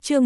chương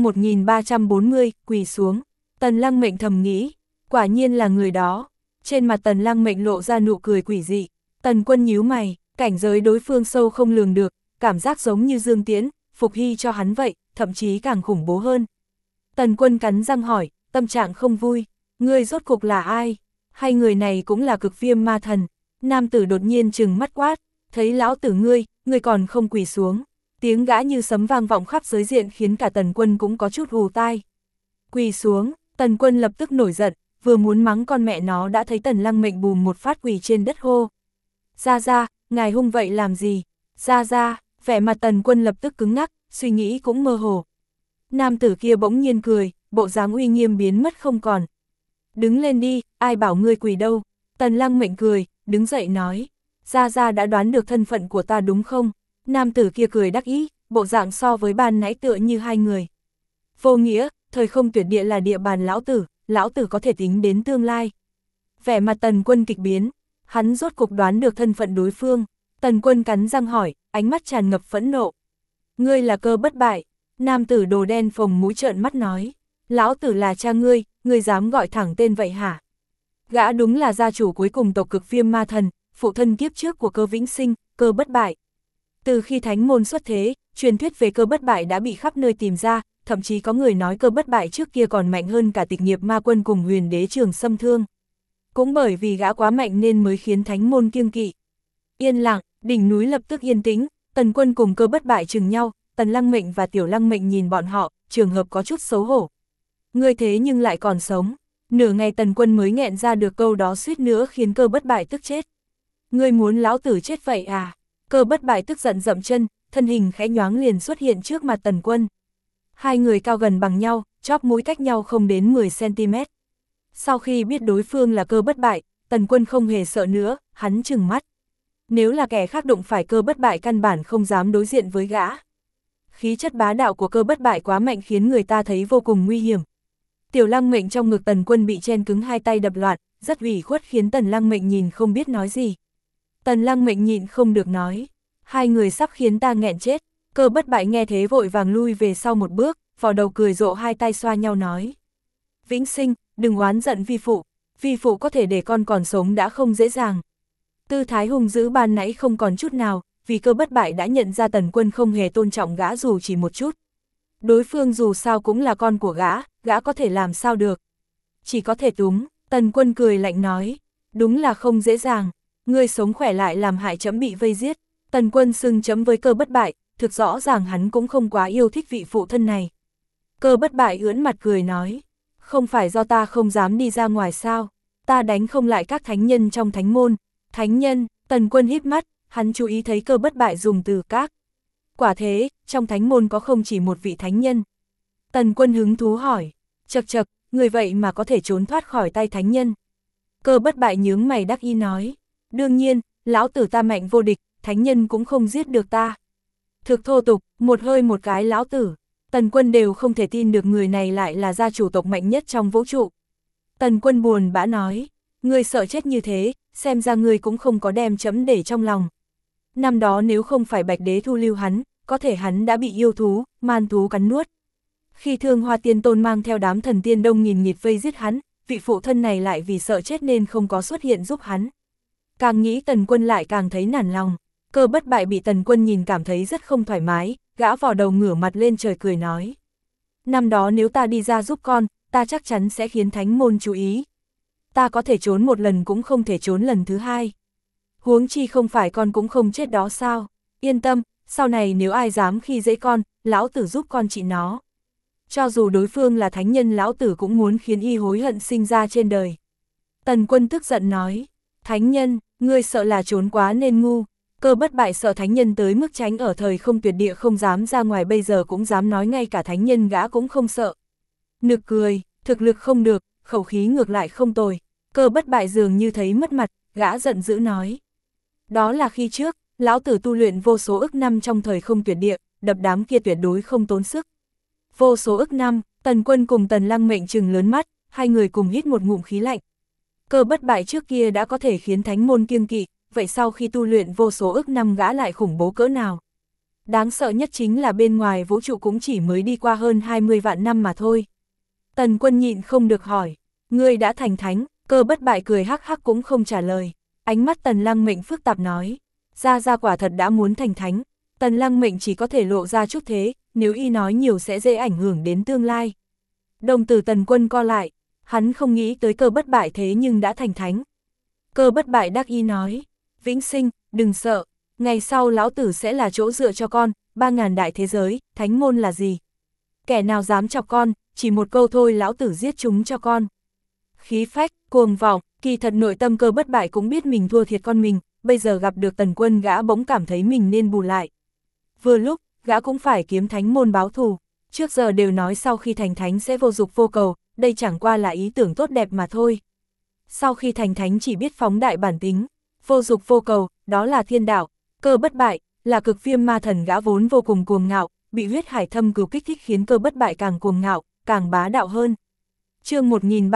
1340, quỳ xuống. Tần Lăng Mệnh thầm nghĩ, quả nhiên là người đó. Trên mặt Tần Lăng Mệnh lộ ra nụ cười quỷ dị. Tần Quân nhíu mày, cảnh giới đối phương sâu không lường được, cảm giác giống như Dương Tiễn, Phục Hy cho hắn vậy, thậm chí càng khủng bố hơn. Tần Quân cắn răng hỏi, tâm trạng không vui, ngươi rốt cục là ai? Hay người này cũng là Cực Viêm Ma Thần? Nam tử đột nhiên trừng mắt quát, thấy lão tử ngươi còn không quỳ xuống. Tiếng gã như sấm vang vọng khắp giới diện khiến cả Tần Quân cũng có chút hù tai. Quỳ xuống, Tần Quân lập tức nổi giận, vừa muốn mắng con mẹ nó đã thấy Tần Lăng Mệnh bùm một phát quỳ trên đất hô. Ra, ngài hung vậy làm gì? Ra, vẻ mặt Tần Quân lập tức cứng ngắc, suy nghĩ cũng mơ hồ. Nam tử kia bỗng nhiên cười, bộ dáng uy nghiêm biến mất không còn. Đứng lên đi, ai bảo ngươi quỳ đâu? Tần Lăng Mệnh cười, đứng dậy nói. Ra đã đoán được thân phận của ta đúng không? Nam tử kia cười đắc ý, bộ dạng so với ban nãy tựa như hai người. Vô nghĩa, thời không tuyệt địa là địa bàn lão tử có thể tính đến tương lai. Vẻ mặt Tần Quân kịch biến, hắn rốt cục đoán được thân phận đối phương. Tần Quân cắn răng hỏi, ánh mắt tràn ngập phẫn nộ. Ngươi là Cơ Bất Bại. Nam tử đồ đen phồng mũi trợn mắt nói. Lão tử là cha ngươi dám gọi thẳng tên vậy hả? Gã đúng là gia chủ cuối cùng tộc Cực Viêm Ma Thần, phụ thân kiếp trước của Cơ Vĩnh Sinh, Cơ Bất Bại. Từ khi thánh môn xuất thế, truyền thuyết về Cơ Bất Bại đã bị khắp nơi tìm ra, thậm chí có người nói Cơ Bất Bại trước kia còn mạnh hơn cả Tịch Nghiệp Ma Quân cùng Huyền Đế Trường Xâm Thương. Cũng bởi vì gã quá mạnh nên mới khiến thánh môn kiêng kỵ. Yên lặng, đỉnh núi lập tức yên tĩnh, Tần Quân cùng Cơ Bất Bại chừng nhau, Tần Lăng Mệnh và Tiểu Lăng Mệnh nhìn bọn họ, trường hợp có chút xấu hổ. Ngươi thế nhưng lại còn sống. Nửa ngày Tần Quân mới nghẹn ra được câu đó, suýt nữa khiến Cơ Bất Bại tức chết. Ngươi muốn lão tử chết vậy à? Cơ Bất Bại tức giận dậm chân, thân hình khẽ nhoáng liền xuất hiện trước mặt Tần Quân. Hai người cao gần bằng nhau, chóp mũi cách nhau không đến 10 cm. Sau khi biết đối phương là Cơ Bất Bại, Tần Quân không hề sợ nữa, hắn trừng mắt. Nếu là kẻ khác đụng phải Cơ Bất Bại căn bản không dám đối diện với gã. Khí chất bá đạo của Cơ Bất Bại quá mạnh khiến người ta thấy vô cùng nguy hiểm. Tiểu Lăng Mệnh trong ngực Tần Quân bị chen cứng, hai tay đập loạn, rất ủy khuất khiến Tần Lăng Mệnh nhìn không biết nói gì. Tần Lăng Mệnh nhịn không được nói, hai người sắp khiến ta nghẹn chết. Cơ Bất Bại nghe thế vội vàng lui về sau một bước, vò đầu cười rộ, hai tay xoa nhau nói. Vĩnh Sinh, đừng oán giận vi phụ có thể để con còn sống đã không dễ dàng. Tư thái hung dữ ban nãy không còn chút nào, vì Cơ Bất Bại đã nhận ra Tần Quân không hề tôn trọng gã dù chỉ một chút. Đối phương dù sao cũng là con của gã có thể làm sao được. Chỉ có thể túng. Tần Quân cười lạnh nói, đúng là không dễ dàng, ngươi sống khỏe lại làm hại trẫm bị vây giết. Tần Quân xưng chấm với Cơ Bất Bại, thực rõ ràng hắn cũng không quá yêu thích vị phụ thân này. Cơ Bất Bại ưỡn mặt cười nói, không phải do ta không dám đi ra ngoài sao, ta đánh không lại các thánh nhân trong thánh môn. Thánh nhân? Tần Quân híp mắt, hắn chú ý thấy Cơ Bất Bại dùng từ các. Quả thế, trong thánh môn có không chỉ một vị thánh nhân. Tần Quân hứng thú hỏi, chậc, người vậy mà có thể trốn thoát khỏi tay thánh nhân. Cơ Bất Bại nhướng mày đắc ý nói, đương nhiên, lão tử ta mạnh vô địch, thánh nhân cũng không giết được ta. Thực thô tục, một hơi một cái lão tử. Tần Quân đều không thể tin được người này lại là gia chủ tộc mạnh nhất trong vũ trụ. Tần Quân buồn bã nói, ngươi sợ chết như thế, xem ra ngươi cũng không có đem chấm để trong lòng. Năm đó nếu không phải Bạch Đế thu lưu hắn, có thể hắn đã bị yêu thú, man thú cắn nuốt. Khi Thương Hoa Tiên Tôn mang theo đám thần tiên đông nghìn nghịt vây giết hắn, vị phụ thân này lại vì sợ chết nên không có xuất hiện giúp hắn. Càng nghĩ Tần Quân lại càng thấy nản lòng. Cơ Bất Bại bị Tần Quân nhìn cảm thấy rất không thoải mái, gã vò đầu ngửa mặt lên trời cười nói. Năm đó nếu ta đi ra giúp con, ta chắc chắn sẽ khiến thánh môn chú ý. Ta có thể trốn một lần cũng không thể trốn lần thứ hai. Huống chi không phải con cũng không chết đó sao? Yên tâm, sau này nếu ai dám khi dễ con, lão tử giúp con trị nó. Cho dù đối phương là thánh nhân, lão tử cũng muốn khiến y hối hận sinh ra trên đời. Tần Quân tức giận nói, thánh nhân, ngươi sợ là trốn quá nên ngu. Cơ Bất Bại sợ thánh nhân tới mức tránh ở thời không tuyệt địa không dám ra ngoài, bây giờ cũng dám nói ngay cả thánh nhân gã cũng không sợ. Nực cười, thực lực không được, khẩu khí ngược lại không tồi. Cơ Bất Bại dường như thấy mất mặt, gã giận dữ nói. Đó là khi trước, lão tử tu luyện vô số ức năm trong thời không tuyệt địa, đập đám kia tuyệt đối không tốn sức. Vô số ức năm, Tần Quân cùng Tần Lăng Mệnh trừng lớn mắt, hai người cùng hít một ngụm khí lạnh. Cơ Bất Bại trước kia đã có thể khiến thánh môn kiêng kỵ, vậy sau khi tu luyện vô số ức năm gã lại khủng bố cỡ nào? Đáng sợ nhất chính là bên ngoài vũ trụ cũng chỉ mới đi qua hơn 20 vạn năm mà thôi. Tần Quân nhịn không được hỏi, ngươi đã thành thánh? Cơ Bất Bại cười hắc hắc cũng không trả lời. Ánh mắt Tần Lăng Mệnh phức tạp nói, Gia quả thật đã muốn thành thánh. Tần Lăng Mệnh chỉ có thể lộ ra chút thế, nếu y nói nhiều sẽ dễ ảnh hưởng đến tương lai. Đồng tử Tần Quân co lại, hắn không nghĩ tới Cơ Bất Bại thế nhưng đã thành thánh. Cơ Bất Bại đắc ý nói, Vĩnh Sinh, đừng sợ, ngày sau lão tử sẽ là chỗ dựa cho con, 3000 đại thế giới, thánh môn là gì? Kẻ nào dám chọc con, chỉ một câu thôi lão tử giết chúng cho con. Khí phách, cuồng vọng, kỳ thật nội tâm Cơ Bất Bại cũng biết mình thua thiệt con mình, bây giờ gặp được Tần Quân gã bỗng cảm thấy mình nên bù lại. Vừa lúc, gã cũng phải kiếm thánh môn báo thù, trước giờ đều nói sau khi thành thánh sẽ vô dục vô cầu, đây chẳng qua là ý tưởng tốt đẹp mà thôi. Sau khi thành thánh chỉ biết phóng đại bản tính, vô dục vô cầu, đó là thiên đạo. Cơ Bất Bại, là cực viêm ma thần gã vốn vô cùng cuồng ngạo, bị huyết hải thâm cừu kích thích khiến Cơ Bất Bại càng cuồng ngạo, càng bá đạo hơn. Chương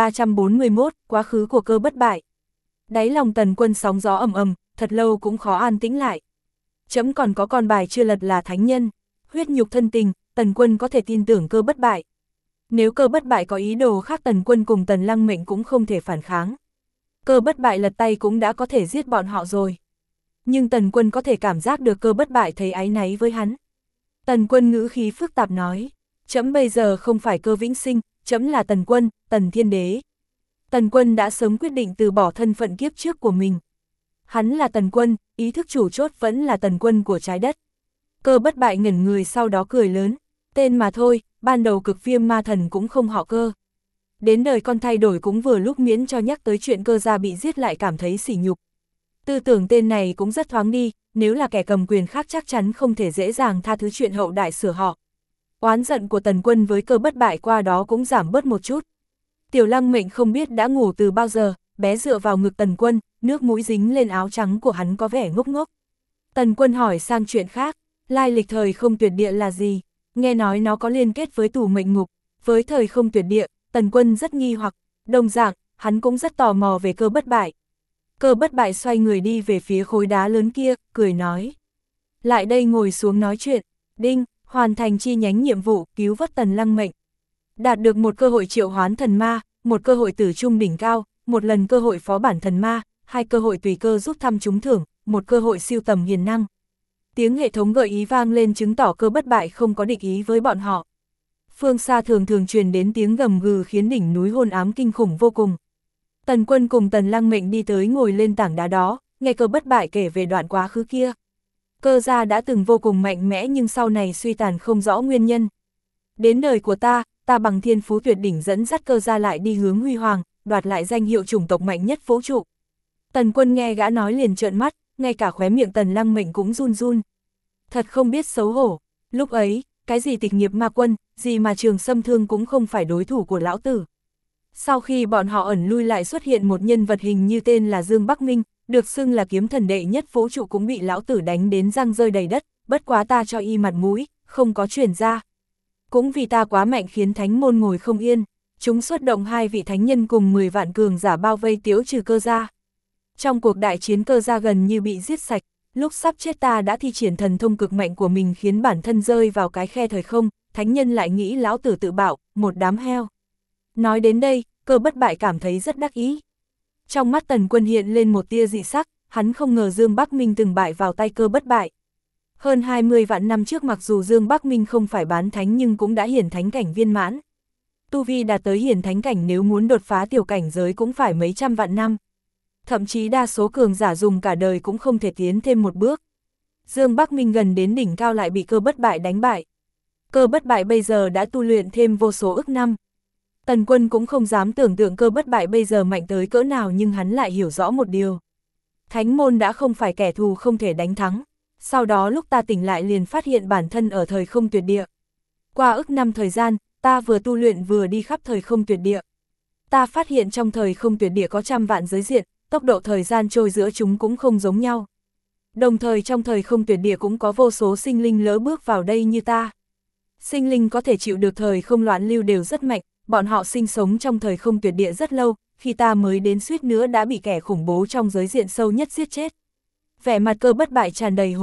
1341, quá khứ của Cơ Bất Bại. Đáy lòng Tần Quân sóng gió ầm ầm, thật lâu cũng khó an tĩnh lại. Chấm còn có con bài chưa lật là thánh nhân, huyết nhục thân tình, Tần Quân có thể tin tưởng Cơ Bất Bại. Nếu Cơ Bất Bại có ý đồ khác Tần Quân cùng Tần Lăng Mệnh cũng không thể phản kháng. Cơ Bất Bại lật tay cũng đã có thể giết bọn họ rồi. Nhưng Tần Quân có thể cảm giác được Cơ Bất Bại thấy áy náy với hắn. Tần Quân ngữ khí phức tạp nói, chấm bây giờ không phải Cơ Vĩnh Sinh, chấm là Tần Quân, Tần Thiên Đế. Tần Quân đã sớm quyết định từ bỏ thân phận kiếp trước của mình. Hắn là Tần Quân, ý thức chủ chốt vẫn là Tần Quân của trái đất. Cơ Bất Bại ngẩn người sau đó cười lớn, tên mà thôi, ban đầu cực viêm ma thần cũng không họ Cơ. Đến đời con thay đổi cũng vừa lúc miễn cho nhắc tới chuyện Cơ gia bị giết lại cảm thấy sỉ nhục. Tư tưởng tên này cũng rất thoáng đi, nếu là kẻ cầm quyền khác chắc chắn không thể dễ dàng tha thứ chuyện hậu đại sửa họ. Oán giận của Tần Quân với Cơ Bất Bại qua đó cũng giảm bớt một chút. Tiểu Lăng Mệnh không biết đã ngủ từ bao giờ, bé dựa vào ngực Tần Quân, nước mũi dính lên áo trắng của hắn có vẻ ngốc ngốc. Tần Quân hỏi sang chuyện khác, lai lịch thời không tuyệt địa là gì? Nghe nói nó có liên kết với tù mệnh ngục, với thời không tuyệt địa, Tần Quân rất nghi hoặc, đồng dạng, hắn cũng rất tò mò về Cơ Bất Bại. Cơ Bất Bại xoay người đi về phía khối đá lớn kia, cười nói. Lại đây ngồi xuống nói chuyện, đinh, hoàn thành chi nhánh nhiệm vụ, cứu vớt Tần Lăng Mệnh. Đạt được một cơ hội triệu hoán thần ma, một cơ hội tử trung đỉnh cao, một lần cơ hội phó bản thần ma, 2 cơ hội tùy cơ rút thăm trúng thưởng, 1 cơ hội siêu tầm hiền năng. Tiếng hệ thống gợi ý vang lên chứng tỏ Cơ Bất Bại không có địch ý với bọn họ. Phương xa thường truyền đến tiếng gầm gừ khiến đỉnh núi hôn ám kinh khủng vô cùng. Tần Quân cùng Tần Lăng Mệnh đi tới ngồi lên tảng đá đó, nghe Cơ Bất Bại kể về đoạn quá khứ kia. Cơ gia đã từng vô cùng mạnh mẽ nhưng sau này suy tàn không rõ nguyên nhân. Đến đời của ta bằng thiên phú tuyệt đỉnh dẫn dắt Cơ gia lại đi hướng huy hoàng, đoạt lại danh hiệu chủng tộc mạnh nhất vũ trụ. Tần Quân nghe gã nói liền trợn mắt, ngay cả khóe miệng Tần Lăng Mệnh cũng run run. Thật không biết xấu hổ, lúc ấy, cái gì tịch nghiệp ma quân, gì mà Trường Sâm Thương cũng không phải đối thủ của lão tử. Sau khi bọn họ ẩn lui lại xuất hiện một nhân vật hình như tên là Dương Bắc Minh, được xưng là kiếm thần đệ nhất vũ trụ cũng bị lão tử đánh đến răng rơi đầy đất, bất quá ta cho y mặt mũi, không có truyền ra. Cũng vì ta quá mạnh khiến thánh môn ngồi không yên, chúng xuất động 2 vị thánh nhân cùng 10 vạn cường giả bao vây tiếu trừ Cơ gia. Trong cuộc đại chiến Cơ gia gần như bị giết sạch, lúc sắp chết ta đã thi triển thần thông cực mạnh của mình khiến bản thân rơi vào cái khe thời không, thánh nhân lại nghĩ lão tử tự bạo, một đám heo. Nói đến đây, Cơ Bất Bại cảm thấy rất đắc ý. Trong mắt Tần Quân hiện lên một tia dị sắc, hắn không ngờ Dương Bắc Minh từng bại vào tay Cơ Bất Bại. Hơn 20 vạn năm trước mặc dù Dương Bắc Minh không phải bán thánh nhưng cũng đã hiển thánh cảnh viên mãn. Tu vi đạt tới hiển thánh cảnh nếu muốn đột phá tiểu cảnh giới cũng phải mấy trăm vạn năm. Thậm chí đa số cường giả dùng cả đời cũng không thể tiến thêm một bước. Dương Bắc Minh gần đến đỉnh cao lại bị Cơ Bất Bại đánh bại. Cơ Bất Bại bây giờ đã tu luyện thêm vô số ức năm. Tần Quân cũng không dám tưởng tượng Cơ Bất Bại bây giờ mạnh tới cỡ nào nhưng hắn lại hiểu rõ một điều. Thánh môn đã không phải kẻ thù không thể đánh thắng. Sau đó lúc ta tỉnh lại liền phát hiện bản thân ở thời không tuyệt địa. Qua ức năm thời gian, ta vừa tu luyện vừa đi khắp thời không tuyệt địa. Ta phát hiện trong thời không tuyệt địa có trăm vạn giới diện, tốc độ thời gian trôi giữa chúng cũng không giống nhau. Đồng thời trong thời không tuyệt địa cũng có vô số sinh linh lỡ bước vào đây như ta. Sinh linh có thể chịu được thời không loạn lưu đều rất mạnh, bọn họ sinh sống trong thời không tuyệt địa rất lâu, khi ta mới đến suýt nữa đã bị kẻ khủng bố trong giới diện sâu nhất giết chết. Vẻ mặt Cơ Bất Bại tràn đầy hồi ức,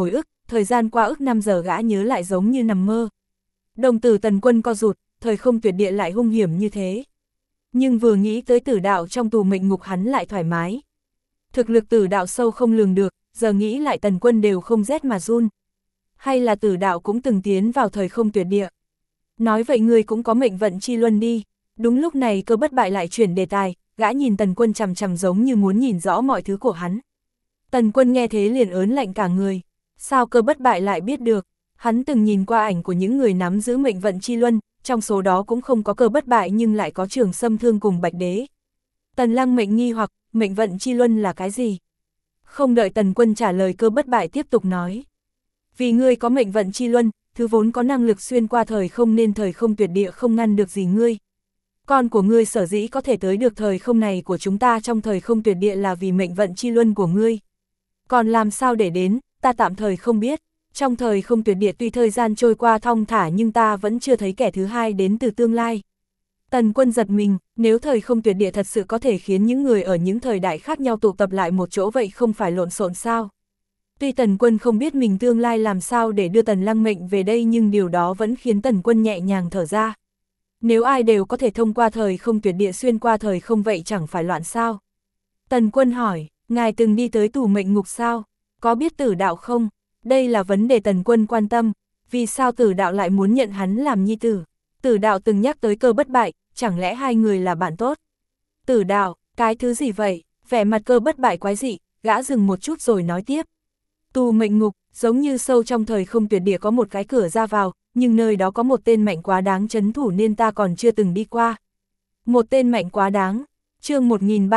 thời gian qua ức 5 giờ gã nhớ lại giống như nằm mơ. Đồng tử Tần Quân co rụt, thời không tuyệt địa lại hung hiểm như thế. Nhưng vừa nghĩ tới tử đạo trong tù mệnh ngục hắn lại thoải mái. Thực lực tử đạo sâu không lường được, giờ nghĩ lại Tần Quân đều không rét mà run. Hay là tử đạo cũng từng tiến vào thời không tuyệt địa. Nói vậy ngươi cũng có mệnh vận chi luân đi. Đúng lúc này Cơ Bất Bại lại chuyển đề tài, gã nhìn Tần Quân chằm chằm giống như muốn nhìn rõ mọi thứ của hắn. Tần Quân nghe thế liền ớn lạnh cả người. Sao Cơ Bất Bại lại biết được? Hắn từng nhìn qua ảnh của những người nắm giữ mệnh vận chi luân, trong số đó cũng không có Cơ Bất Bại nhưng lại có Trường Sâm Thương cùng Bạch Đế. Tần Lăng Mệnh nghi hoặc, mệnh vận chi luân là cái gì? Không đợi Tần Quân trả lời, Cơ Bất Bại tiếp tục nói. Vì ngươi có mệnh vận chi luân, thứ vốn có năng lực xuyên qua thời không nên thời không tuyệt địa không ngăn được gì ngươi. Con của ngươi sở dĩ có thể tới được thời không này của chúng ta trong thời không tuyệt địa là vì mệnh vận chi luân của ngươi. Còn làm sao để đến, ta tạm thời không biết. Trong thời không tuyệt địa tuy thời gian trôi qua thong thả nhưng ta vẫn chưa thấy kẻ thứ hai đến từ tương lai. Tần Quân giật mình, nếu thời không tuyệt địa thật sự có thể khiến những người ở những thời đại khác nhau tụ tập lại một chỗ vậy không phải lộn xộn sao? Tuy Tần Quân không biết mình tương lai làm sao để đưa Tần Lăng Mệnh về đây nhưng điều đó vẫn khiến Tần Quân nhẹ nhàng thở ra. Nếu ai đều có thể thông qua thời không tuyệt địa xuyên qua thời không vậy chẳng phải loạn sao? Tần Quân hỏi, ngài từng đi tới tù mệnh ngục sao? Có biết tử đạo không? Đây là vấn đề Tần Quân quan tâm, vì sao tử đạo lại muốn nhận hắn làm nhi tử? Tử đạo từng nhắc tới Cơ Bất Bại, chẳng lẽ hai người là bạn tốt? Tử đạo, cái thứ gì vậy? Vẻ mặt Cơ Bất Bại quái dị, gã dừng một chút rồi nói tiếp. Tù mệnh ngục, giống như sâu trong thời không tuyệt địa có một cái cửa ra vào, nhưng nơi đó có một tên mạnh quá đáng trấn thủ nên ta còn chưa từng đi qua. Một tên mạnh quá đáng, chương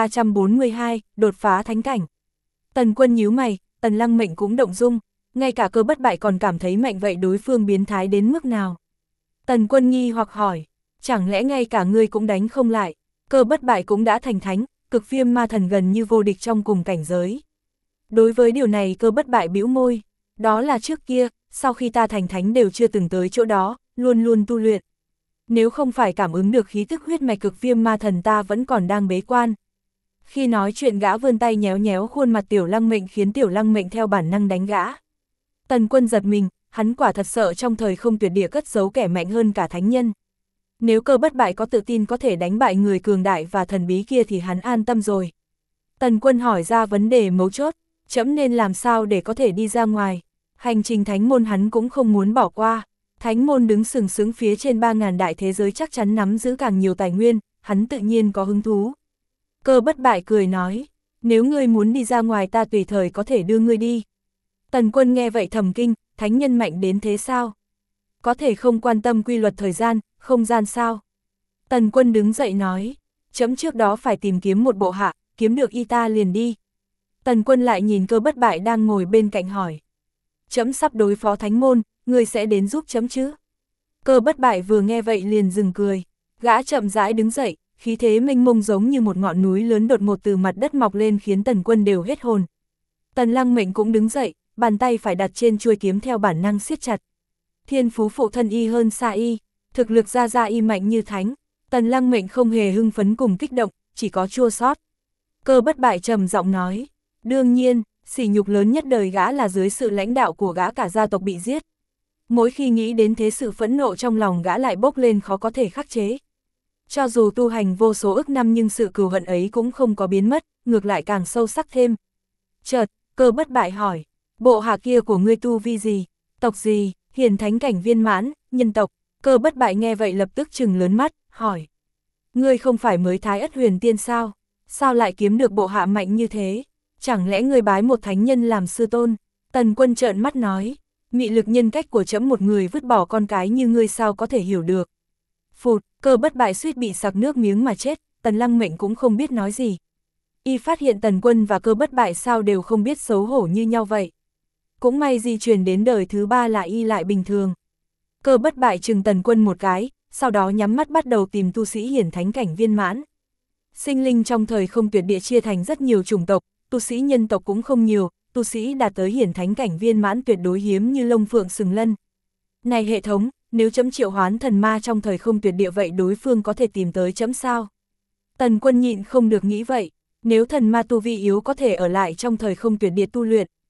1342, đột phá thánh cảnh. Tần Quân nhíu mày, Tần Lăng Mệnh cũng động dung, ngay cả Cơ Bất Bại còn cảm thấy mạnh vậy đối phương biến thái đến mức nào. Tần Quân nghi hoặc hỏi, chẳng lẽ ngay cả ngươi cũng đánh không lại? Cơ Bất Bại cũng đã thành thánh, Cực Viêm Ma Thần gần như vô địch trong cùng cảnh giới. Đối với điều này Cơ Bất Bại bĩu môi, đó là trước kia, sau khi ta thành thánh đều chưa từng tới chỗ đó, luôn luôn tu luyện. Nếu không phải cảm ứng được khí tức huyết mạch Cực Viêm Ma Thần ta vẫn còn đang bế quan. Khi nói chuyện gã vươn tay nhéo nhéo khuôn mặt Tiểu Lăng Mệnh khiến Tiểu Lăng Mệnh theo bản năng đánh gã. Tần Quân giật mình, hắn quả thật sợ trong thời không tuyệt địa cất giấu kẻ mạnh hơn cả thánh nhân. Nếu Cơ Bất Bại có tự tin có thể đánh bại người cường đại và thần bí kia thì hắn an tâm rồi. Tần Quân hỏi ra vấn đề mấu chốt, trẫm nên làm sao để có thể đi ra ngoài. Hành trình thánh môn hắn cũng không muốn bỏ qua. Thánh môn đứng sừng sững phía trên 3.000 đại thế giới chắc chắn nắm giữ càng nhiều tài nguyên, hắn tự nhiên có hứng thú. Cơ Bất Bại cười nói, nếu ngươi muốn đi ra ngoài ta tùy thời có thể đưa ngươi đi. Tần Quân nghe vậy thầm kinh, thánh nhân mạnh đến thế sao? Có thể không quan tâm quy luật thời gian, không gian sao? Tần Quân đứng dậy nói, trẫm trước đó phải tìm kiếm một bộ hạ, kiếm được y ta liền đi. Tần Quân lại nhìn Cơ Bất Bại đang ngồi bên cạnh hỏi, trẫm sắp đối phó thánh môn, ngươi sẽ đến giúp trẫm chứ? Cơ Bất Bại vừa nghe vậy liền dừng cười, gã chậm rãi đứng dậy, khí thế mênh mông giống như một ngọn núi lớn đột ngột từ mặt đất mọc lên khiến Tần Quân đều hết hồn. Tần Lăng Mệnh cũng đứng dậy, bàn tay phải đặt trên chuôi kiếm theo bản năng siết chặt. Thiên phú phụ thân y hơn xa y, thực lực ra y mạnh như thánh. Tần Lăng Mệnh không hề hưng phấn cùng kích động, chỉ có chua xót. Cơ Bất Bại trầm giọng nói, đương nhiên, sỉ nhục lớn nhất đời gã là dưới sự lãnh đạo của gã cả gia tộc bị giết. Mỗi khi nghĩ đến thế sự phẫn nộ trong lòng gã lại bốc lên khó có thể khắc chế. Cho dù tu hành vô số ức năm nhưng sự cừu hận ấy cũng không có biến mất, ngược lại càng sâu sắc thêm. Chợt, Cơ Bất Bại hỏi, bộ hạ kia của ngươi tu vi gì, tộc gì, hiển thánh cảnh viên mãn, nhân tộc. Cơ Bất Bại nghe vậy lập tức trừng lớn mắt, hỏi, ngươi không phải mới Thái Ất Huyền Tiên sao, sao lại kiếm được bộ hạ mạnh như thế, chẳng lẽ ngươi bái một thánh nhân làm sư tôn? Tần Quân trợn mắt nói, mị lực nhân cách của trẫm một người vứt bỏ con cái như ngươi sao có thể hiểu được. Phụt, Cơ Bất Bại suýt bị sặc nước miếng mà chết, Tần Lăng Mệnh cũng không biết nói gì. Y phát hiện Tần Quân và Cơ Bất Bại sao đều không biết xấu hổ như nhau vậy. Cũng may di truyền đến đời thứ 3 là y lại bình thường. Cơ Bất Bại chừng Tần Quân một cái, sau đó nhắm mắt bắt đầu tìm tu sĩ hiển thánh cảnh viên mãn. Sinh linh trong thời không tuyệt địa chia thành rất nhiều chủng tộc, tu sĩ nhân tộc cũng không nhiều, tu sĩ đạt tới hiển thánh cảnh viên mãn tuyệt đối hiếm như lông phượng sừng lân. Này hệ thống, nếu trẫm triệu hoán thần ma trong thời không tuyệt địa vậy đối phương có thể tìm tới trẫm sao? Tần Quân nhịn không được nghĩ vậy, nếu thần ma tu vi yếu có thể ở lại trong thời không tuyệt địa tu luyện.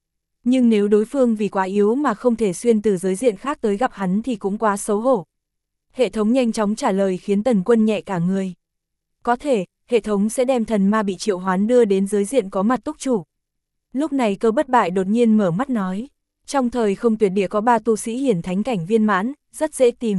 nhưng nếu đối phương vì quá yếu mà không thể xuyên từ giới diện khác tới gặp hắn thì cũng quá xấu hổ. Hệ thống nhanh chóng trả lời khiến Tần Quân nhẹ cả người. Có thể, hệ thống sẽ đem thần ma bị triệu hoán đưa đến giới diện có mặt túc chủ. Lúc này Cơ Bất Bại đột nhiên mở mắt nói, trong thời không tuyệt địa có 3 tu sĩ hiển thánh cảnh viên mãn, rất dễ tìm.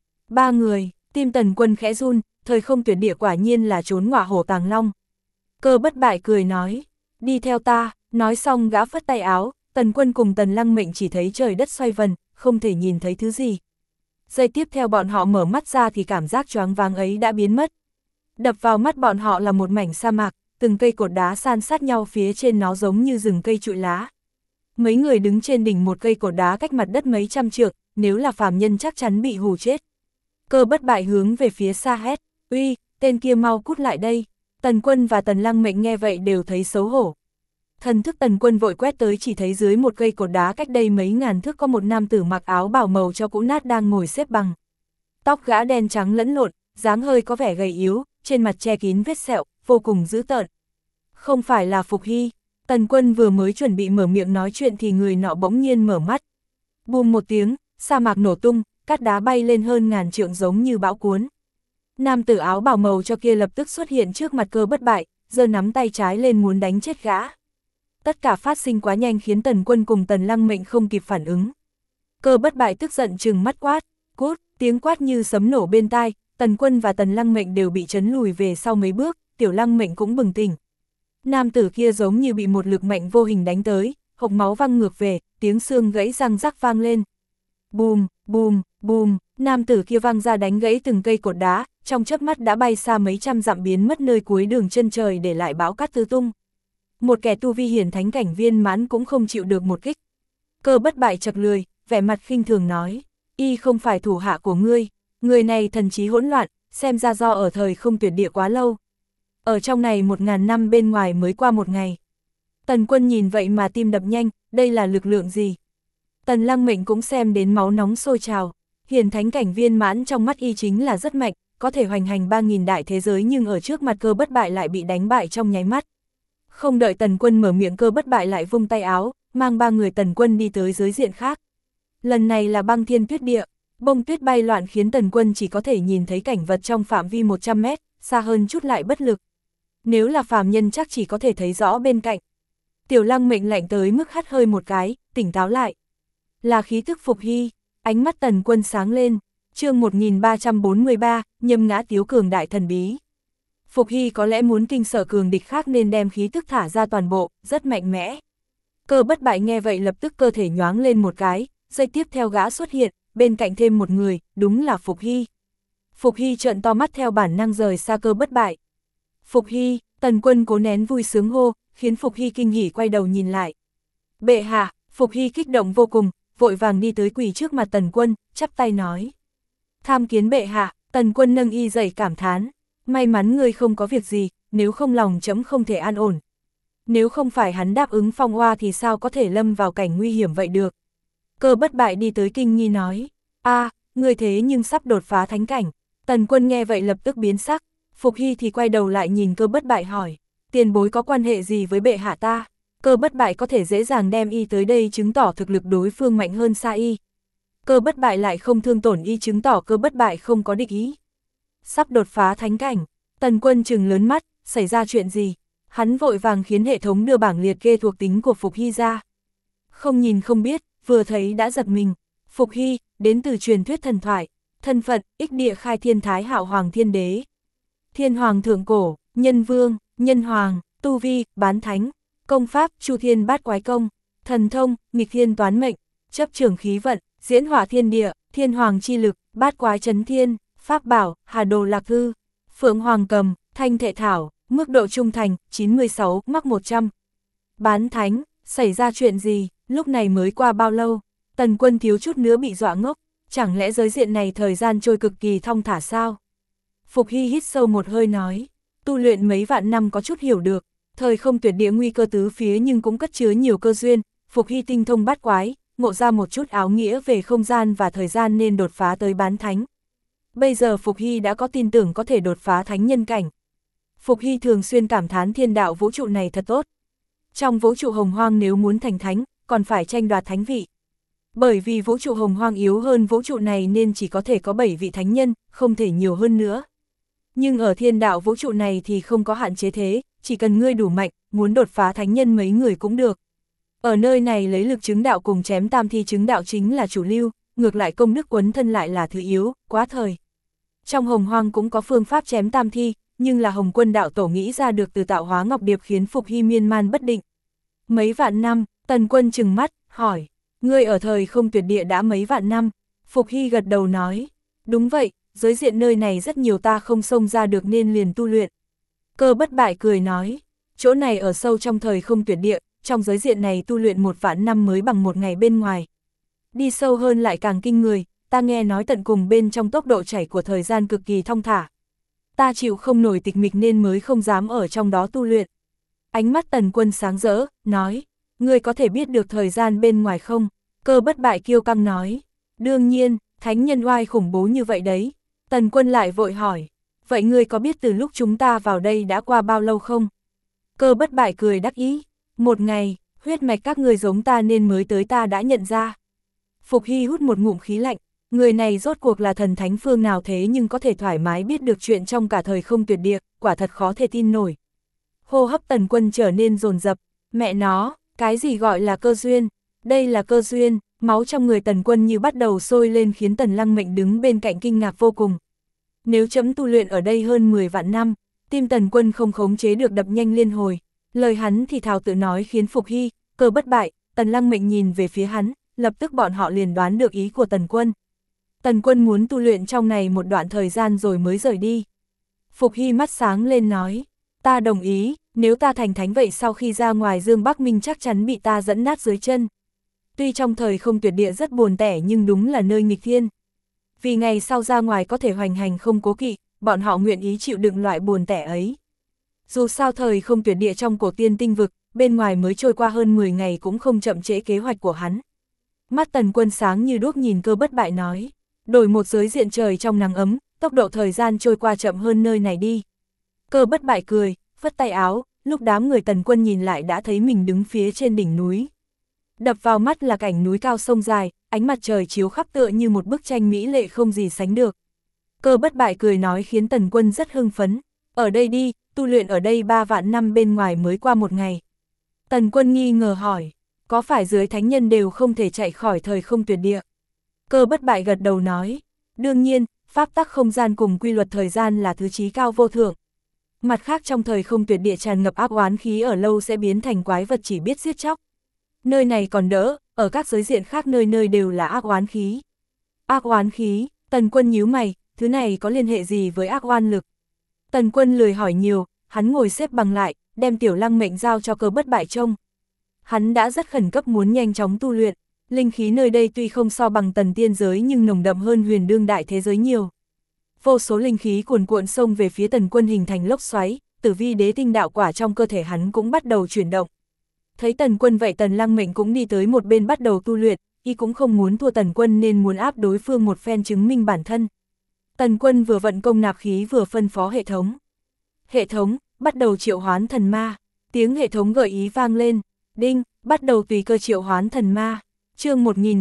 3 người, tim Tần Quân khẽ run, thời không tuyệt địa quả nhiên là trốn ngọa hổ tàng long. Cơ Bất Bại cười nói, đi theo ta, nói xong gã phất tay áo, Tần Quân cùng Tần Lăng Mệnh chỉ thấy trời đất xoay vần, không thể nhìn thấy thứ gì. Giây tiếp theo bọn họ mở mắt ra thì cảm giác choáng váng ấy đã biến mất. Đập vào mắt bọn họ là một mảnh sa mạc, từng cây cột đá san sát nhau phía trên nó giống như rừng cây trụi lá. Mấy người đứng trên đỉnh một cây cột đá cách mặt đất mấy trăm trượng, nếu là phàm nhân chắc chắn bị hù chết. Cơ Bất Bại hướng về phía xa hét, uy, tên kia mau cút lại đây. Tần Quân và Tần Lăng Mệnh nghe vậy đều thấy xấu hổ. Thần thức Tần Quân vội quét tới chỉ thấy dưới một cây cột đá cách đây mấy ngàn thước có một nam tử mặc áo bào màu cho cũ nát đang ngồi xếp bằng. Tóc gã đen trắng lẫn lộn, dáng hơi có vẻ gầy yếu, trên mặt che kín vết sẹo, vô cùng dữ tợn. Không phải là Phục Hy. Tần Quân vừa mới chuẩn bị mở miệng nói chuyện thì người nọ bỗng nhiên mở mắt. Bùm một tiếng, sa mạc nổ tung, cát đá bay lên hơn ngàn trượng giống như bão cuốn. Nam tử áo bào màu cho kia lập tức xuất hiện trước mặt Cơ Bất Bại, giơ nắm tay trái lên muốn đánh chết gã. Tất cả phát sinh quá nhanh khiến Tần Quân cùng Tần Lăng Mệnh không kịp phản ứng. Cơ Bất Bại tức giận trừng mắt quát, cút, tiếng quát như sấm nổ bên tai, Tần Quân và Tần Lăng Mệnh đều bị chấn lùi về sau mấy bước, Tiểu Lăng Mệnh cũng bừng tỉnh. Nam tử kia giống như bị một lực mạnh vô hình đánh tới, hộc máu văng ngược về, tiếng xương gãy răng rắc vang lên. Bùm, bùm, bùm, nam tử kia văng ra đánh gãy từng cây cột đá, trong chớp mắt đã bay xa mấy trăm dặm biến mất nơi cuối đường chân trời để lại bão cát tứ tung. Một kẻ tu vi hiển thánh cảnh viên mãn cũng không chịu được một kích. Cơ Bất Bại chật lười, vẻ mặt khinh thường nói, y không phải thủ hạ của ngươi, người này thần trí hỗn loạn, xem ra do ở thời không tuyệt địa quá lâu. Ở trong này 1000 năm bên ngoài mới qua một ngày. Tần Quân nhìn vậy mà tim đập nhanh, đây là lực lượng gì? Tần Lăng Mệnh cũng xem đến máu nóng sôi trào, hiển thánh cảnh viên mãn trong mắt y chính là rất mạnh, có thể hoành hành 3000 đại thế giới nhưng ở trước mặt Cơ Bất Bại lại bị đánh bại trong nháy mắt. Không đợi Tần Quân mở miệng Cơ Bất Bại lại vung tay áo, mang 3 người Tần Quân đi tới giới diện khác. Lần này là băng thiên tuyết địa, bông tuyết bay loạn khiến Tần Quân chỉ có thể nhìn thấy cảnh vật trong phạm vi 100 mét, xa hơn chút lại bất lực. Nếu là phàm nhân chắc chỉ có thể thấy rõ bên cạnh. Tiểu Lăng Mệnh lạnh tới mức hắt hơi một cái, tỉnh táo lại. Là khí thức Phục Hy, ánh mắt Tần Quân sáng lên, chương 1343, nhâm ngã tiếu cường đại thần bí. Phục Hy có lẽ muốn kinh sợ cường địch khác nên đem khí tức thả ra toàn bộ, rất mạnh mẽ. Cơ Bất Bại nghe vậy lập tức cơ thể nhoáng lên một cái, giây tiếp theo gã xuất hiện, bên cạnh thêm một người, đúng là Phục Hy. Phục Hy trợn to mắt theo bản năng rời xa Cơ Bất Bại. Phục Hy, Tần Quân cố nén vui sướng hô, khiến Phục Hy kinh hỉ quay đầu nhìn lại. Bệ hạ, Phục Hy kích động vô cùng, vội vàng đi tới quỳ trước mặt Tần Quân, chắp tay nói. Tham kiến bệ hạ, Tần Quân nâng y dậy cảm thán. May mắn ngươi không có việc gì, nếu không lòng chấm không thể an ổn. Nếu không phải hắn đáp ứng Phong Oa thì sao có thể lâm vào cảnh nguy hiểm vậy được. Cơ Bất Bại đi tới kinh nghi nói. Ngươi thế nhưng sắp đột phá thánh cảnh. Tần Quân nghe vậy lập tức biến sắc. Phục Hy thì quay đầu lại nhìn Cơ Bất Bại hỏi. Tiền bối có quan hệ gì với bệ hạ ta? Cơ Bất Bại có thể dễ dàng đem y tới đây chứng tỏ thực lực đối phương mạnh hơn xa y. Cơ Bất Bại lại không thương tổn y chứng tỏ Cơ Bất Bại không có địch ý. Sắp đột phá thánh cảnh, Tần Quân trừng lớn mắt, xảy ra chuyện gì? Hắn vội vàng khiến hệ thống đưa bảng liệt kê thuộc tính của Phục Hy ra. Không nhìn không biết, vừa thấy đã giật mình. Phục Hy, đến từ truyền thuyết thần thoại, thân phận, ích địa khai thiên thái hạo hoàng thiên đế. Thiên hoàng thượng cổ, nhân vương, nhân hoàng, tu vi, bán thánh, công pháp, chu thiên bát quái công, thần thông, nghịch thiên toán mệnh, chấp trưởng khí vận, diễn hỏa thiên địa, thiên hoàng chi lực, bát quái chấn thiên, pháp bảo, hà đồ lạc thư, phượng hoàng cầm, thanh thệ thảo, mức độ trung thành, 96, mắc 100. Bán thánh, xảy ra chuyện gì, lúc này mới qua bao lâu? Tần Quân thiếu chút nữa bị dọa ngốc, chẳng lẽ giới diện này thời gian trôi cực kỳ thong thả sao? Phục Hy hít sâu một hơi nói, tu luyện mấy vạn năm có chút hiểu được, thời không tuyệt địa nguy cơ tứ phía nhưng cũng cất chứa nhiều cơ duyên, Phục Hy tinh thông bát quái, ngộ ra một chút áo nghĩa về không gian và thời gian nên đột phá tới bán thánh. Bây giờ Phục Hy đã có tin tưởng có thể đột phá thánh nhân cảnh. Phục Hy thường xuyên cảm thán thiên đạo vũ trụ này thật tốt. Trong vũ trụ hồng hoang nếu muốn thành thánh, còn phải tranh đoạt thánh vị. Bởi vì vũ trụ hồng hoang yếu hơn vũ trụ này nên chỉ có thể có 7 vị thánh nhân, không thể nhiều hơn nữa. Nhưng ở thiên đạo vũ trụ này thì không có hạn chế thế, chỉ cần ngươi đủ mạnh, muốn đột phá thánh nhân mấy người cũng được. Ở nơi này lấy lực chứng đạo cùng chém tam thi chứng đạo chính là chủ lưu, ngược lại công đức quấn thân lại là thứ yếu, quá thời. Trong hồng hoang cũng có phương pháp chém tam thi, nhưng là Hồng Quân đạo tổ nghĩ ra được từ tạo hóa ngọc điệp khiến Phục Hy miên man bất định. Mấy vạn năm, Tần Quân trừng mắt, hỏi, ngươi ở thời không tuyệt địa đã mấy vạn năm? Phục Hy gật đầu nói, đúng vậy, giới diện nơi này rất nhiều ta không xông ra được nên liền tu luyện. Cơ Bất Bại cười nói, chỗ này ở sâu trong thời không tuyệt địa, trong giới diện này tu luyện 1 vạn năm mới bằng 1 ngày bên ngoài. Đi sâu hơn lại càng kinh người, ta nghe nói tận cùng bên trong tốc độ chảy của thời gian cực kỳ thong thả. Ta chịu không nổi tịch mịch nên mới không dám ở trong đó tu luyện. Ánh mắt Tần Quân sáng rỡ, nói, ngươi có thể biết được thời gian bên ngoài không? Cơ Bất Bại kiêu căng nói, đương nhiên, thánh nhân oai khủng bố như vậy đấy. Tần Quân lại vội hỏi, vậy ngươi có biết từ lúc chúng ta vào đây đã qua bao lâu không? Cơ Bất Bại cười đắc ý, 1 ngày, huyết mạch các ngươi giống ta nên mới tới ta đã nhận ra. Phục Hy hút một ngụm khí lạnh, người này rốt cuộc là thần thánh phương nào thế nhưng có thể thoải mái biết được chuyện trong cả thời không tuyệt địa, quả thật khó thể tin nổi. Hô hấp Tần Quân trở nên dồn dập, mẹ nó, cái gì gọi là cơ duyên, đây là cơ duyên, máu trong người Tần Quân như bắt đầu sôi lên khiến Tần Lăng Mệnh đứng bên cạnh kinh ngạc vô cùng. Nếu chấm tu luyện ở đây hơn 10 vạn năm, tim Tần Quân không khống chế được đập nhanh liên hồi, lời hắn thì thào tự nói khiến Phục Hy, Cơ Bất Bại, Tần Lăng Mệnh nhìn về phía hắn, lập tức bọn họ liền đoán được ý của Tần Quân. Tần Quân muốn tu luyện trong này một đoạn thời gian rồi mới rời đi. Phục Hy mắt sáng lên nói, ta đồng ý, nếu ta thành thánh vậy sau khi ra ngoài Dương Bắc Minh chắc chắn bị ta dẫn nát dưới chân. Tuy trong thời không tuyệt địa rất buồn tẻ nhưng đúng là nơi nghịch thiên. Vì ngày sau ra ngoài có thể hoành hành không cố kỵ, bọn họ nguyện ý chịu đựng loại buồn tẻ ấy. Dù sao thời không tuyệt địa trong cổ tiên tinh vực, bên ngoài mới trôi qua hơn 10 ngày cũng không chậm trễ kế hoạch của hắn. Mắt Tần Quân sáng như đuốc nhìn Cơ Bất Bại nói, đổi một giới diện trời trong nắng ấm, tốc độ thời gian trôi qua chậm hơn nơi này đi. Cơ Bất Bại cười, phất tay áo, lúc đám người Tần Quân nhìn lại đã thấy mình đứng phía trên đỉnh núi. Đập vào mắt là cảnh núi cao sông dài, ánh mặt trời chiếu khắp tựa như một bức tranh mỹ lệ không gì sánh được. Cơ Bất Bại cười nói khiến Tần Quân rất hưng phấn, ở đây đi, tu luyện ở đây 3 vạn năm bên ngoài mới qua 1 ngày. Tần Quân nghi ngờ hỏi, có phải dưới thánh nhân đều không thể chạy khỏi thời không tuyệt địa? Cơ Bất Bại gật đầu nói, đương nhiên, pháp tắc không gian cùng quy luật thời gian là thứ chí cao vô thượng. Mặt khác trong thời không tuyệt địa tràn ngập ác oán khí ở lâu sẽ biến thành quái vật chỉ biết giết chóc. Nơi này còn đỡ, ở các giới diện khác nơi nơi đều là ác oán khí. Ác oán khí, Tần Quân nhíu mày, thứ này có liên hệ gì với ác oan lực? Tần Quân lười hỏi nhiều, hắn ngồi xếp bằng lại, đem Tiểu Lăng Mệnh giao cho Cơ Bất Bại trông. Hắn đã rất khẩn cấp muốn nhanh chóng tu luyện, linh khí nơi đây tuy không so bằng Tần tiên giới nhưng nồng đậm hơn huyền đương đại thế giới nhiều. Vô số linh khí cuồn cuộn xông về phía Tần Quân hình thành lốc xoáy, tử vi đế tinh đạo quả trong cơ thể hắn cũng bắt đầu chuyển động. Thấy Tần Quân vậy Tần Lăng Mệnh cũng đi tới một bên bắt đầu tu luyện, y cũng không muốn thua Tần Quân nên muốn áp đối phương một phen chứng minh bản thân. Tần Quân vừa vận công nạp khí vừa phân phó hệ thống. Hệ thống, bắt đầu triệu hoán thần ma. Tiếng hệ thống gợi ý vang lên. Đinh, bắt đầu tùy cơ triệu hoán thần ma. Chương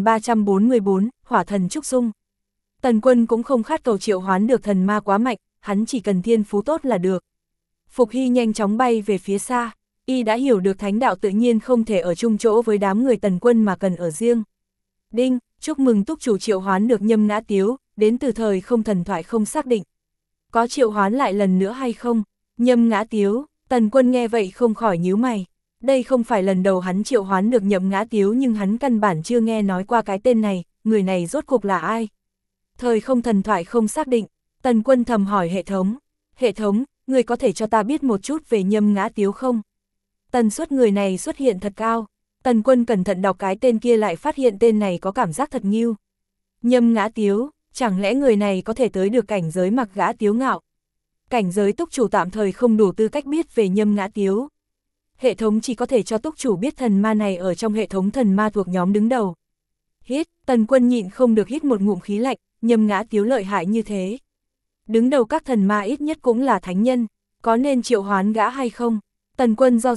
1344, Hỏa thần trúc dung. Tần Quân cũng không khát cầu triệu hoán được thần ma quá mạnh, hắn chỉ cần thiên phú tốt là được. Phục Hy nhanh chóng bay về phía xa, y đã hiểu được thánh đạo tự nhiên không thể ở chung chỗ với đám người Tần Quân mà cần ở riêng. Đinh, chúc mừng túc chủ triệu hoán được Nhâm Ngã Tiếu, đến từ thời không thần thoại không xác định. Có triệu hoán lại lần nữa hay không? Nhâm Ngã Tiếu, Tần Quân nghe vậy không khỏi nhíu mày. Đây không phải lần đầu hắn triệu hoán được Nhâm Ngã Tiếu nhưng hắn căn bản chưa nghe nói qua cái tên này, người này rốt cuộc là ai? Thời không thần thoại không xác định, Tần Quân thầm hỏi hệ thống. Hệ thống, người có thể cho ta biết một chút về Nhâm Ngã Tiếu không? Tần suất người này xuất hiện thật cao. Tần Quân cẩn thận đọc cái tên kia lại phát hiện tên này có cảm giác thật nghiêu. Nhâm Ngã Tiếu, chẳng lẽ người này có thể tới được cảnh giới Mặc Gã Tiếu Ngạo? Cảnh giới túc chủ tạm thời không đủ tư cách biết về Nhâm Ngã Tiếu. Hệ thống chỉ có thể cho túc chủ biết thần ma này ở trong hệ thống thần ma thuộc nhóm đứng đầu. Hít, Tần Quân nhịn không được hít một ngụm khí lạnh, Nhâm Ngã Tiếu lợi hại như thế. Đứng đầu các thần ma ít nhất cũng là thánh nhân, có nên triệu hoán gã hay không? Tần Quân do dự,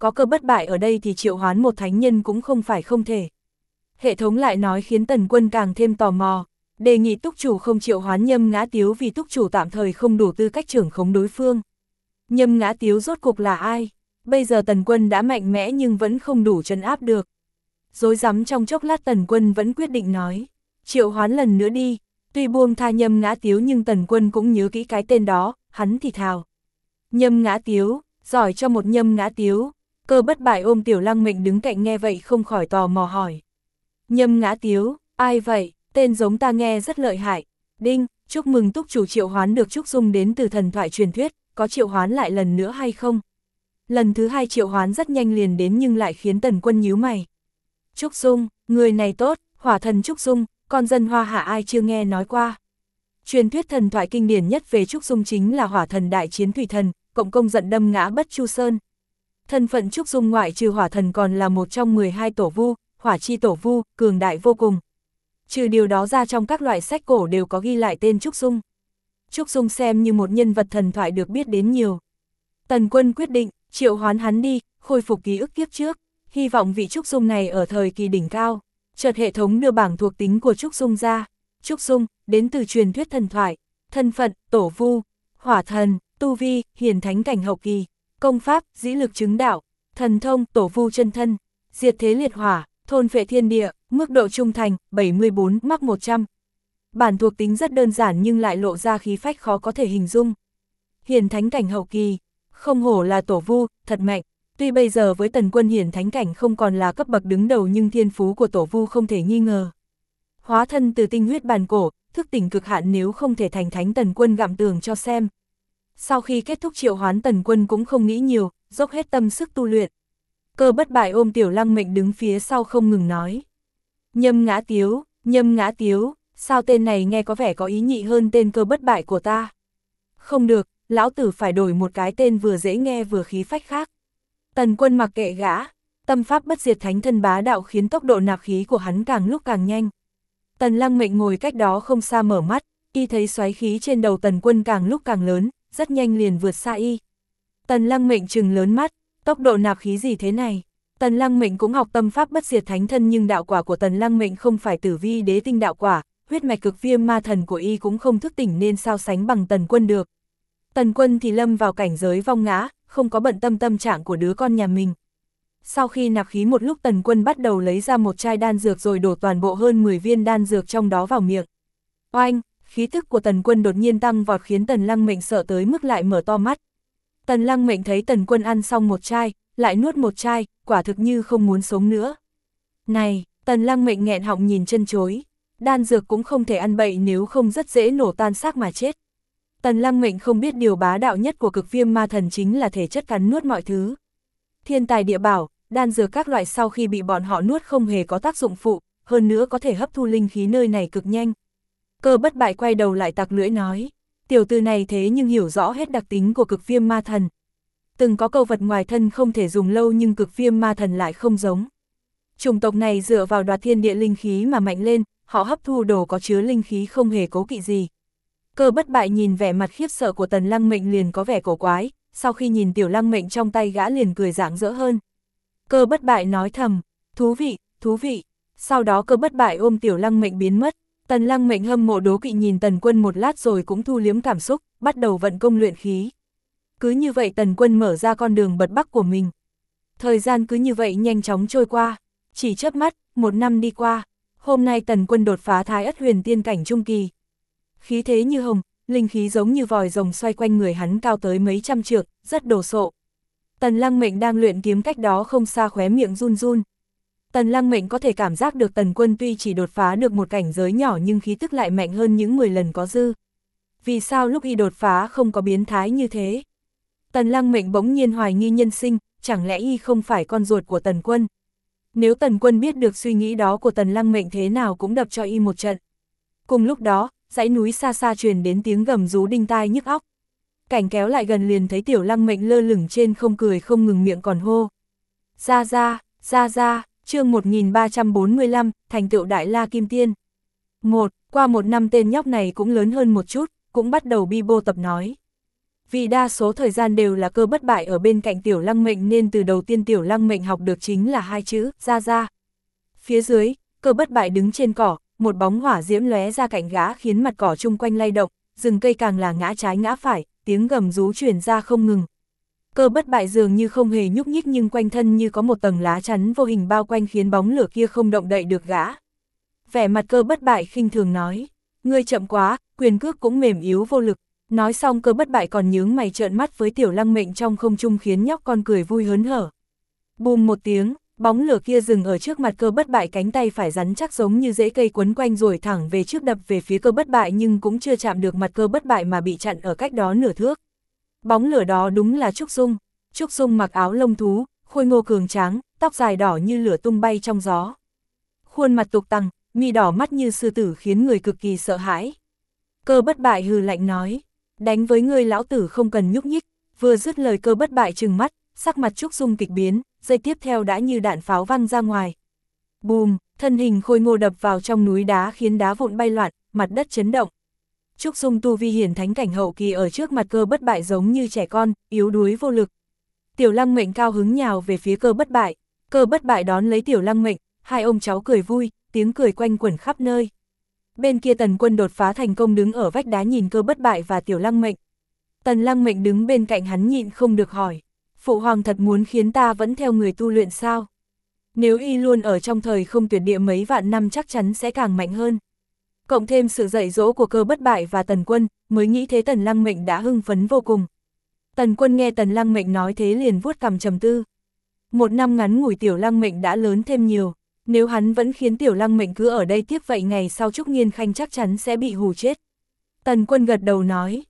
có Cơ Bất Bại ở đây thì triệu hoán một thánh nhân cũng không phải không thể. Hệ thống lại nói khiến Tần Quân càng thêm tò mò, đề nghị túc chủ không triệu hoán Nhâm Ngã Tiếu vì túc chủ tạm thời không đủ tư cách trưởng khống đối phương. Nhâm Ngã Tiếu rốt cuộc là ai? Bây giờ Tần Quân đã mạnh mẽ nhưng vẫn không đủ trấn áp được. Rối rắm trong chốc lát Tần Quân vẫn quyết định nói, triệu hoán lần nữa đi. Tuy buông tha Nhâm Ngã Tiếu nhưng Tần Quân cũng nhớ kỹ cái tên đó, hắn thì thào. Nhâm Ngã Tiếu, giỏi cho một Nhâm Ngã Tiếu. Cơ Bất Bại ôm Tiểu Lăng Mệnh đứng cạnh nghe vậy không khỏi tò mò hỏi. Nhâm Ngã Tiếu, ai vậy? Tên giống ta nghe rất lợi hại. Đinh, chúc mừng túc chủ triệu hoán được Trúc Dung đến từ thần thoại truyền thuyết, có triệu hoán lại lần nữa hay không? Lần thứ 2 triệu hoán rất nhanh liền đến nhưng lại khiến Tần Quân nhíu mày. Trúc Dung, người này tốt, hỏa thần Trúc Dung, con dân Hoa Hạ ai chưa nghe nói qua. Truyền thuyết thần thoại kinh điển nhất về Trúc Dung chính là hỏa thần đại chiến thủy thần, cộng công giận đâm ngã Bất Chu Sơn. Thân phận Trúc Dung ngoại trừ hỏa thần còn là một trong 12 tổ vu, hỏa chi tổ vu, cường đại vô cùng. Trừ điều đó ra trong các loại sách cổ đều có ghi lại tên Trúc Dung. Trúc Dung xem như một nhân vật thần thoại được biết đến nhiều. Tần Quân quyết định, triệu hoán hắn đi, khôi phục ký ức kiếp trước, hy vọng vị Trúc Dung này ở thời kỳ đỉnh cao. Chợt hệ thống đưa bảng thuộc tính của Trúc Dung ra. Trúc Dung, đến từ truyền thuyết thần thoại, thân phận, tổ vu, hỏa thần, tu vi, hiển thánh cảnh hậu kỳ, công pháp, dĩ lực chứng đạo, thần thông, tổ vu chân thân, diệt thế liệt hỏa, thôn phệ thiên địa, mức độ trung thành, 74, mắc 100. Bản thuộc tính rất đơn giản nhưng lại lộ ra khí phách khó có thể hình dung. Hiển thánh cảnh hậu kỳ, không hổ là tổ vu, thật mạnh. Tuy bây giờ với Tần Quân hiển thánh cảnh không còn là cấp bậc đứng đầu nhưng thiên phú của tổ vu không thể nghi ngờ. Hóa thân từ tinh huyết bàn cổ, thức tỉnh cực hạn nếu không thể thành thánh Tần Quân gặm tường cho xem. Sau khi kết thúc triệu hoán Tần Quân cũng không nghĩ nhiều, dốc hết tâm sức tu luyện. Cơ Bất Bại ôm Tiểu Lăng Mệnh đứng phía sau không ngừng nói. Nhâm Ngã Tiếu, Nhâm Ngã Tiếu, sao tên này nghe có vẻ có ý nhị hơn tên Cơ Bất Bại của ta? Không được, lão tử phải đổi một cái tên vừa dễ nghe vừa khí phách khác. Tần Quân mặc kệ gã, tâm pháp bất diệt thánh thân bá đạo khiến tốc độ nạp khí của hắn càng lúc càng nhanh. Tần Lăng Mệnh ngồi cách đó không xa mở mắt, y thấy xoáy khí trên đầu Tần Quân càng lúc càng lớn, rất nhanh liền vượt xa y. Tần Lăng Mệnh trừng lớn mắt, tốc độ nạp khí gì thế này? Tần Lăng Mệnh cũng học tâm pháp bất diệt thánh thân nhưng đạo quả của Tần Lăng Mệnh không phải tử vi đế tinh đạo quả, huyết mạch cực viêm ma thần của y cũng không thức tỉnh nên sao sánh bằng Tần Quân được. Tần Quân thì lâm vào cảnh giới vong ngã, không có bận tâm tâm trạng của đứa con nhà mình. Sau khi nạp khí một lúc Tần Quân bắt đầu lấy ra một chai đan dược rồi đổ toàn bộ hơn 10 viên đan dược trong đó vào miệng. Oanh, khí tức của Tần Quân đột nhiên tăng vọt khiến Tần Lăng Mệnh sợ tới mức lại mở to mắt. Tần Lăng Mệnh thấy Tần Quân ăn xong một chai, lại nuốt một chai, quả thực như không muốn sống nữa. Này, Tần Lăng Mệnh nghẹn họng nhìn chân chối, đan dược cũng không thể ăn bậy nếu không rất dễ nổ tan xác mà chết. Tần Lăng Mệnh không biết điều bá đạo nhất của cực viêm ma thần chính là thể chất cắn nuốt mọi thứ. Thiên tài địa bảo, đan dược các loại sau khi bị bọn họ nuốt không hề có tác dụng phụ, hơn nữa có thể hấp thu linh khí nơi này cực nhanh. Cơ Bất Bại quay đầu lại tặc lưỡi nói, tiểu tử này thế nhưng hiểu rõ hết đặc tính của cực viêm ma thần. Từng có câu vật ngoài thân không thể dùng lâu nhưng cực viêm ma thần lại không giống. Chủng tộc này dựa vào đoạt thiên địa linh khí mà mạnh lên, họ hấp thu đồ có chứa linh khí không hề cố kỵ gì. Cơ Bất Bại nhìn vẻ mặt khiếp sợ của Tần Lăng Mệnh liền có vẻ cổ quái, sau khi nhìn Tiểu Lăng Mệnh trong tay gã liền cười rạng rỡ hơn. Cơ Bất Bại nói thầm, thú vị, thú vị. Sau đó Cơ Bất Bại ôm Tiểu Lăng Mệnh biến mất. Tần Lăng Mệnh hâm mộ đố kỵ nhìn Tần Quân một lát rồi cũng thu liếm cảm xúc, bắt đầu vận công luyện khí. Cứ như vậy Tần Quân mở ra con đường bật bắc của mình. Thời gian cứ như vậy nhanh chóng trôi qua, chỉ chớp mắt, 1 năm đi qua. Hôm nay Tần Quân đột phá Thái Ất Huyền Tiên cảnh trung kỳ. Khí thế như hồng, linh khí giống như vòi rồng xoay quanh người hắn cao tới mấy trăm trượng, rất đồ sộ. Tần Lăng Mệnh đang luyện kiếm cách đó không xa khóe miệng run run. Tần Lăng Mệnh có thể cảm giác được Tần Quân tuy chỉ đột phá được một cảnh giới nhỏ nhưng khí tức lại mạnh hơn những 10 lần có dư. Vì sao lúc y đột phá không có biến thái như thế? Tần Lăng Mệnh bỗng nhiên hoài nghi nhân sinh, chẳng lẽ y không phải con ruột của Tần Quân? Nếu Tần Quân biết được suy nghĩ đó của Tần Lăng Mệnh thế nào cũng đập cho y một trận. Cùng lúc đó, dãy núi xa xa truyền đến tiếng gầm rú đinh tai nhức óc. Cảnh kéo lại gần liền thấy Tiểu Lăng Mệnh lơ lửng trên không cười không ngừng miệng còn hô. Ra ra, ra ra, chương 1345, thành tựu Đại La Kim Tiên. Qua một năm tên nhóc này cũng lớn hơn một chút, cũng bắt đầu bi bô tập nói. Vì đa số thời gian đều là Cơ Bất Bại ở bên cạnh Tiểu Lăng Mệnh nên từ đầu tiên Tiểu Lăng Mệnh học được chính là hai chữ, ra ra. Phía dưới, Cơ Bất Bại đứng trên cỏ, một bóng hỏa diễm lóe ra cạnh gã khiến mặt cỏ chung quanh lay động, rừng cây càng là ngã trái ngã phải, tiếng gầm rú truyền ra không ngừng. Cơ Bất Bại dường như không hề nhúc nhích nhưng quanh thân như có một tầng lá chắn vô hình bao quanh khiến bóng lửa kia không động đậy được gã. Vẻ mặt Cơ Bất Bại khinh thường nói, ngươi chậm quá, quyền cước cũng mềm yếu vô lực. Nói xong Cơ Bất Bại còn nhướng mày trợn mắt với Tiểu Lăng Mệnh trong không trung khiến nhóc con cười vui hớn hở. Bùm một tiếng, bóng lửa kia dừng ở trước mặt Cơ Bất Bại, cánh tay phải rắn chắc giống như rễ cây quấn quanh rồi thẳng về trước đập về phía Cơ Bất Bại nhưng cũng chưa chạm được mặt Cơ Bất Bại mà bị chặn ở cách đó nửa thước. Bóng lửa đó đúng là Trúc Dung. Trúc Dung mặc áo lông thú, khôi ngô cường tráng, tóc dài đỏ như lửa tung bay trong gió. Khuôn mặt tục tằng, mi đỏ mắt như sư tử khiến người cực kỳ sợ hãi. Cơ Bất Bại hừ lạnh nói, đánh với ngươi lão tử không cần nhúc nhích. Vừa dứt lời Cơ Bất Bại trừng mắt, sắc mặt Trúc Dung kịch biến, giây tiếp theo đã như đạn pháo văng ra ngoài. Bùm, thân hình khôi ngô đập vào trong núi đá khiến đá vụn bay loạn, mặt đất chấn động. Trúc Dung tu vi hiển thánh cảnh hậu kỳ ở trước mặt Cơ Bất Bại giống như trẻ con, yếu đuối vô lực. Tiểu Lăng Mệnh cao hứng nhào về phía Cơ Bất Bại, Cơ Bất Bại đón lấy Tiểu Lăng Mệnh, hai ông cháu cười vui, tiếng cười quanh quẩn khắp nơi. Bên kia Tần Quân đột phá thành công đứng ở vách đá nhìn Cơ Bất Bại và Tiểu Lăng Mệnh. Tần Lăng Mệnh đứng bên cạnh hắn nhịn không được hỏi, Phụ Hoàng thật muốn khiến ta vẫn theo người tu luyện sao? Nếu y luôn ở trong thời không tuyệt địa mấy vạn năm chắc chắn sẽ càng mạnh hơn. Cộng thêm sự dạy dỗ của Cơ Bất Bại và Tần Quân, mới nghĩ thế Tần Lăng Mệnh đã hưng phấn vô cùng. Tần Quân nghe Tần Lăng Mệnh nói thế liền vuốt cằm trầm tư. Một năm ngắn ngủi Tiểu Lăng Mệnh đã lớn thêm nhiều, nếu hắn vẫn khiến Tiểu Lăng Mệnh cứ ở đây tiếp vậy ngày sau Trúc Nghiên Khanh chắc chắn sẽ bị hù chết. Tần Quân gật đầu nói,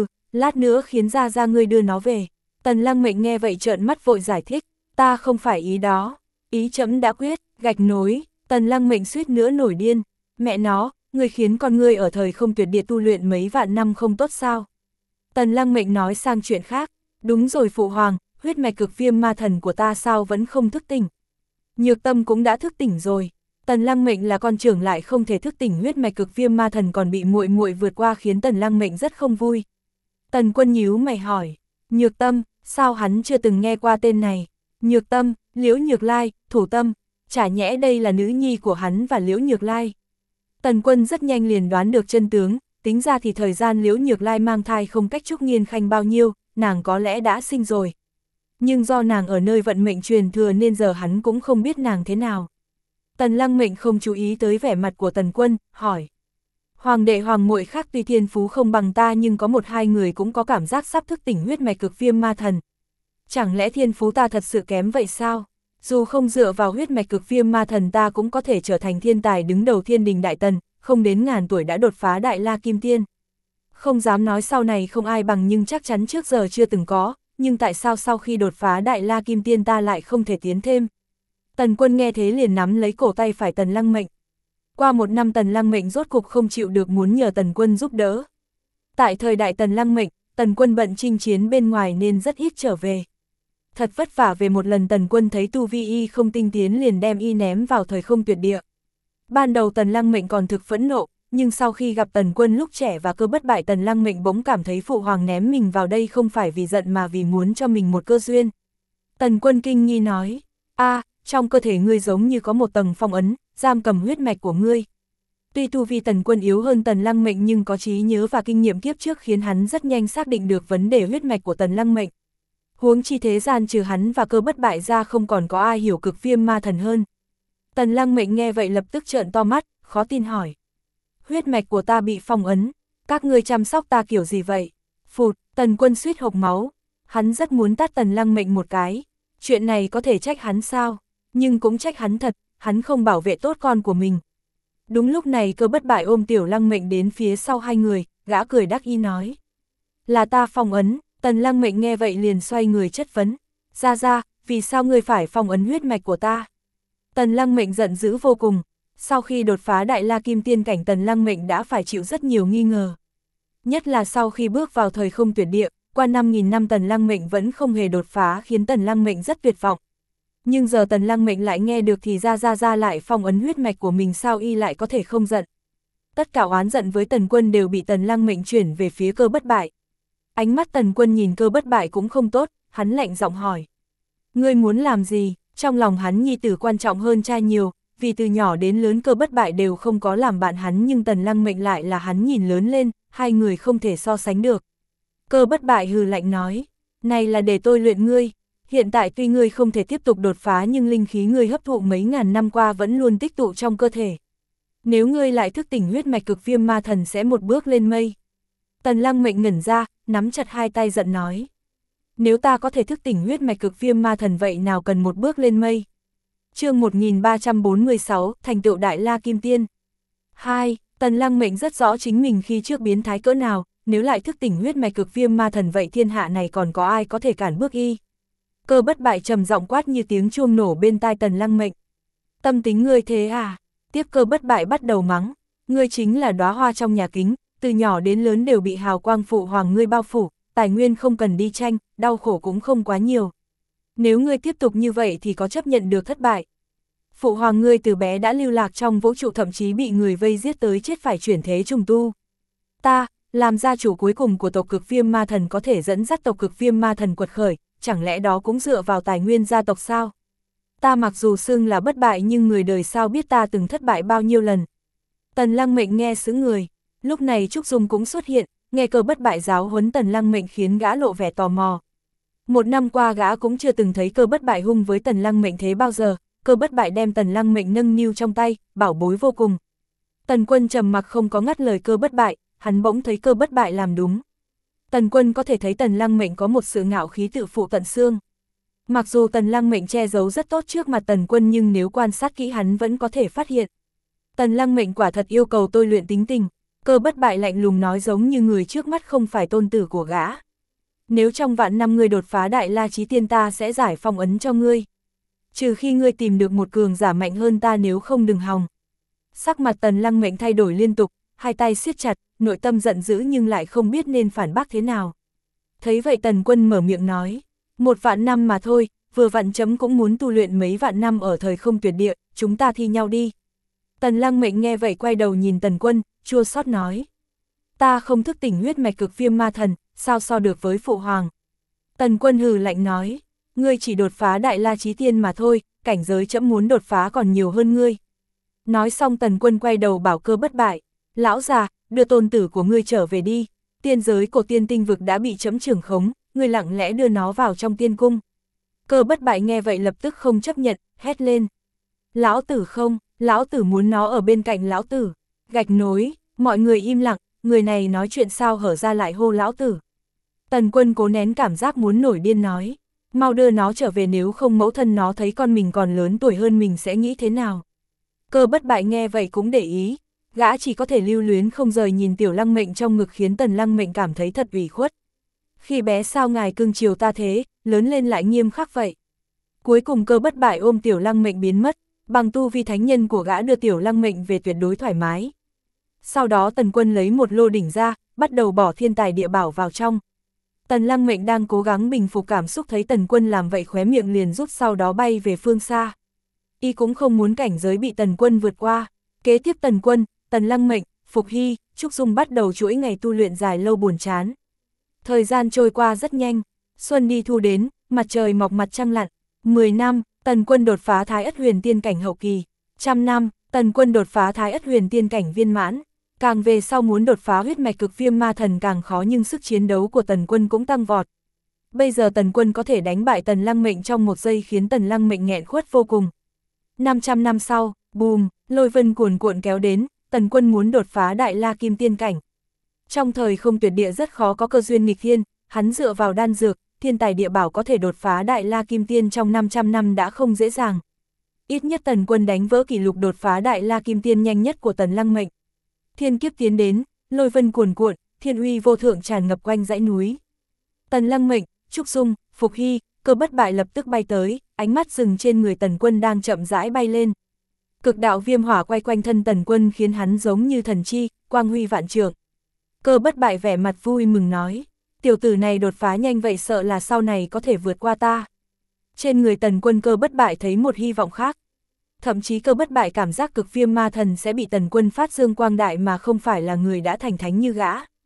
lát nữa khiến ra ra ngươi đưa nó về. Tần Lăng Mệnh nghe vậy trợn mắt vội giải thích, ta không phải ý đó, ý trẫm đã quyết, gạch nối. Tần Lăng Mệnh suýt nữa nổi điên, mẹ nó, ngươi khiến con ngươi ở thời không tuyệt địa tu luyện mấy vạn năm không tốt sao? Tần Lăng Mệnh nói sang chuyện khác, đúng rồi Phụ Hoàng, huyết mạch cực viêm ma thần của ta sao vẫn không thức tỉnh? Nhược Tâm cũng đã thức tỉnh rồi. Tần Lăng Mệnh là con trưởng lại không thể thức tỉnh huyết mạch cực viêm ma thần còn bị muội muội vượt qua khiến Tần Lăng Mệnh rất không vui. Tần Quân nhíu mày hỏi, Nhược Tâm, sao hắn chưa từng nghe qua tên này? Nhược Tâm, Liễu Nhược Lai, Thủ Tâm, chả nhẽ đây là nữ nhi của hắn và Liễu Nhược Lai? Tần Quân rất nhanh liền đoán được chân tướng, tính ra thì thời gian Liễu Nhược Lai mang thai không cách Trúc Nghiên Khanh bao nhiêu, nàng có lẽ đã sinh rồi. Nhưng do nàng ở nơi vận mệnh truyền thừa nên giờ hắn cũng không biết nàng thế nào. Tần Lăng Mệnh không chú ý tới vẻ mặt của Tần Quân, hỏi. Hoàng đệ hoàng muội khác tuy thiên phú không bằng ta nhưng có một hai người cũng có cảm giác sắp thức tỉnh huyết mạch cực viêm ma thần. Chẳng lẽ thiên phú ta thật sự kém vậy sao? Dù không dựa vào huyết mạch cực viêm ma thần ta cũng có thể trở thành thiên tài đứng đầu thiên đình đại tần, không đến ngàn tuổi đã đột phá đại la kim tiên. Không dám nói sau này không ai bằng nhưng chắc chắn trước giờ chưa từng có, nhưng tại sao sau khi đột phá đại la kim tiên ta lại không thể tiến thêm? Tần Quân nghe thế liền nắm lấy cổ tay phải Tần Lăng Mệnh. Qua một năm Tần Lăng Mệnh rốt cục không chịu được muốn nhờ Tần Quân giúp đỡ. Tại thời đại Tần Lăng Mệnh, Tần Quân bận chinh chiến bên ngoài nên rất ít trở về. Thật vất vả về một lần Tần Quân thấy tu vi y không tinh tiến liền đem y ném vào thời không tuyệt địa. Ban đầu Tần Lăng Mệnh còn thực phẫn nộ, nhưng sau khi gặp Tần Quân lúc trẻ và Cơ Bất Bại Tần Lăng Mệnh bỗng cảm thấy Phụ Hoàng ném mình vào đây không phải vì giận mà vì muốn cho mình một cơ duyên. Tần Quân kinh nghi nói, trong cơ thể ngươi giống như có một tầng phong ấn, giam cầm huyết mạch của ngươi. Tuy tu vi Tần Quân yếu hơn Tần Lăng Mệnh nhưng có trí nhớ và kinh nghiệm kiếp trước khiến hắn rất nhanh xác định được vấn đề huyết mạch của Tần Lăng Mệnh. Huống chi thế gian trừ hắn và Cơ Bất Bại ra không còn có ai hiểu cực viêm ma thần hơn. Tần Lăng Mệnh nghe vậy lập tức trợn to mắt, khó tin hỏi. Huyết mạch của ta bị phong ấn, các ngươi chăm sóc ta kiểu gì vậy? Phụt, Tần Quân suýt hộc máu, hắn rất muốn tát Tần Lăng Mệnh một cái. Chuyện này có thể trách hắn sao? Nhưng cũng trách hắn thật, hắn không bảo vệ tốt con của mình. Đúng lúc này Cơ Bất Bại ôm Tiểu Lăng Mệnh đến phía sau hai người, gã cười đắc ý nói. Là ta phong ấn. Tần Lăng Mệnh nghe vậy liền xoay người chất vấn. Ra, vì sao ngươi phải phong ấn huyết mạch của ta? Tần Lăng Mệnh giận dữ vô cùng. Sau khi đột phá đại la kim tiên cảnh Tần Lăng Mệnh đã phải chịu rất nhiều nghi ngờ. Nhất là sau khi bước vào thời không tuyệt địa, qua 5.000 năm Tần Lăng Mệnh vẫn không hề đột phá khiến Tần Lăng Mệnh rất tuyệt vọng. Nhưng giờ Tần Lăng Mệnh lại nghe được thì ra lại phong ấn huyết mạch của mình sao y lại có thể không giận. Tất cả oán giận với Tần Quân đều bị Tần Lăng Mệnh chuyển về phía Cơ Bất Bại. Ánh mắt Tần Quân nhìn Cơ Bất Bại cũng không tốt, hắn lạnh giọng hỏi. Ngươi muốn làm gì? Trong lòng hắn nhi tử quan trọng hơn cha nhiều, vì từ nhỏ đến lớn Cơ Bất Bại đều không có làm bạn hắn nhưng Tần Lăng Mệnh lại là hắn nhìn lớn lên, hai người không thể so sánh được. Cơ Bất Bại hừ lạnh nói, này là để tôi luyện ngươi, hiện tại tuy ngươi không thể tiếp tục đột phá nhưng linh khí ngươi hấp thụ mấy ngàn năm qua vẫn luôn tích tụ trong cơ thể. Nếu ngươi lại thức tỉnh huyết mạch cực viêm ma thần sẽ một bước lên mây. Tần Lăng Mệnh ngẩn ra, nắm chặt hai tay giận nói. Nếu ta có thể thức tỉnh huyết mạch cực viêm ma thần vậy nào cần một bước lên mây. Chương 1346, thành tựu Đại La Kim Tiên. 2. Tần Lăng Mệnh rất rõ chính mình khi trước biến thái cỡ nào, nếu lại thức tỉnh huyết mạch cực viêm ma thần vậy thiên hạ này còn có ai có thể cản bước y. Cơ Bất Bại trầm giọng quát như tiếng chuông nổ bên tai Tần Lăng Mệnh. Tâm tính ngươi thế à? Tiếp Cơ Bất Bại bắt đầu mắng, ngươi chính là đóa hoa trong nhà kính, từ nhỏ đến lớn đều bị hào quang phụ hoàng ngươi bao phủ, tài nguyên không cần đi tranh, đau khổ cũng không quá nhiều. Nếu ngươi tiếp tục như vậy thì có chấp nhận được thất bại. Phụ hoàng ngươi từ bé đã lưu lạc trong vũ trụ, thậm chí bị người vây giết tới chết phải chuyển thế trùng tu. Ta, làm gia chủ cuối cùng của tộc Cực Viêm Ma Thần có thể dẫn dắt tộc Cực Viêm Ma Thần quật khởi, chẳng lẽ đó cũng dựa vào tài nguyên gia tộc sao? Ta mặc dù xưng là bất bại nhưng người đời sao biết ta từng thất bại bao nhiêu lần. Tần Lăng Mệnh nghe sững người, lúc này Trúc Dung cũng xuất hiện, nghe Cơ Bất Bại giáo huấn Tần Lăng Mệnh khiến gã lộ vẻ tò mò. Một năm qua gã cũng chưa từng thấy Cơ Bất Bại hung với Tần Lăng Mệnh thế bao giờ, Cơ Bất Bại đem Tần Lăng Mệnh nâng niu trong tay, bảo bối vô cùng. Tần Quân trầm mặc không có ngắt lời Cơ Bất Bại, hắn bỗng thấy Cơ Bất Bại làm đúng. Tần Quân có thể thấy Tần Lăng Mệnh có một sự ngạo khí tự phụ tận xương. Mặc dù Tần Lăng Mệnh che giấu rất tốt trước mặt Tần Quân nhưng nếu quan sát kỹ hắn vẫn có thể phát hiện. Tần Lăng Mệnh quả thật yêu cầu tôi luyện tính tình. Cơ Bất Bại lạnh lùng nói giống như người trước mắt không phải tôn tử của gã. Nếu trong vạn năm ngươi đột phá Đại La Chí Tiên ta sẽ giải phong ấn cho ngươi. Trừ khi ngươi tìm được một cường giả mạnh hơn ta, nếu không đừng hòng. Sắc mặt Tần Lăng Mệnh thay đổi liên tục, hai tay siết chặt, nội tâm giận dữ nhưng lại không biết nên phản bác thế nào. Thấy vậy Tần Quân mở miệng nói, 1 vạn năm mà thôi, vừa vặn chấm cũng muốn tu luyện mấy vạn năm ở thời không tuyệt địa, chúng ta thi nhau đi. Tần Lăng Mệnh nghe vậy quay đầu nhìn Tần Quân, chua xót nói. Ta không thức tỉnh huyết mạch cực viêm ma thần, sao so được với phụ hoàng. Tần Quân hừ lạnh nói, ngươi chỉ đột phá Đại La Chí Tiên mà thôi, cảnh giới chấm muốn đột phá còn nhiều hơn ngươi. Nói xong Tần Quân quay đầu bảo Cơ Bất Bại, lão già, đưa tôn tử của ngươi trở về đi, tiên giới của tiên tinh vực đã bị chấm trưởng khống, ngươi lặng lẽ đưa nó vào trong tiên cung. Cơ Bất Bại nghe vậy lập tức không chấp nhận, hét lên. Lão tử không, lão tử muốn nó ở bên cạnh lão tử. Gạch nối, mọi người im lặng, người này nói chuyện sao hở ra lại hô lão tử. Tần Quân cố nén cảm giác muốn nổi điên nói, mau đưa nó trở về, nếu không mẫu thân nó thấy con mình còn lớn tuổi hơn mình sẽ nghĩ thế nào. Cơ Bất Bại nghe vậy cũng để ý, gã chỉ có thể lưu luyến không rời nhìn Tiểu Lăng Mệnh trong ngực khiến Tần Lăng Mệnh cảm thấy thật ủy khuất. Khi bé sao ngài cưng chiều ta thế, lớn lên lại nghiêm khắc vậy. Cuối cùng Cơ Bất Bại ôm Tiểu Lăng Mệnh biến mất, bằng tu vi thánh nhân của gã đưa Tiểu Lăng Mệnh về tuyệt đối thoải mái. Sau đó Tần Quân lấy một lô đỉnh ra, bắt đầu bỏ thiên tài địa bảo vào trong. Tần Lăng Mệnh đang cố gắng bình phục cảm xúc thấy Tần Quân làm vậy khóe miệng liền rút, sau đó bay về phương xa. Y cũng không muốn cảnh giới bị Tần Quân vượt qua. Kế tiếp Tần Quân, Tần Lăng Mệnh, Phục Hy, Trúc Dung bắt đầu chuỗi ngày tu luyện dài lâu buồn chán. Thời gian trôi qua rất nhanh, xuân đi thu đến, mặt trời mọc mặt trăng lặn. 10 năm, Tần Quân đột phá Thái Ất Huyền Tiên cảnh hậu kỳ. 100 năm, Tần Quân đột phá Thái Ất Huyền Tiên cảnh viên mãn. Càng về sau muốn đột phá huyết mạch cực viêm ma thần càng khó, nhưng sức chiến đấu của Tần Quân cũng tăng vọt. Bây giờ Tần Quân có thể đánh bại Tần Lăng Mệnh trong một giây khiến Tần Lăng Mệnh nghẹn khuất vô cùng. 500 năm sau, bùm, lôi vân cuồn cuộn kéo đến, Tần Quân muốn đột phá Đại La Kim Tiên cảnh. Trong thời không tuyệt địa rất khó có cơ duyên nghịch thiên, hắn dựa vào đan dược, thiên tài địa bảo có thể đột phá Đại La Kim Tiên trong 500 năm đã không dễ dàng. Ít nhất Tần Quân đánh vỡ kỷ lục đột phá Đại La Kim Tiên nhanh nhất của Tần Lăng Mệnh. Thiên kiếp tiến đến, lôi vân cuồn cuộn, thiên uy vô thượng tràn ngập quanh dãy núi. Tần Lăng Mệnh, Trúc Dung, Phục Hy, Cơ Bất Bại lập tức bay tới, ánh mắt dừng trên người Tần Quân đang chậm rãi bay lên. Cực đạo viêm hỏa quay quanh thân Tần Quân khiến hắn giống như thần chi, quang huy vạn trượng. Cơ Bất Bại vẻ mặt vui mừng nói, tiểu tử này đột phá nhanh vậy sợ là sau này có thể vượt qua ta. Trên người Tần Quân Cơ Bất Bại thấy một hy vọng khác. Thậm chí Cơ Bất Bại cảm giác cực viêm ma thần sẽ bị Tần Quân phát dương quang đại mà không phải là người đã thành thánh như gã.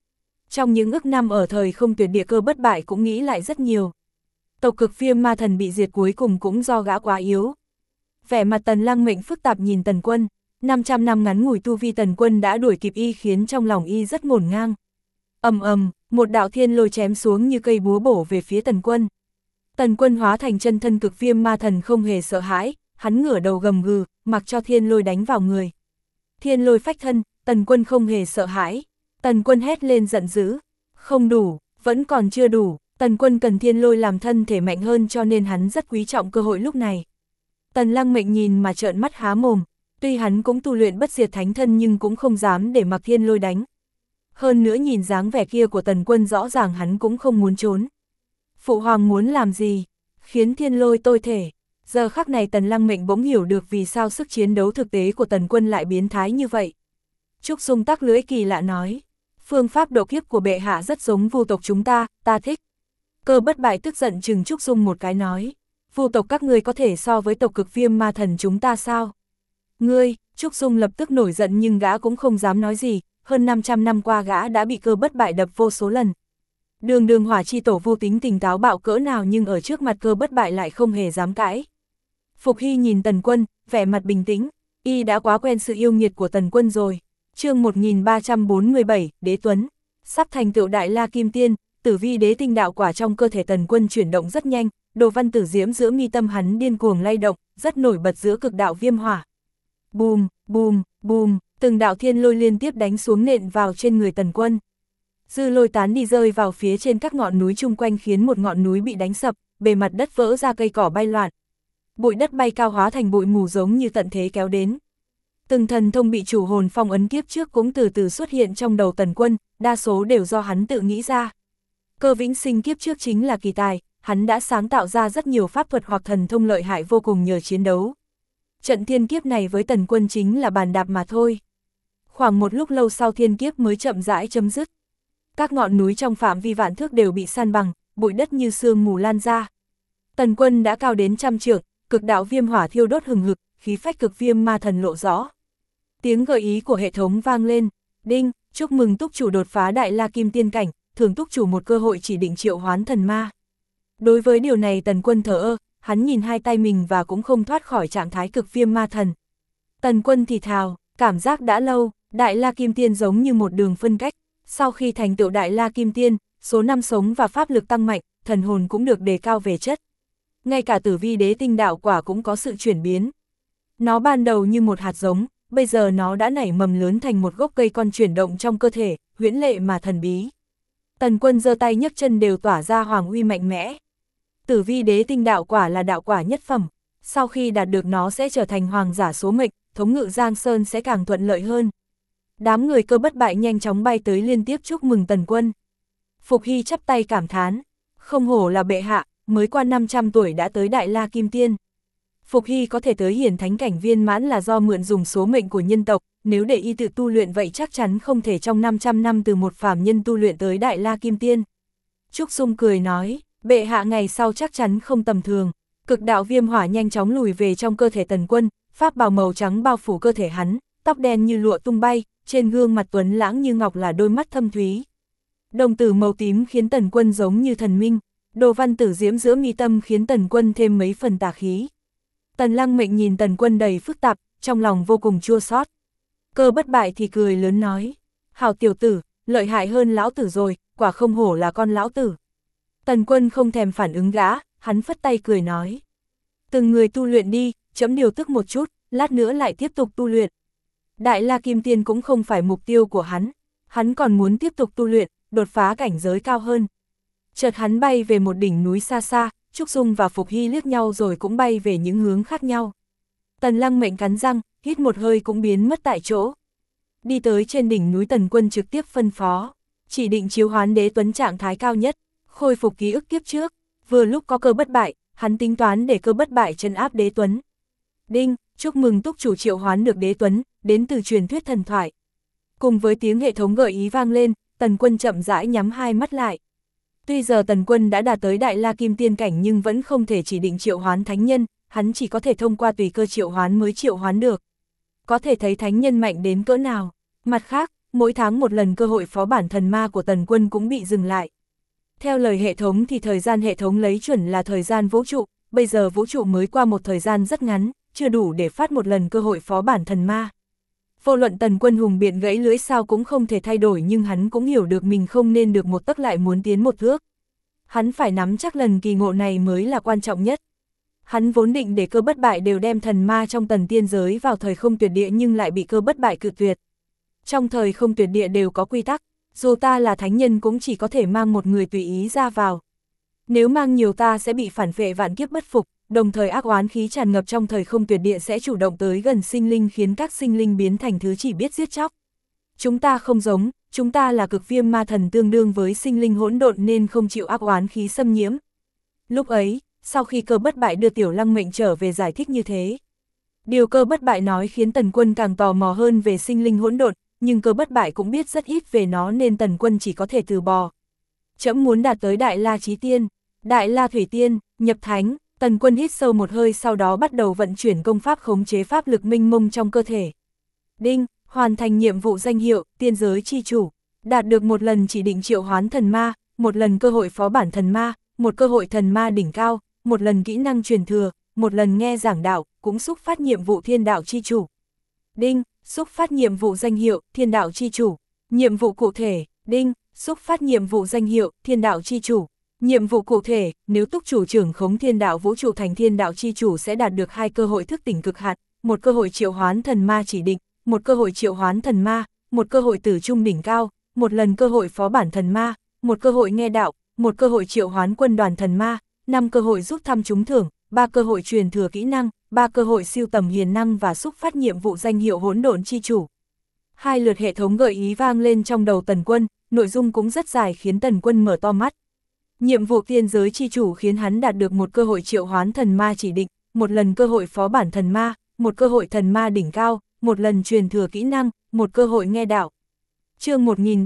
Trong những ức năm ở thời không tuyệt địa, Cơ Bất Bại cũng nghĩ lại rất nhiều. Tộc Cực Viêm Ma Thần bị diệt cuối cùng cũng do gã quá yếu. Vẻ mặt Tần Lăng Mệnh phức tạp nhìn Tần Quân, 500 năm ngắn ngủi tu vi Tần Quân đã đuổi kịp y, khiến trong lòng y rất ngổn ngang. Ầm ầm, một đạo thiên lôi chém xuống như cây búa bổ về phía Tần Quân. Tần Quân hóa thành chân thân Cực Viêm Ma Thần không hề sợ hãi, hắn ngửa đầu gầm gừ, mặc cho thiên lôi đánh vào người. Thiên lôi phách thân, Tần Quân không hề sợ hãi. Tần Quân hét lên giận dữ, không đủ, vẫn còn chưa đủ. Tần Quân cần thiên lôi làm thân thể mạnh hơn, cho nên hắn rất quý trọng cơ hội lúc này. Tần Lăng Mệnh nhìn mà trợn mắt há mồm, tuy hắn cũng tu luyện bất diệt thánh thân nhưng cũng không dám để mặc thiên lôi đánh. Hơn nữa nhìn dáng vẻ kia của Tần Quân rõ ràng hắn cũng không muốn trốn. Phụ hoàng muốn làm gì? Khiến thiên lôi tôi thể. Giờ khắc này Tần Lăng Mệnh bỗng hiểu được vì sao sức chiến đấu thực tế của Tần Quân lại biến thái như vậy. Trúc Dung tắc lưỡi kỳ lạ nói, phương pháp độ kiếp của bệ hạ rất giống Vu tộc chúng ta thích. Cơ Bất Bại tức giận chừng Trúc Dung một cái nói, Vu tộc các ngươi có thể so với tộc Cực Viêm Ma Thần chúng ta sao? Ngươi, Trúc Dung lập tức nổi giận nhưng gã cũng không dám nói gì, hơn 500 năm qua gã đã bị Cơ Bất Bại đập vô số lần. Đường Hỏa Chi Tổ Vu tính tình táo bạo cỡ nào nhưng ở trước mặt Cơ Bất Bại lại không hề dám cãi. Phục Hy nhìn Tần Quân, vẻ mặt bình tĩnh, y đã quá quen sự yêu nghiệt của Tần Quân rồi. Chương 1347, Đế Tuấn, sắp thành tựu Đại La Kim Tiên, Tử Vi Đế Tinh đạo quả trong cơ thể Tần Quân chuyển động rất nhanh, đồ văn tử diễm giữa mi tâm hắn điên cuồng lay động, rất nổi bật giữa cực đạo viêm hỏa. Bùm, bùm, bùm, từng đạo thiên lôi liên tiếp đánh xuống nện vào trên người Tần Quân. Dư lôi tán đi rơi vào phía trên các ngọn núi chung quanh khiến một ngọn núi bị đánh sập, bề mặt đất vỡ ra, cây cỏ bay loạn. Bụi đất bay cao hóa thành bụi mù giống như tận thế kéo đến. Từng thần thông bị chủ hồn phong ấn kiếp trước cũng từ từ xuất hiện trong đầu Tần Quân, đa số đều do hắn tự nghĩ ra. Cơ Vĩnh Sinh kiếp trước chính là kỳ tài, hắn đã sáng tạo ra rất nhiều pháp thuật hoặc thần thông lợi hại vô cùng nhờ chiến đấu. Trận thiên kiếp này với Tần Quân chính là bàn đạp mà thôi. Khoảng một lúc lâu sau thiên kiếp mới chậm rãi chấm dứt. Các ngọn núi trong phạm vi vạn thước đều bị san bằng, bụi đất như sương mù lan ra. Tần Quân đã cao đến 100 trượng, cực đạo viêm hỏa thiêu đốt hừng hực, khí phách Cực Viêm Ma Thần lộ rõ. Tiếng gợi ý của hệ thống vang lên, đinh, chúc mừng túc chủ đột phá Đại La Kim Tiên cảnh, thưởng túc chủ một cơ hội chỉ định triệu hoán thần ma. Đối với điều này Tần Quân thờ ơ, hắn nhìn hai tay mình và cũng không thoát khỏi trạng thái Cực Viêm Ma Thần. Tần Quân thì thào, cảm giác đã lâu, Đại La Kim Tiên giống như một đường phân cách, sau khi thành tựu Đại La Kim Tiên, số năm sống và pháp lực tăng mạnh, thần hồn cũng được đề cao về chất. Ngay cả Tử Vi Đế Tinh đạo quả cũng có sự chuyển biến. Nó ban đầu như một hạt giống, bây giờ nó đã nảy mầm lớn thành một gốc cây con chuyển động trong cơ thể, huyễn lệ mà thần bí. Tần Quân giơ tay nhấc chân đều tỏa ra hoàng uy mạnh mẽ. Tử Vi Đế Tinh đạo quả là đạo quả nhất phẩm, sau khi đạt được nó sẽ trở thành hoàng giả số mệnh, thống ngự Giang Sơn sẽ càng thuận lợi hơn. Đám người Cơ Bất Bại nhanh chóng bay tới liên tiếp chúc mừng Tần Quân. Phục Hy chắp tay cảm thán, không hổ là bệ hạ, mới qua 500 tuổi đã tới Đại La Kim Tiên. Phục Hy có thể tới hiển thánh cảnh viên mãn là do mượn dùng số mệnh của nhân tộc, nếu để y tự tu luyện vậy chắc chắn không thể trong 500 năm từ một phàm nhân tu luyện tới Đại La Kim Tiên. Trúc Dung cười nói, bệ hạ ngày sau chắc chắn không tầm thường. Cực đạo viêm hỏa nhanh chóng lùi về trong cơ thể Tần Quân, pháp bào màu trắng bao phủ cơ thể hắn, tóc đen như lụa tung bay, trên gương mặt tuấn lãng như ngọc là đôi mắt thâm thúy. Đồng tử màu tím khiến Tần Quân giống như thần minh, đồ văn tử diễm giữa mi tâm khiến Tần Quân thêm mấy phần tà khí. Tần Lăng Mệnh nhìn Tần Quân đầy phức tạp, trong lòng vô cùng chua xót. Cơ Bất Bại thì cười lớn nói, hảo tiểu tử, lợi hại hơn lão tử rồi, quả không hổ là con lão tử. Tần Quân không thèm phản ứng gã, hắn phất tay cười nói, từng người tu luyện đi, chấm điều tức một chút, lát nữa lại tiếp tục tu luyện. Đại La Kim Tiên cũng không phải mục tiêu của hắn còn muốn tiếp tục tu luyện, đột phá cảnh giới cao hơn. Chợt hắn bay về một đỉnh núi xa xa, Trúc Dung và Phục Hy liếc nhau rồi cũng bay về những hướng khác nhau. Tần Lăng Mệnh cắn răng, hít một hơi cũng biến mất tại chỗ. Đi tới trên đỉnh núi Tần Quân trực tiếp phân phó, chỉ định chiếu hoán Đế Tuấn trạng thái cao nhất, khôi phục ký ức kiếp trước. Vừa lúc có Cơ Bất Bại, hắn tính toán để Cơ Bất Bại trấn áp Đế Tuấn. Đinh, chúc mừng túc chủ triệu hoán được Đế Tuấn, đến từ truyền thuyết thần thoại. Cùng với tiếng hệ thống gợi ý vang lên, Tần Quân chậm rãi nhắm hai mắt lại. Tuy giờ Tần Quân đã đạt tới Đại La Kim Tiên cảnh nhưng vẫn không thể chỉ định triệu hoán thánh nhân, hắn chỉ có thể thông qua tùy cơ triệu hoán mới triệu hoán được. Có thể thấy thánh nhân mạnh đến cỡ nào. Mặt khác, mỗi tháng một lần cơ hội phó bản thần ma của Tần Quân cũng bị dừng lại. Theo lời hệ thống thì thời gian hệ thống lấy chuẩn là thời gian vũ trụ, bây giờ vũ trụ mới qua một thời gian rất ngắn, chưa đủ để phát một lần cơ hội phó bản thần ma. Vô luận Tần Quân hùng biện gãy lưỡi sao cũng không thể thay đổi, nhưng hắn cũng hiểu được mình không nên được một tấc lại muốn tiến một thước. Hắn phải nắm chắc lần kỳ ngộ này mới là quan trọng nhất. Hắn vốn định để Cơ Bất Bại đều đem thần ma trong Tần tiên giới vào thời không tuyệt địa, nhưng lại bị Cơ Bất Bại cự tuyệt. Trong thời không tuyệt địa đều có quy tắc, dù ta là thánh nhân cũng chỉ có thể mang một người tùy ý ra vào. Nếu mang nhiều ta sẽ bị phản vệ vạn kiếp bất phục, đồng thời ác oán khí tràn ngập trong thời không tuyệt địa sẽ chủ động tới gần sinh linh, khiến các sinh linh biến thành thứ chỉ biết giết chóc. Chúng ta không giống, chúng ta là cực viêm ma thần, tương đương với sinh linh hỗn độn nên không chịu ác oán khí xâm nhiễm. Lúc ấy, sau khi Cơ Bất Bại đưa Tiểu Lăng Mệnh trở về giải thích như thế, điều Cơ Bất Bại nói khiến Tần Quân càng tò mò hơn về sinh linh hỗn độn, nhưng Cơ Bất Bại cũng biết rất ít về nó nên Tần Quân chỉ có thể từ bỏ. Trẫm muốn đạt tới Đại La Chí Tiên, Đại La Thủy Tiên, nhập thánh. Tần Quân hít sâu một hơi, sau đó bắt đầu vận chuyển công pháp khống chế pháp lực mênh mông trong cơ thể. Đinh, hoàn thành nhiệm vụ danh hiệu tiên giới chi chủ, đạt được một lần chỉ định triệu hoán thần ma, một lần cơ hội phó bản thần ma, một cơ hội thần ma đỉnh cao, một lần kỹ năng truyền thừa, một lần nghe giảng đạo, cũng xúc phát nhiệm vụ thiên đạo chi chủ. Đinh, xúc phát nhiệm vụ danh hiệu thiên đạo chi chủ, nhiệm vụ cụ thể. Đinh, xúc phát nhiệm vụ danh hiệu thiên đạo chi chủ. Nhiệm vụ cụ thể, nếu túc chủ trưởng khống thiên đạo vũ trụ thành thiên đạo chi chủ sẽ đạt được 2 cơ hội thức tỉnh cực hạn, một cơ hội triệu hoán thần ma chỉ định, một cơ hội triệu hoán thần ma, một cơ hội tử trung đỉnh cao, một lần cơ hội phó bản thần ma, một cơ hội nghe đạo, một cơ hội triệu hoán quân đoàn thần ma, 5 cơ hội rút thăm trúng thưởng, 3 cơ hội truyền thừa kỹ năng, 3 cơ hội siêu tầm hiền năng và xúc phát nhiệm vụ danh hiệu hỗn độn chi chủ. 2 lượt hệ thống gợi ý vang lên trong đầu Tần Quân, nội dung cũng rất dài khiến Tần Quân mở to mắt. Nhiệm vụ tiên giới chi chủ khiến hắn đạt được một cơ hội triệu hoán thần ma chỉ định, một lần cơ hội phó bản thần ma, một cơ hội thần ma đỉnh cao, một lần truyền thừa kỹ năng, một cơ hội nghe đạo. Chương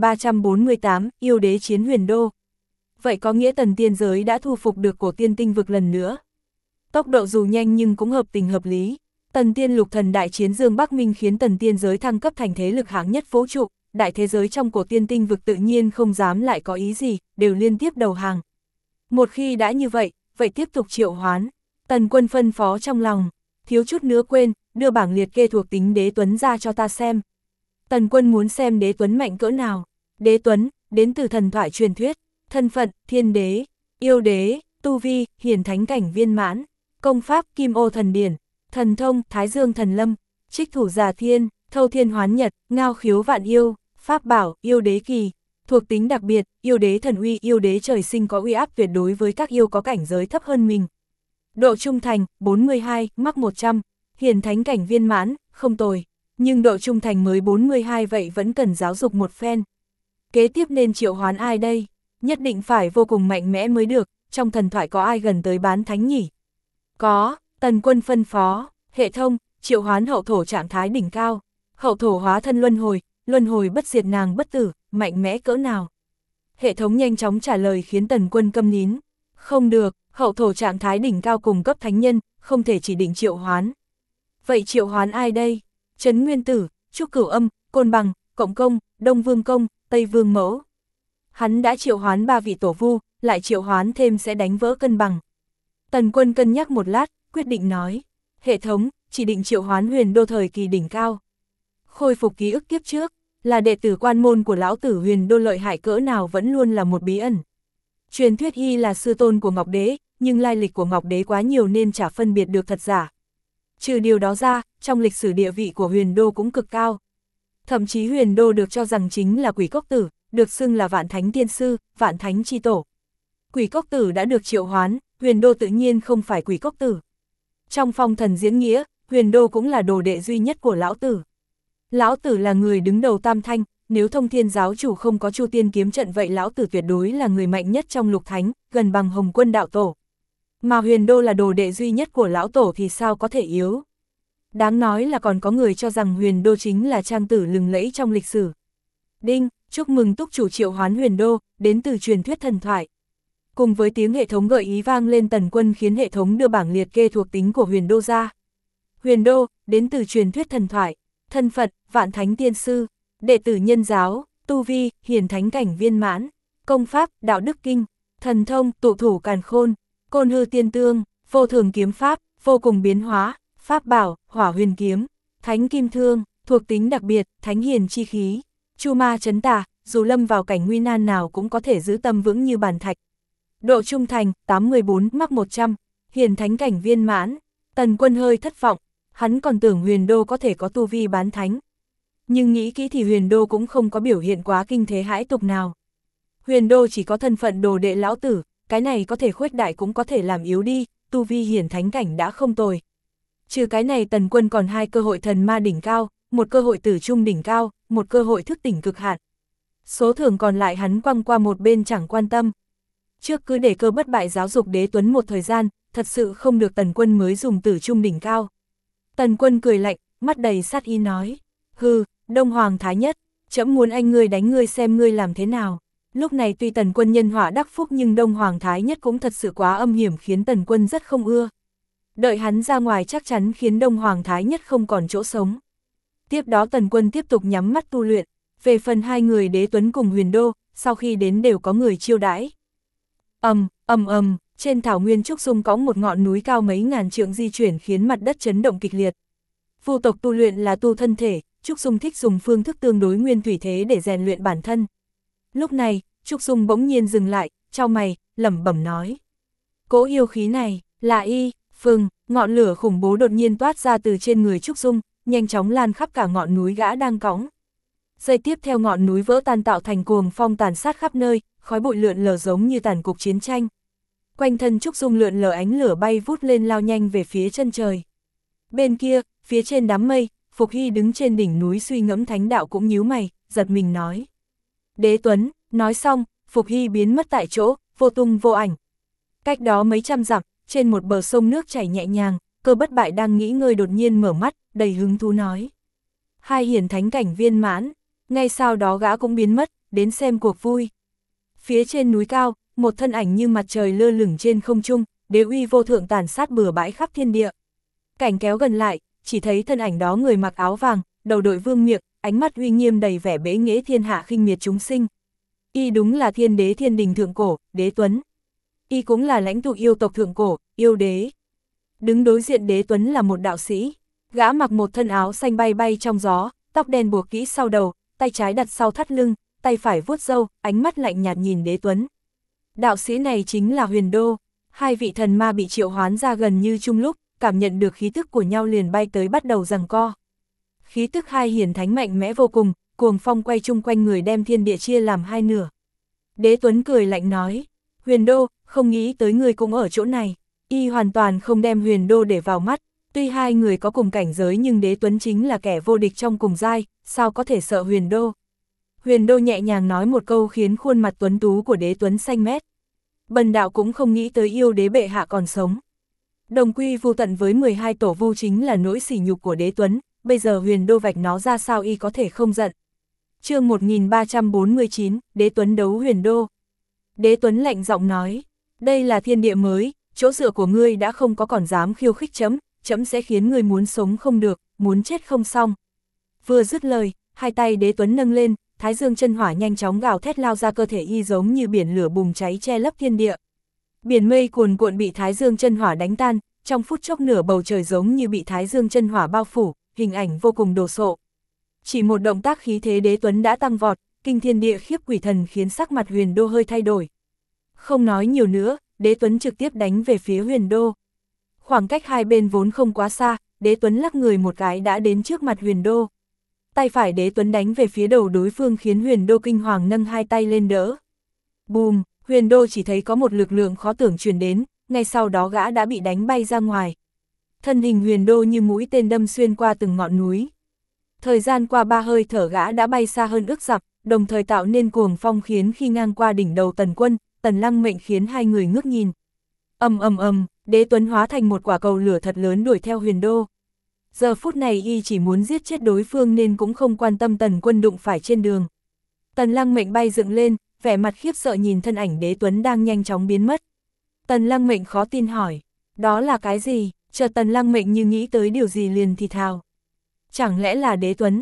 1348, yêu đế chiến huyền đô. Vậy có nghĩa Tần tiên giới đã thu phục được cổ tiên tinh vực lần nữa. Tốc độ dù nhanh nhưng cũng hợp tình hợp lý. Tần tiên lục thần đại chiến Dương Bắc Minh khiến Tần tiên giới thăng cấp thành thế lực hạng nhất vũ trụ. Đại thế giới trong cổ tiên tinh vực tự nhiên không dám lại có ý gì, đều liên tiếp đầu hàng. Một khi đã như vậy, vậy tiếp tục triệu hoán. Tần Quân phân phó trong lòng, thiếu chút nữa quên, đưa bảng liệt kê thuộc tính đế tuấn ra cho ta xem. Tần Quân muốn xem đế tuấn mạnh cỡ nào. Đế tuấn, đến từ thần thoại truyền thuyết, thân phận, thiên đế, yêu đế, tu vi, hiển thánh cảnh viên mãn, công pháp, kim ô thần điển, thần thông, thái dương thần lâm, trích thủ giả thiên, thâu thiên hoán nhật, ngao khiếu vạn yêu. Pháp bảo, yêu đế kỳ, thuộc tính đặc biệt, yêu đế thần uy, yêu đế trời sinh có uy áp tuyệt đối với các yêu có cảnh giới thấp hơn mình. Độ trung thành, 42, mắc 100, hiển thánh cảnh viên mãn, không tồi, nhưng độ trung thành mới 42 vậy vẫn cần giáo dục một phen. Kế tiếp nên triệu hoán ai đây? Nhất định phải vô cùng mạnh mẽ mới được, trong thần thoại có ai gần tới bán thánh nhỉ? Có, Tần Quân phân phó, hệ thống, triệu hoán hậu thổ trạng thái đỉnh cao, hậu thổ hóa thân luân hồi bất diệt nàng bất tử, mạnh mẽ cỡ nào? Hệ thống nhanh chóng trả lời khiến Tần Quân câm nín. Không được, hậu thổ trạng thái đỉnh cao cùng cấp thánh nhân, không thể chỉ định triệu hoán. Vậy triệu hoán ai đây? Trấn Nguyên Tử, Trúc Cửu Âm, Côn Bằng, Cộng Công, Đông Vương Công, Tây Vương Mẫu. Hắn đã triệu hoán 3 vị tổ vu, lại triệu hoán thêm sẽ đánh vỡ cân bằng. Tần Quân cân nhắc một lát, quyết định nói. Hệ thống, chỉ định triệu hoán huyền đô thời kỳ đỉnh cao. Khôi phục ký ức kiếp trước, là đệ tử quan môn của lão tử huyền đô lợi hại cỡ nào vẫn luôn là một bí ẩn. Truyền thuyết y là sư tôn của Ngọc Đế, nhưng lai lịch của Ngọc Đế quá nhiều nên chả phân biệt được thật giả. Trừ điều đó ra, trong lịch sử địa vị của huyền đô cũng cực cao. Thậm chí huyền đô được cho rằng chính là Quỷ Cốc Tử, được xưng là Vạn Thánh Tiên Sư, Vạn Thánh Chi Tổ. Quỷ Cốc Tử đã được triệu hoán, huyền đô tự nhiên không phải Quỷ Cốc Tử. Trong phong thần diễn nghĩa, huyền đô cũng là đồ đệ duy nhất của lão tử. Lão tử là người đứng đầu tam thanh, nếu Thông Thiên giáo chủ không có Chu Tiên kiếm trận vậy lão tử tuyệt đối là người mạnh nhất trong lục thánh, gần bằng Hồng Quân đạo tổ. Mà huyền đô là đồ đệ duy nhất của lão tổ thì sao có thể yếu. Đáng nói là còn có người cho rằng huyền đô chính là trang tử lừng lẫy trong lịch sử. Đinh, chúc mừng túc chủ triệu hoán huyền đô, đến từ truyền thuyết thần thoại. Cùng với tiếng hệ thống gợi ý vang lên, Tần Quân khiến hệ thống đưa bảng liệt kê thuộc tính của huyền đô ra. Huyền đô, đến từ truyền thuyết thần thoại. Thân phận, Vạn Thánh Tiên Sư. đệ tử nhân giáo, tu vi, hiển thánh cảnh viên mãn, công pháp, đạo đức kinh, thần thông, tụ thủ càn khôn, côn hư tiên tương, vô thường kiếm pháp, vô cùng biến hóa, pháp bảo, hỏa huyền kiếm, thánh kim thương, thuộc tính đặc biệt, thánh hiền chi khí, chu ma chấn tà, dù lâm vào cảnh nguy nan nào cũng có thể giữ tâm vững như bàn thạch. Độ trung thành, 84 mắc 100, hiển thánh cảnh viên mãn. Tần Quân hơi thất vọng, hắn còn tưởng Huyền Đô có thể có tu vi bán thánh. Nhưng nghĩ kỹ thì Huyền Đô cũng không có biểu hiện quá kinh thế hãi tục nào. Huyền Đô chỉ có thân phận đồ đệ lão tử, cái này có thể khuếch đại cũng có thể làm yếu đi, tu vi hiển thánh cảnh đã không tồi. Trừ cái này Tần Quân còn 2 cơ hội thần ma đỉnh cao, một cơ hội tử trung đỉnh cao, một cơ hội thức tỉnh cực hạn. Số thưởng còn lại hắn quăng qua một bên chẳng quan tâm. Trước cứ để Cơ Bất Bại giáo dục Đế Tuấn một thời gian, thật sự không được Tần Quân mới dùng tử trung đỉnh cao. Tần Quân cười lạnh, mắt đầy sát ý nói, hừ, Đông Hoàng Thái Nhất, trẫm muốn anh ngươi đánh ngươi xem ngươi làm thế nào. Lúc này tuy Tần Quân nhân họa đắc phúc nhưng Đông Hoàng Thái Nhất cũng thật sự quá âm hiểm khiến Tần Quân rất không ưa. Đợi hắn ra ngoài chắc chắn khiến Đông Hoàng Thái Nhất không còn chỗ sống. Tiếp đó Tần Quân tiếp tục nhắm mắt tu luyện, về phần 2 người Đế Tuấn cùng Huyền Đô, sau khi đến đều có người chiêu đãi. Trên thảo nguyên Trúc Dung có một ngọn núi cao mấy ngàn trượng di chuyển khiến mặt đất chấn động kịch liệt. Vu tộc tu luyện là tu thân thể, Trúc Dung thích dùng phương thức tương đối nguyên thủy thế để rèn luyện bản thân. Lúc này, Trúc Dung bỗng nhiên dừng lại, chau mày, lẩm bẩm nói. Cỗ yêu khí này, là ngọn lửa khủng bố đột nhiên toát ra từ trên người Trúc Dung, nhanh chóng lan khắp cả ngọn núi gã đang cõng. Giây tiếp theo ngọn núi vỡ tan tạo thành cuồng phong tàn sát khắp nơi, khói bụi lượn lờ giống như tàn cục chiến tranh. Quanh thân Trúc Dung lượn lờ ánh lửa bay vút lên lao nhanh về phía chân trời. Bên kia, phía trên đám mây, Phục Hy đứng trên đỉnh núi suy ngẫm thánh đạo cũng nhíu mày, giật mình nói. Đế Tuấn, nói xong, Phục Hy biến mất tại chỗ, vô tung vô ảnh. Cách đó mấy trăm dặm, trên một bờ sông nước chảy nhẹ nhàng, Cơ Bất Bại đang nghỉ ngơi đột nhiên mở mắt, đầy hứng thú nói. 2 hiển thánh cảnh viên mãn, ngay sau đó gã cũng biến mất, đến xem cuộc vui. Phía trên núi cao, một thân ảnh như mặt trời lơ lửng trên không trung, đế uy vô thượng tàn sát bừa bãi khắp thiên địa. Cảnh kéo gần lại, chỉ thấy thân ảnh đó người mặc áo vàng, đầu đội vương miện, ánh mắt uy nghiêm đầy vẻ bế nghệ thiên hạ khinh miệt chúng sinh. Y đúng là thiên đế thiên đình thượng cổ, Đế Tuấn. Y cũng là lãnh tụ yêu tộc thượng cổ, yêu đế. Đứng đối diện Đế Tuấn là một đạo sĩ. Gã mặc một thân áo xanh bay bay trong gió, tóc đen buộc kỹ sau đầu, tay trái đặt sau thắt lưng, tay phải vuốt râu, ánh mắt lạnh nhạt nhìn Đế Tuấn. Đạo sĩ này chính là Huyền Đô. 2 vị thần ma bị triệu hoán ra gần như chung lúc, cảm nhận được khí tức của nhau liền bay tới bắt đầu giằng co. Khí tức 2 hiển thánh mạnh mẽ vô cùng, cuồng phong quay chung quanh người đem thiên địa chia làm 2 nửa. Đế Tuấn cười lạnh nói, Huyền Đô, không nghĩ tới người cũng ở chỗ này. Y hoàn toàn không đem Huyền Đô để vào mắt, tuy 2 người có cùng cảnh giới nhưng Đế Tuấn chính là kẻ vô địch trong cùng giai, sao có thể sợ Huyền Đô. Huyền Đô nhẹ nhàng nói một câu khiến khuôn mặt tuấn tú của Đế Tuấn xanh mét. Bần đạo cũng không nghĩ tới yêu đế bệ hạ còn sống. Đồng quy vu tận với 12 tổ vu chính là nỗi sỉ nhục của Đế Tuấn, bây giờ Huyền Đô vạch nó ra sao y có thể không giận. Chương 1349, Đế Tuấn đấu Huyền Đô. Đế Tuấn lạnh giọng nói, đây là thiên địa mới, chỗ dựa của ngươi đã không có còn dám khiêu khích chấm, chấm sẽ khiến ngươi muốn sống không được, muốn chết không xong. Vừa dứt lời, 2 tay Đế Tuấn nâng lên, Thái Dương chân hỏa nhanh chóng gào thét lao ra cơ thể y giống như biển lửa bùng cháy che lấp thiên địa. Biển mây cuồn cuộn bị Thái Dương chân hỏa đánh tan, trong phút chốc nửa bầu trời giống như bị Thái Dương chân hỏa bao phủ, hình ảnh vô cùng đồ sộ. Chỉ một động tác khí thế Đế Tuấn đã tăng vọt, kinh thiên địa khiếp quỷ thần khiến sắc mặt Huyền Đô hơi thay đổi. Không nói nhiều nữa, Đế Tuấn trực tiếp đánh về phía Huyền Đô. Khoảng cách 2 bên vốn không quá xa, Đế Tuấn lắc người một cái đã đến trước mặt Huyền Đô. Tay phải Đế Tuấn đánh về phía đầu đối phương khiến Huyền Đô kinh hoàng nâng 2 tay lên đỡ. Bùm, Huyền Đô chỉ thấy có một lực lượng khó tưởng truyền đến, ngay sau đó gã đã bị đánh bay ra ngoài. Thân hình Huyền Đô như mũi tên đâm xuyên qua từng ngọn núi. Thời gian qua 3 hơi thở gã đã bay xa hơn ức dặm, đồng thời tạo nên cuồng phong khiến khi ngang qua đỉnh đầu Tần Quân, Tần Lăng Mệnh khiến 2 người ngước nhìn. Đế Tuấn hóa thành một quả cầu lửa thật lớn đuổi theo Huyền Đô. Giờ phút này y chỉ muốn giết chết đối phương nên cũng không quan tâm Tần Quân đụng phải trên đường. Tần Lăng Mệnh bay dựng lên, vẻ mặt khiếp sợ nhìn thân ảnh Đế Tuấn đang nhanh chóng biến mất. Tần Lăng Mệnh khó tin hỏi, đó là cái gì? Chợt Tần Lăng Mệnh như nghĩ tới điều gì liền thì thào. Chẳng lẽ là Đế Tuấn?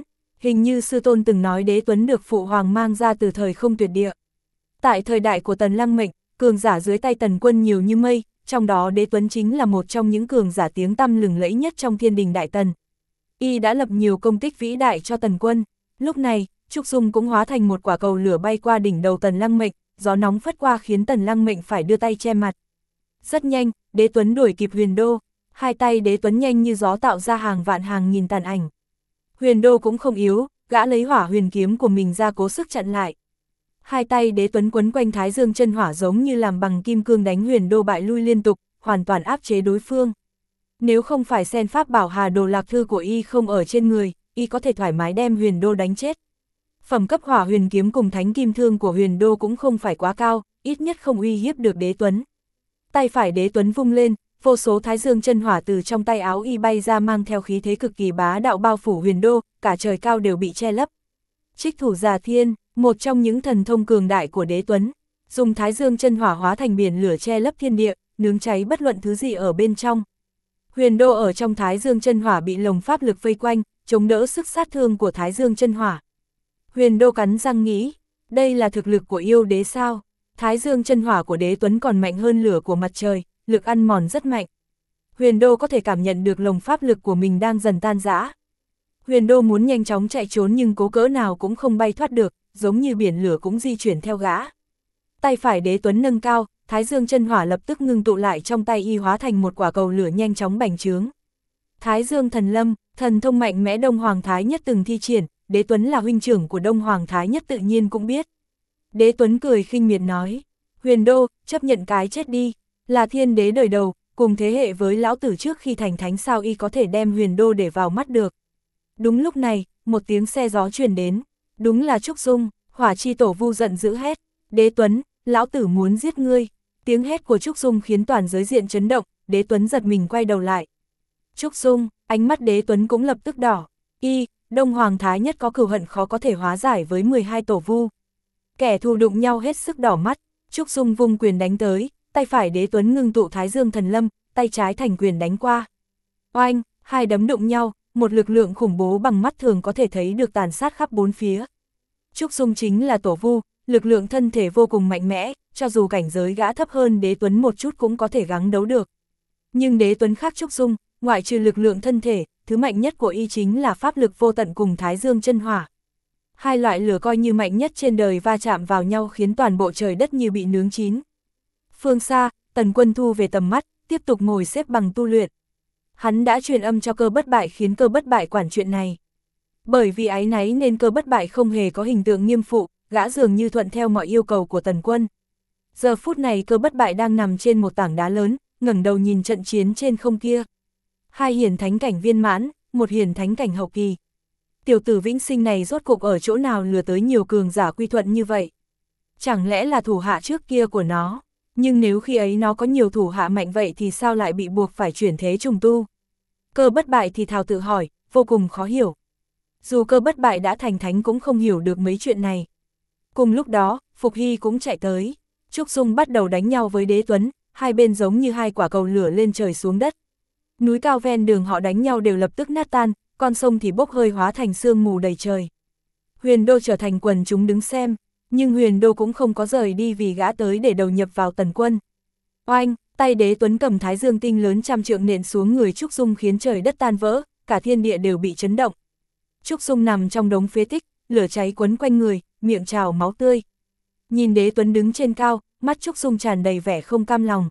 hình như sư tôn từng nói Đế Tuấn được phụ hoàng mang ra từ thời không tuyệt địa. Tại thời đại của Tần Lăng Mệnh, cường giả dưới tay Tần Quân nhiều như mây, trong đó Đế Tuấn chính là một trong những cường giả tiếng tăm lừng lẫy nhất trong Thiên Đình Đại Tần. Y đã lập nhiều công tích vĩ đại cho Tần Quân. Lúc này, Trúc Dung cũng hóa thành một quả cầu lửa bay qua đỉnh đầu Tần Lăng Mệnh, gió nóng phất qua khiến Tần Lăng Mệnh phải đưa tay che mặt. Rất nhanh, Đế Tuấn đuổi kịp Huyền Đô, hai tay Đế Tuấn nhanh như gió tạo ra hàng vạn hàng nghìn tàn ảnh. Huyền Đô cũng không yếu, gã lấy hỏa huyền kiếm của mình ra cố sức chặn lại. Hai tay Đế Tuấn quấn quanh Thái Dương chân hỏa giống như làm bằng kim cương đánh Huyền Đô bại lui liên tục, hoàn toàn áp chế đối phương. Nếu không phải sen pháp bảo Hà Đồ Lạc Thư của y không ở trên người, y có thể thoải mái đem Huyền Đô đánh chết. Phẩm cấp hỏa huyền kiếm cùng thánh kim thương của Huyền Đô cũng không phải quá cao, ít nhất không uy hiếp được Đế Tuấn. Tay phải Đế Tuấn vung lên, vô số Thái Dương chân hỏa từ trong tay áo y bay ra mang theo khí thế cực kỳ bá đạo bao phủ Huyền Đô, cả trời cao đều bị che lấp. Trích thủ giả thiên, một trong những thần thông cường đại của Đế Tuấn, dùng Thái Dương chân hỏa hóa thành biển lửa che lấp thiên địa, nướng cháy bất luận thứ gì ở bên trong. Huyền Đô ở trong Thái Dương chân hỏa bị lồng pháp lực vây quanh, chống đỡ sức sát thương của Thái Dương chân hỏa. Huyền Đô cắn răng nghĩ, đây là thực lực của yêu đế sao? Thái Dương chân hỏa của Đế Tuấn còn mạnh hơn lửa của mặt trời, lực ăn mòn rất mạnh. Huyền Đô có thể cảm nhận được lồng pháp lực của mình đang dần tan rã. Huyền Đô muốn nhanh chóng chạy trốn nhưng cố cỡ nào cũng không bay thoát được, giống như biển lửa cũng di chuyển theo gã. Tay phải Đế Tuấn nâng cao, Thái Dương chân hỏa lập tức ngưng tụ lại trong tay y hóa thành một quả cầu lửa nhanh chóng bành trướng. Thái Dương thần lâm, thần thông mạnh mẽ Đông Hoàng Thái Nhất từng thi triển, Đế Tuấn là huynh trưởng của Đông Hoàng Thái Nhất tự nhiên cũng biết. Đế Tuấn cười khinh miệt nói, Huyền Đô, chấp nhận cái chết đi, là thiên đế đời đầu, cùng thế hệ với lão tử trước khi thành thánh sao y có thể đem Huyền Đô để vào mắt được. Đúng lúc này, một tiếng xe gió truyền đến, đúng là Trúc Dung, Hỏa Chi Tổ Vu giận dữ hét, Đế Tuấn, lão tử muốn giết ngươi. Tiếng hét của Trúc Dung khiến toàn giới diện chấn động, Đế Tuấn giật mình quay đầu lại. Trúc Dung, ánh mắt Đế Tuấn cũng lập tức đỏ, Đông Hoàng Thái Nhất có cừu hận khó có thể hóa giải với 12 tổ vu. Kẻ thù đụng nhau hết sức đỏ mắt, Trúc Dung vung quyền đánh tới, tay phải Đế Tuấn ngưng tụ Thái Dương thần lâm, tay trái thành quyền đánh qua. Oanh, hai đấm đụng nhau, một lực lượng khủng bố bằng mắt thường có thể thấy được tàn sát khắp bốn phía. Trúc Dung chính là tổ vu, lực lượng thân thể vô cùng mạnh mẽ, cho dù cảnh giới gã thấp hơn Đế Tuấn một chút cũng có thể gắng đấu được. Nhưng Đế Tuấn khác Trúc Dung, ngoại trừ lực lượng thân thể, thứ mạnh nhất của y chính là pháp lực vô tận cùng Thái Dương chân hỏa. Hai loại lửa coi như mạnh nhất trên đời va chạm vào nhau khiến toàn bộ trời đất như bị nướng chín. Phương xa, Tần Quân thu về tầm mắt, tiếp tục ngồi xếp bằng tu luyện. Hắn đã truyền âm cho Cơ Bất Bại khiến Cơ Bất Bại quản chuyện này. Bởi vì áy náy nên Cơ Bất Bại không hề có hình tượng nghiêm phụ, gã dường như thuận theo mọi yêu cầu của Tần Quân. Giờ phút này Cơ Bất Bại đang nằm trên một tảng đá lớn, ngẩng đầu nhìn trận chiến trên không kia. Hai hiển thánh cảnh viên mãn, một hiển thánh cảnh hậu kỳ. Tiểu tử Vĩnh Sinh này rốt cục ở chỗ nào lừa tới nhiều cường giả quy thuận như vậy? Chẳng lẽ là thủ hạ trước kia của nó? Nhưng nếu khi ấy nó có nhiều thủ hạ mạnh vậy thì sao lại bị buộc phải chuyển thế trùng tu? Cơ Bất Bại thì thào tự hỏi, vô cùng khó hiểu. Dù Cơ Bất Bại đã thành thánh cũng không hiểu được mấy chuyện này. Cùng lúc đó, Phục Hy cũng chạy tới. Trúc Dung bắt đầu đánh nhau với Đế Tuấn, hai bên giống như hai quả cầu lửa lên trời xuống đất. Núi cao ven đường họ đánh nhau đều lập tức nát tan, con sông thì bốc hơi hóa thành sương mù đầy trời. Huyền Đô trở thành quần chúng đứng xem, nhưng Huyền Đô cũng không có rời đi vì gã tới để đầu nhập vào Tần Quân. Oanh, tay Đế Tuấn cầm Thái Dương tinh lớn trăm trượng nện xuống người Trúc Dung khiến trời đất tan vỡ, cả thiên địa đều bị chấn động. Trúc Dung nằm trong đống phế tích, lửa cháy quấn quanh người, miệng trào máu tươi. Nhìn Đế Tuấn đứng trên cao, mắt Trúc Dung tràn đầy vẻ không cam lòng.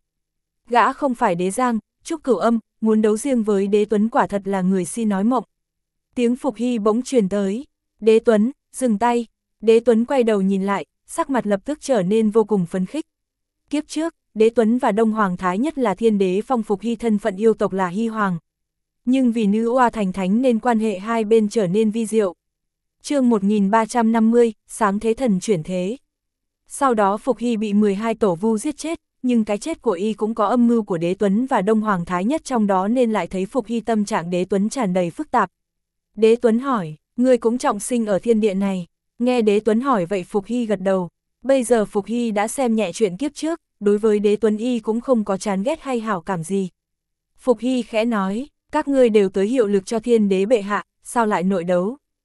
Gã không phải Đế Giang, Trúc Cửu Âm, muốn đấu riêng với Đế Tuấn quả thật là người si nói mộng. Tiếng Phục Hy bỗng truyền tới, Đế Tuấn, dừng tay. Đế Tuấn quay đầu nhìn lại, sắc mặt lập tức trở nên vô cùng phấn khích. Kiếp trước, Đế Tuấn và Đông Hoàng Thái Nhất là thiên đế phong Phục Hy thân phận yêu tộc là Hy Hoàng. Nhưng vì nữ oa thành thánh nên quan hệ hai bên trở nên vi diệu. Chương 1350, sáng thế thần chuyển thế. Sau đó Phục Hy bị 12 tổ vu giết chết, nhưng cái chết của y cũng có âm mưu của Đế Tuấn và Đông Hoàng Thái Nhất trong đó nên lại thấy Phục Hy tâm trạng Đế Tuấn tràn đầy phức tạp. Đế Tuấn hỏi, ngươi cũng trọng sinh ở thiên địa này. Nghe Đế Tuấn hỏi vậy Phục Hy gật đầu. Bây giờ Phục Hy đã xem nhẹ chuyện kiếp trước, đối với Đế Tuấn y cũng không có chán ghét hay hảo cảm gì. Phục Hy khẽ nói, các ngươi đều tới hiệu lực cho thiên đế bệ hạ, sao lại nội đấu?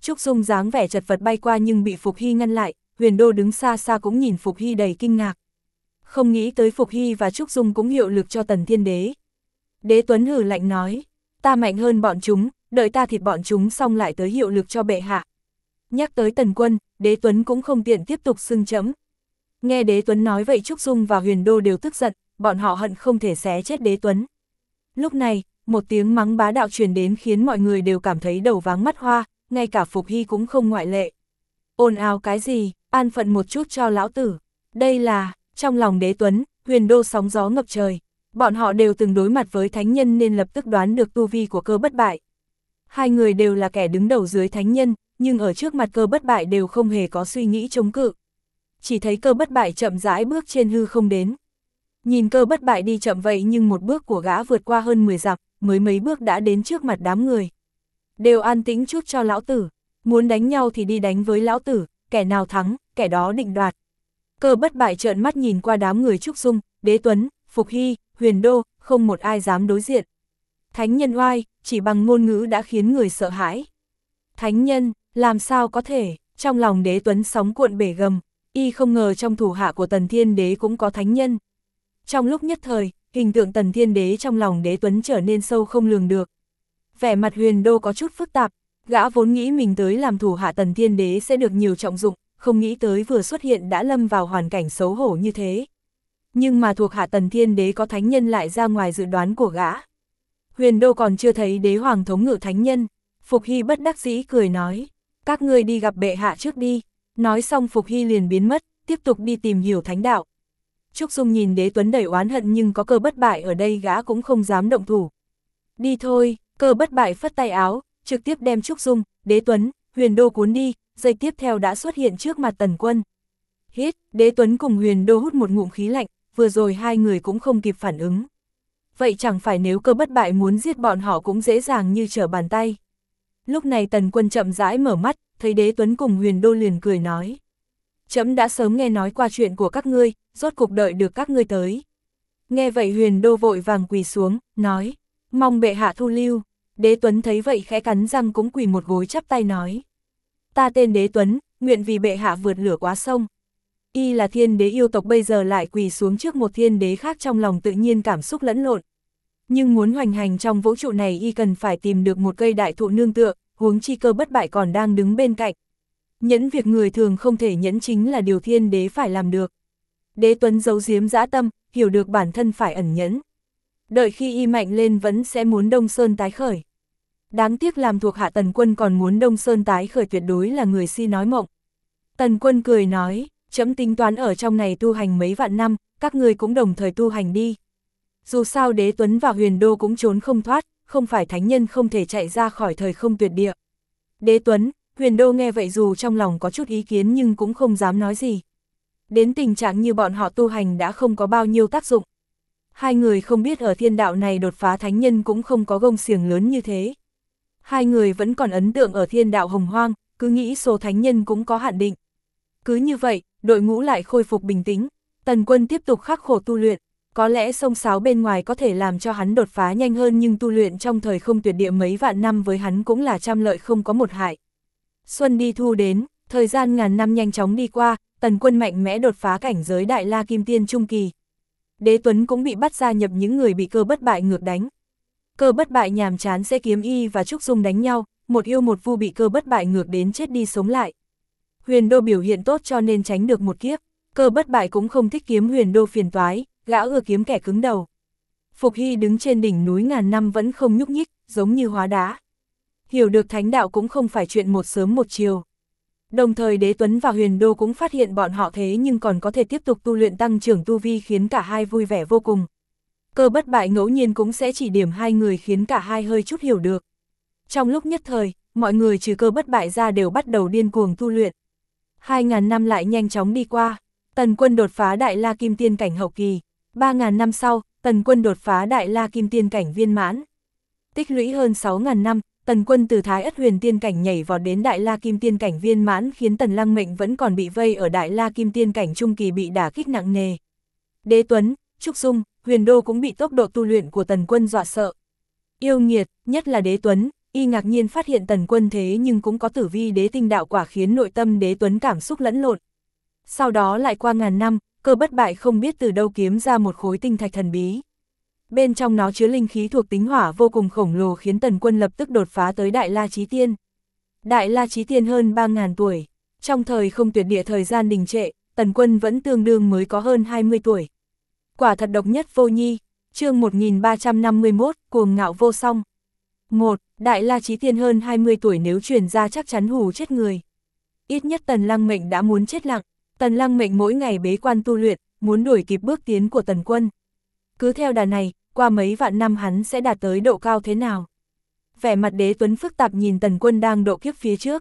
Trúc Dung dáng vẻ chật vật bay qua nhưng bị Phục Hy ngăn lại, Huyền Đô đứng xa xa cũng nhìn Phục Hy đầy kinh ngạc. Không nghĩ tới Phục Hy và Trúc Dung cũng hiệu lực cho Tần Thiên Đế. Đế Tuấn hừ lạnh nói, ta mạnh hơn bọn chúng, đợi ta thịt bọn chúng xong lại tới hiệu lực cho bệ hạ. Nhắc tới Tần Quân, Đế Tuấn cũng không tiện tiếp tục xưng chẫm. Nghe Đế Tuấn nói vậy Trúc Dung và Huyền Đô đều tức giận, bọn họ hận không thể xé chết Đế Tuấn. Lúc này, một tiếng mắng bá đạo truyền đến khiến mọi người đều cảm thấy đầu váng mắt hoa, ngay cả Phục Hy cũng không ngoại lệ. Ồn ào cái gì, an phận một chút cho lão tử. Đây là, trong lòng Đế Tuấn, Huyền Đô sóng gió ngập trời. Bọn họ đều từng đối mặt với thánh nhân nên lập tức đoán được tu vi của Cơ Bất Bại. Hai người đều là kẻ đứng đầu dưới thánh nhân, nhưng ở trước mặt Cơ Bất Bại đều không hề có suy nghĩ chống cự. Chỉ thấy Cơ Bất Bại chậm rãi bước trên hư không đến. Nhìn Cơ Bất Bại đi chậm vậy nhưng một bước của gã vượt qua hơn 10 dặm, mới mấy bước đã đến trước mặt đám người. Đều an tĩnh chút cho lão tử, muốn đánh nhau thì đi đánh với lão tử, kẻ nào thắng, kẻ đó định đoạt. Cơ Bất Bại trợn mắt nhìn qua đám người Trúc Dung, Đế Tuấn, Phục Hy, Huyền Đô, không một ai dám đối diện. Thánh nhân oai, chỉ bằng ngôn ngữ đã khiến người sợ hãi. Thánh nhân, làm sao có thể, trong lòng Đế Tuấn sóng cuộn bể gầm, y không ngờ trong thủ hạ của Tần Thiên Đế cũng có thánh nhân. Trong lúc nhất thời, hình tượng Tần Thiên Đế trong lòng Đế Tuấn trở nên sâu không lường được. Vẻ mặt Huyền Đô có chút phức tạp, gã vốn nghĩ mình tới làm thủ hạ Tần Thiên Đế sẽ được nhiều trọng dụng, không nghĩ tới vừa xuất hiện đã lâm vào hoàn cảnh xấu hổ như thế. Nhưng mà thuộc hạ Tần Thiên Đế có thánh nhân lại ra ngoài dự đoán của gã. Huyền Đô còn chưa thấy đế hoàng thống ngự thánh nhân. Phục Hy bất đắc dĩ cười nói, các ngươi đi gặp bệ hạ trước đi. Nói xong Phục Hy liền biến mất, tiếp tục đi tìm hiểu thánh đạo. Trúc Dung nhìn Đế Tuấn đầy oán hận nhưng có Cơ Bất Bại ở đây gã cũng không dám động thủ. Đi thôi, Cơ Bất Bại phất tay áo, trực tiếp đem Trúc Dung, Đế Tuấn, Huyền Đô cuốn đi, giây tiếp theo đã xuất hiện trước mặt Tần Quân. Hít, Đế Tuấn cùng Huyền Đô hút một ngụm khí lạnh, vừa rồi hai người cũng không kịp phản ứng. Vậy chẳng phải nếu Cơ Bất Bại muốn giết bọn họ cũng dễ dàng như trở bàn tay. Lúc này Tần Quân chậm rãi mở mắt, thấy Đế Tuấn cùng Huyền Đô liền cười nói. Trẫm đã sớm nghe nói qua chuyện của các ngươi, rốt cục đợi được các ngươi tới. Nghe vậy Huyền Đô vội vàng quỳ xuống, nói, mong bệ hạ thu lưu. Đế Tuấn thấy vậy khẽ cắn răng cũng quỳ một gối chắp tay nói. Ta tên Đế Tuấn, nguyện vì bệ hạ vượt lửa quá sông. Y là thiên đế yêu tộc bây giờ lại quỳ xuống trước một thiên đế khác trong lòng tự nhiên cảm xúc lẫn lộn. Nhưng muốn hoành hành trong vũ trụ này y cần phải tìm được một cây đại thụ nương tựa, huống chi Cơ Bất Bại còn đang đứng bên cạnh. Nhẫn việc người thường không thể nhẫn chính là điều thiên đế phải làm được. Đế Tuấn giấu giếm dã tâm, hiểu được bản thân phải ẩn nhẫn. Đợi khi y mạnh lên vẫn sẽ muốn Đông Sơn tái khởi. Đáng tiếc làm thuộc hạ Tần Quân còn muốn Đông Sơn tái khởi tuyệt đối là người si nói mộng. Tần Quân cười nói, trẫm tính toán ở trong này tu hành mấy vạn năm, các ngươi cũng đồng thời tu hành đi. Dù sao Đế Tuấn và Huyền Đô cũng trốn không thoát, không phải thánh nhân không thể chạy ra khỏi thời không tuyệt địa. Đế Tuấn, Huyền Đô nghe vậy dù trong lòng có chút ý kiến nhưng cũng không dám nói gì. Đến tình trạng như bọn họ tu hành đã không có bao nhiêu tác dụng. Hai người không biết ở thiên đạo này đột phá thánh nhân cũng không có gông xiềng lớn như thế. Hai người vẫn còn ấn tượng ở thiên đạo hồng hoang, cứ nghĩ số thánh nhân cũng có hạn định. Cứ như vậy, đội ngũ lại khôi phục bình tĩnh, Tần Quân tiếp tục khắc khổ tu luyện. Có lẽ sông sáo bên ngoài có thể làm cho hắn đột phá nhanh hơn nhưng tu luyện trong thời không tuyệt địa mấy vạn năm với hắn cũng là trăm lợi không có một hại. Xuân đi thu đến, thời gian ngàn năm nhanh chóng đi qua, Tần Quân mạnh mẽ đột phá cảnh giới Đại La Kim Tiên Trung Kỳ. Đế Tuấn cũng bị bắt gia nhập những người bị Cơ Bất Bại ngược đánh. Cơ Bất Bại nhàm chán sẽ kiếm y và Trúc Dung đánh nhau, một yêu một vu bị Cơ Bất Bại ngược đến chết đi sống lại. Huyền Đô biểu hiện tốt cho nên tránh được một kiếp, Cơ Bất Bại cũng không thích kiếm Huyền Đô phiền toái, gã ưa kiếm kẻ cứng đầu. Phục Hy đứng trên đỉnh núi ngàn năm vẫn không nhúc nhích, giống như hóa đá. Hiểu được thánh đạo cũng không phải chuyện một sớm một chiều. Đồng thời Đế Tuấn và Huyền Đô cũng phát hiện bọn họ thế nhưng còn có thể tiếp tục tu luyện tăng trưởng tu vi khiến cả hai vui vẻ vô cùng. Cơ Bất Bại ngẫu nhiên cũng sẽ chỉ điểm hai người khiến cả hai hơi chút hiểu được. Trong lúc nhất thời, mọi người trừ Cơ Bất Bại ra đều bắt đầu điên cuồng tu luyện. 2.000 năm lại nhanh chóng đi qua, Tần Quân đột phá Đại La Kim Tiên cảnh hậu kỳ. 3.000 năm sau, Tần Quân đột phá Đại La Kim Tiên cảnh viên mãn. Tích lũy hơn 6.000 năm, Tần Quân từ Thái Ất Huyền Tiên cảnh nhảy vọt đến Đại La Kim Tiên cảnh viên mãn khiến Tần Lăng Mệnh vẫn còn bị vây ở Đại La Kim Tiên cảnh trung kỳ bị đả kích nặng nề. Đế Tuấn, Trúc Dung, Huyền Đô cũng bị tốc độ tu luyện của Tần Quân dọa sợ. Yêu nghiệt, nhất là Đế Tuấn, y ngạc nhiên phát hiện Tần Quân thế nhưng cũng có tử vi đế tinh đạo quả khiến nội tâm Đế Tuấn cảm xúc lẫn lộn. Sau đó lại qua ngàn năm, Cơ Bất Bại không biết từ đâu kiếm ra một khối tinh thạch thần bí. Bên trong nó chứa linh khí thuộc tính hỏa vô cùng khổng lồ khiến Tần Quân lập tức đột phá tới Đại La Chí Tiên. Đại La Chí Tiên hơn 3.000 tuổi, trong thời không tuyệt địa thời gian đình trệ, Tần Quân vẫn tương đương mới có hơn 20 tuổi. Quả thật độc nhất vô nhị. Chương 1351, cuồng ngạo vô song. 1. Đại La Chí Tiên hơn 20 tuổi nếu truyền ra chắc chắn hù chết người. Ít nhất Tần Lăng Mệnh đã muốn chết lặng. Tần Lăng Mệnh mỗi ngày bế quan tu luyện, muốn đuổi kịp bước tiến của Tần Quân. Cứ theo đà này, qua mấy vạn năm hắn sẽ đạt tới độ cao thế nào? Vẻ mặt Đế Tuấn phức tạp nhìn Tần Quân đang độ kiếp phía trước.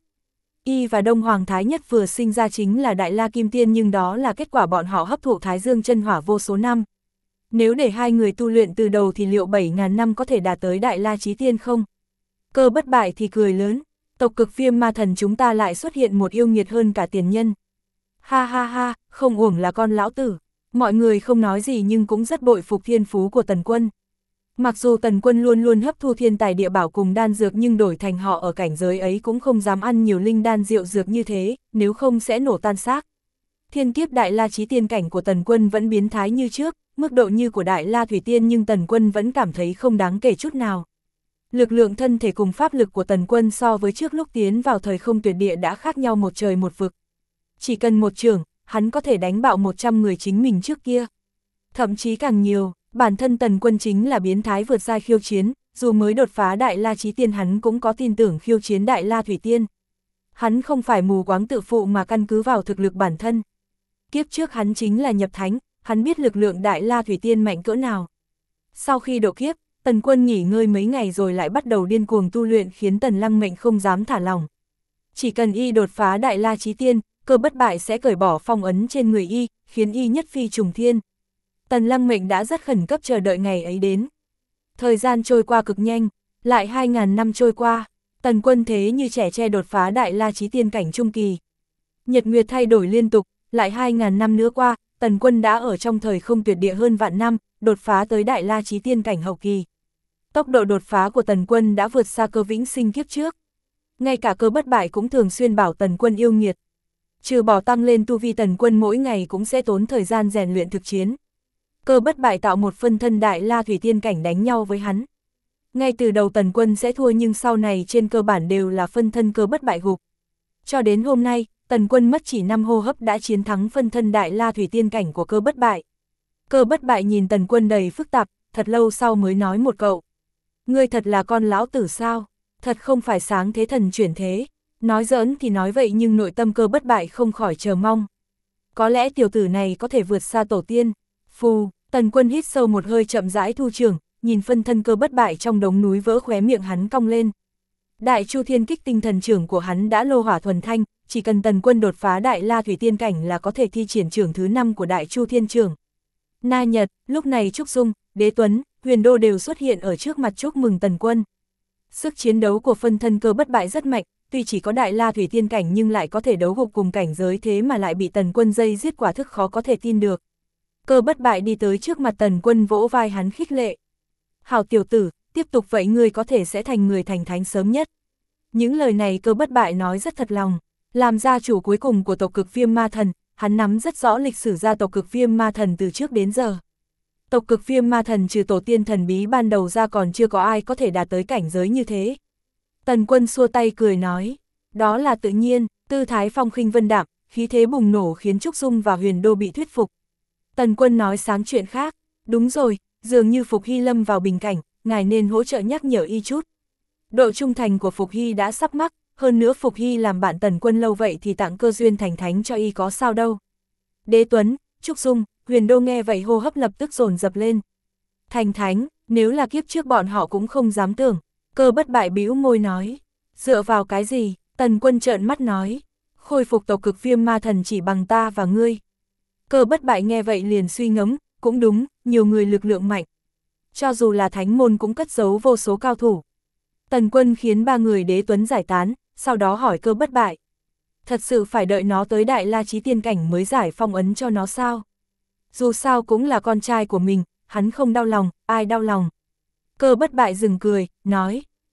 Y và Đông Hoàng Thái Nhất vừa sinh ra chính là Đại La Kim Tiên, nhưng đó là kết quả bọn họ hấp thụ Thái Dương chân hỏa vô số năm. Nếu để hai người tu luyện từ đầu thì liệu 7.000 năm có thể đạt tới Đại La Chí Tiên không? Cơ Bất Bại thì cười lớn, tộc Cực Viêm Ma Thần chúng ta lại xuất hiện một yêu nghiệt hơn cả tiền nhân. Ha ha ha, không uổng là con lão tử. Mọi người không nói gì nhưng cũng rất bội phục thiên phú của Tần Quân. Mặc dù Tần Quân luôn luôn hấp thu thiên tài địa bảo cùng đan dược, nhưng đổi thành họ ở cảnh giới ấy cũng không dám ăn nhiều linh đan rượu dược như thế, nếu không sẽ nổ tan xác. Thiên kiếp Đại La Chí Tiên cảnh của Tần Quân vẫn biến thái như trước, mức độ như của Đại La Thủy Tiên, nhưng Tần Quân vẫn cảm thấy không đáng kể chút nào. Lực lượng thân thể cùng pháp lực của Tần Quân so với trước lúc tiến vào thời không tuyệt địa đã khác nhau một trời một vực. Chỉ cần một chưởng, hắn có thể đánh bạo 100 người chính mình trước kia. Thậm chí càng nhiều, bản thân Tần Quân chính là biến thái vượt giai khiêu chiến, dù mới đột phá Đại La Chí Tiên hắn cũng có tin tưởng khiêu chiến Đại La Thủy Tiên. Hắn không phải mù quáng tự phụ mà căn cứ vào thực lực bản thân. Kiếp trước hắn chính là nhập thánh, hắn biết lực lượng Đại La Thủy Tiên mạnh cỡ nào. Sau khi độ kiếp, Tần Quân nghỉ ngơi mấy ngày rồi lại bắt đầu điên cuồng tu luyện khiến Tần Lăng Mệnh không dám thả lỏng. Chỉ cần y đột phá Đại La Chí Tiên, Cơ Bất Bại sẽ cởi bỏ phong ấn trên người y, khiến y nhất phi trùng thiên. Tần Lăng Mệnh đã rất khẩn cấp chờ đợi ngày ấy đến. Thời gian trôi qua cực nhanh, lại 2.000 năm trôi qua, Tần Quân thế như trẻ tre đột phá Đại La Chí Tiên cảnh trung kỳ. Nhật nguyệt thay đổi liên tục, lại 2.000 năm nữa qua, Tần Quân đã ở trong thời không tuyệt địa hơn vạn năm, đột phá tới Đại La Chí Tiên cảnh hậu kỳ. Tốc độ đột phá của Tần Quân đã vượt xa Cơ Vĩnh Sinh kiếp trước. Ngay cả Cơ Bất Bại cũng thường xuyên bảo Tần Quân yêu nghiệt. Trừ bỏ tăng lên tu vi, Tần Quân mỗi ngày cũng sẽ tốn thời gian rèn luyện thực chiến. Cơ Bất Bại tạo một phân thân Đại La Thủy Tiên cảnh đánh nhau với hắn. Ngay từ đầu Tần Quân sẽ thua, nhưng sau này trên cơ bản đều là phân thân Cơ Bất Bại gục. Cho đến hôm nay, Tần Quân mất chỉ 5 hô hấp đã chiến thắng phân thân Đại La Thủy Tiên cảnh của Cơ Bất Bại. Cơ Bất Bại nhìn Tần Quân đầy phức tạp, thật lâu sau mới nói một câu: "Ngươi thật là con lão tử sao? Thật không phải sáng thế thần chuyển thế." Nói giỡn thì nói vậy nhưng nội tâm Cơ Bất Bại không khỏi chờ mong. Có lẽ tiểu tử này có thể vượt xa tổ tiên. Phù, Tần Quân hít sâu một hơi chậm rãi thu trưởng, nhìn phân thân Cơ Bất Bại trong đống núi vỡ, khóe miệng hắn cong lên. Đại Chu Thiên Kích tinh thần trưởng của hắn đã lô hỏa thuần thanh, chỉ cần Tần Quân đột phá Đại La Thủy Tiên cảnh là có thể thi triển trưởng thứ 5 của Đại Chu Thiên trưởng. Na Nhật, lúc này Trúc Dung, Đế Tuấn, Huyền Đô đều xuất hiện ở trước mặt chúc mừng Tần Quân. Sức chiến đấu của phân thân Cơ Bất Bại rất mạnh, tuy chỉ có Đại La Thủy Tiên cảnh nhưng lại có thể đấu gục cùng cảnh giới, thế mà lại bị Tần Quân dây giết, quả thực khó có thể tin được. Cơ Bất Bại đi tới trước mặt Tần Quân vỗ vai hắn khích lệ. "Hảo tiểu tử, tiếp tục vậy ngươi có thể sẽ thành người thành thánh sớm nhất." Những lời này Cơ Bất Bại nói rất thật lòng. Làm gia chủ cuối cùng của tộc Cực Viêm Ma Thần, hắn nắm rất rõ lịch sử gia tộc Cực Viêm Ma Thần từ trước đến giờ. Tộc Cực Viêm Ma Thần trừ tổ tiên thần bí ban đầu ra còn chưa có ai có thể đạt tới cảnh giới như thế. Tần Quân xua tay cười nói, "Đó là tự nhiên." Tư thái phong khinh vân đạm, khí thế bùng nổ khiến Trúc Dung và Huyền Đô bị thuyết phục. Tần Quân nói sáng chuyện khác, "Đúng rồi, dường như Phục Hy lâm vào bình cảnh, ngài nên hỗ trợ nhắc nhở y chút. Độ trung thành của Phục Hy đã sắp mắc, hơn nữa Phục Hy làm bạn Tần Quân lâu vậy thì tặng cơ duyên thành thánh cho y có sao đâu." Đế Tuấn, Trúc Dung, Huyền Đô nghe vậy hô hấp lập tức dồn dập lên. Thành thánh, nếu là kiếp trước bọn họ cũng không dám tưởng. Cơ Bất Bại bĩu môi nói, "Dựa vào cái gì?" Tần Quân trợn mắt nói, "Khôi phục tộc Cực Viêm Ma Thần chỉ bằng ta và ngươi." Cơ Bất Bại nghe vậy liền suy ngẫm, cũng đúng, nhiều người lực lượng mạnh. Cho dù là thánh môn cũng cất giấu vô số cao thủ. Tần Quân khiến 3 người Đế Tuấn giải tán, sau đó hỏi Cơ Bất Bại, "Thật sự phải đợi nó tới Đại La Chí Tiên cảnh mới giải phong ấn cho nó sao? Dù sao cũng là con trai của mình, hắn không đau lòng, ai đau lòng?" Cơ Bất Bại dừng cười, nói,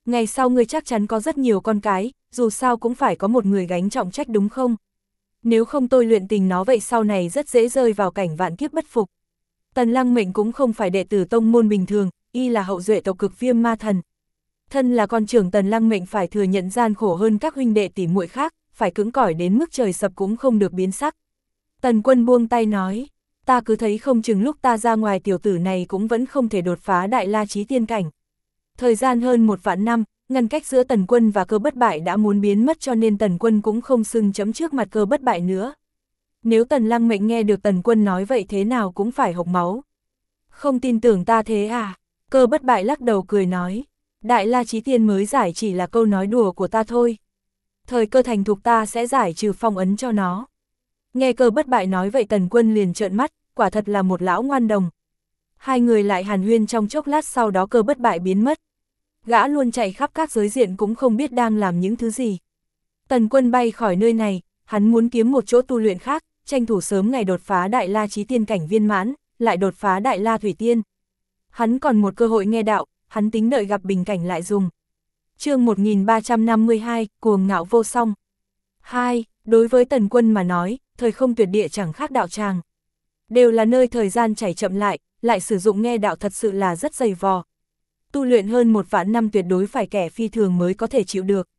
Ngày sau ngươi chắc chắn có rất nhiều con cái, dù sao cũng phải có một người gánh trọng trách đúng không? Nếu không tôi luyện tình nó vậy sau này rất dễ rơi vào cảnh vạn kiếp bất phục. Tần Lăng Mệnh cũng không phải đệ tử tông môn bình thường, y là hậu duệ tộc Cực Viêm Ma Thần. Thân là con trưởng Tần Lăng Mệnh phải thừa nhận gian khổ hơn các huynh đệ tỷ muội khác, phải cứng cỏi đến mức trời sập cũng không được biến sắc. Tần Quân buông tay nói, ta cứ thấy không chừng lúc ta ra ngoài tiểu tử này cũng vẫn không thể đột phá Đại La Chí Tiên cảnh. Thời gian hơn 1 vạn năm, ngăn cách giữa Tần Quân và Cơ Bất Bại đã muốn biến mất cho nên Tần Quân cũng không xưng chấm trước mặt Cơ Bất Bại nữa. Nếu Tần Lăng Mệnh nghe được Tần Quân nói vậy thế nào cũng phải hộc máu. Không tin tưởng ta thế à? Cơ Bất Bại lắc đầu cười nói, Đại La Chí Tiên mới giải chỉ là câu nói đùa của ta thôi. Thời cơ thành thục ta sẽ giải trừ phong ấn cho nó. Nghe Cơ Bất Bại nói vậy Tần Quân liền trợn mắt, quả thật là một lão ngoan đồng. Hai người lại hàn huyên trong chốc lát sau đó Cơ Bất Bại biến mất. Gã luôn chạy khắp các giới diện cũng không biết đang làm những thứ gì. Tần Quân bay khỏi nơi này, hắn muốn kiếm một chỗ tu luyện khác, tranh thủ sớm ngày đột phá Đại La Chí Tiên cảnh viên mãn, lại đột phá Đại La Thủy Tiên. Hắn còn một cơ hội nghe đạo, hắn tính đợi gặp bình cảnh lại dùng. Chương 1352, cuồng ngạo vô song. 2. Đối với Tần Quân mà nói, thời không tuyệt địa chẳng khác đạo tràng. Đều là nơi thời gian chảy chậm lại sử dụng nghe đạo thật sự là rất dày vò. Tu luyện hơn 1 vạn năm tuyệt đối phải kẻ phi thường mới có thể chịu được.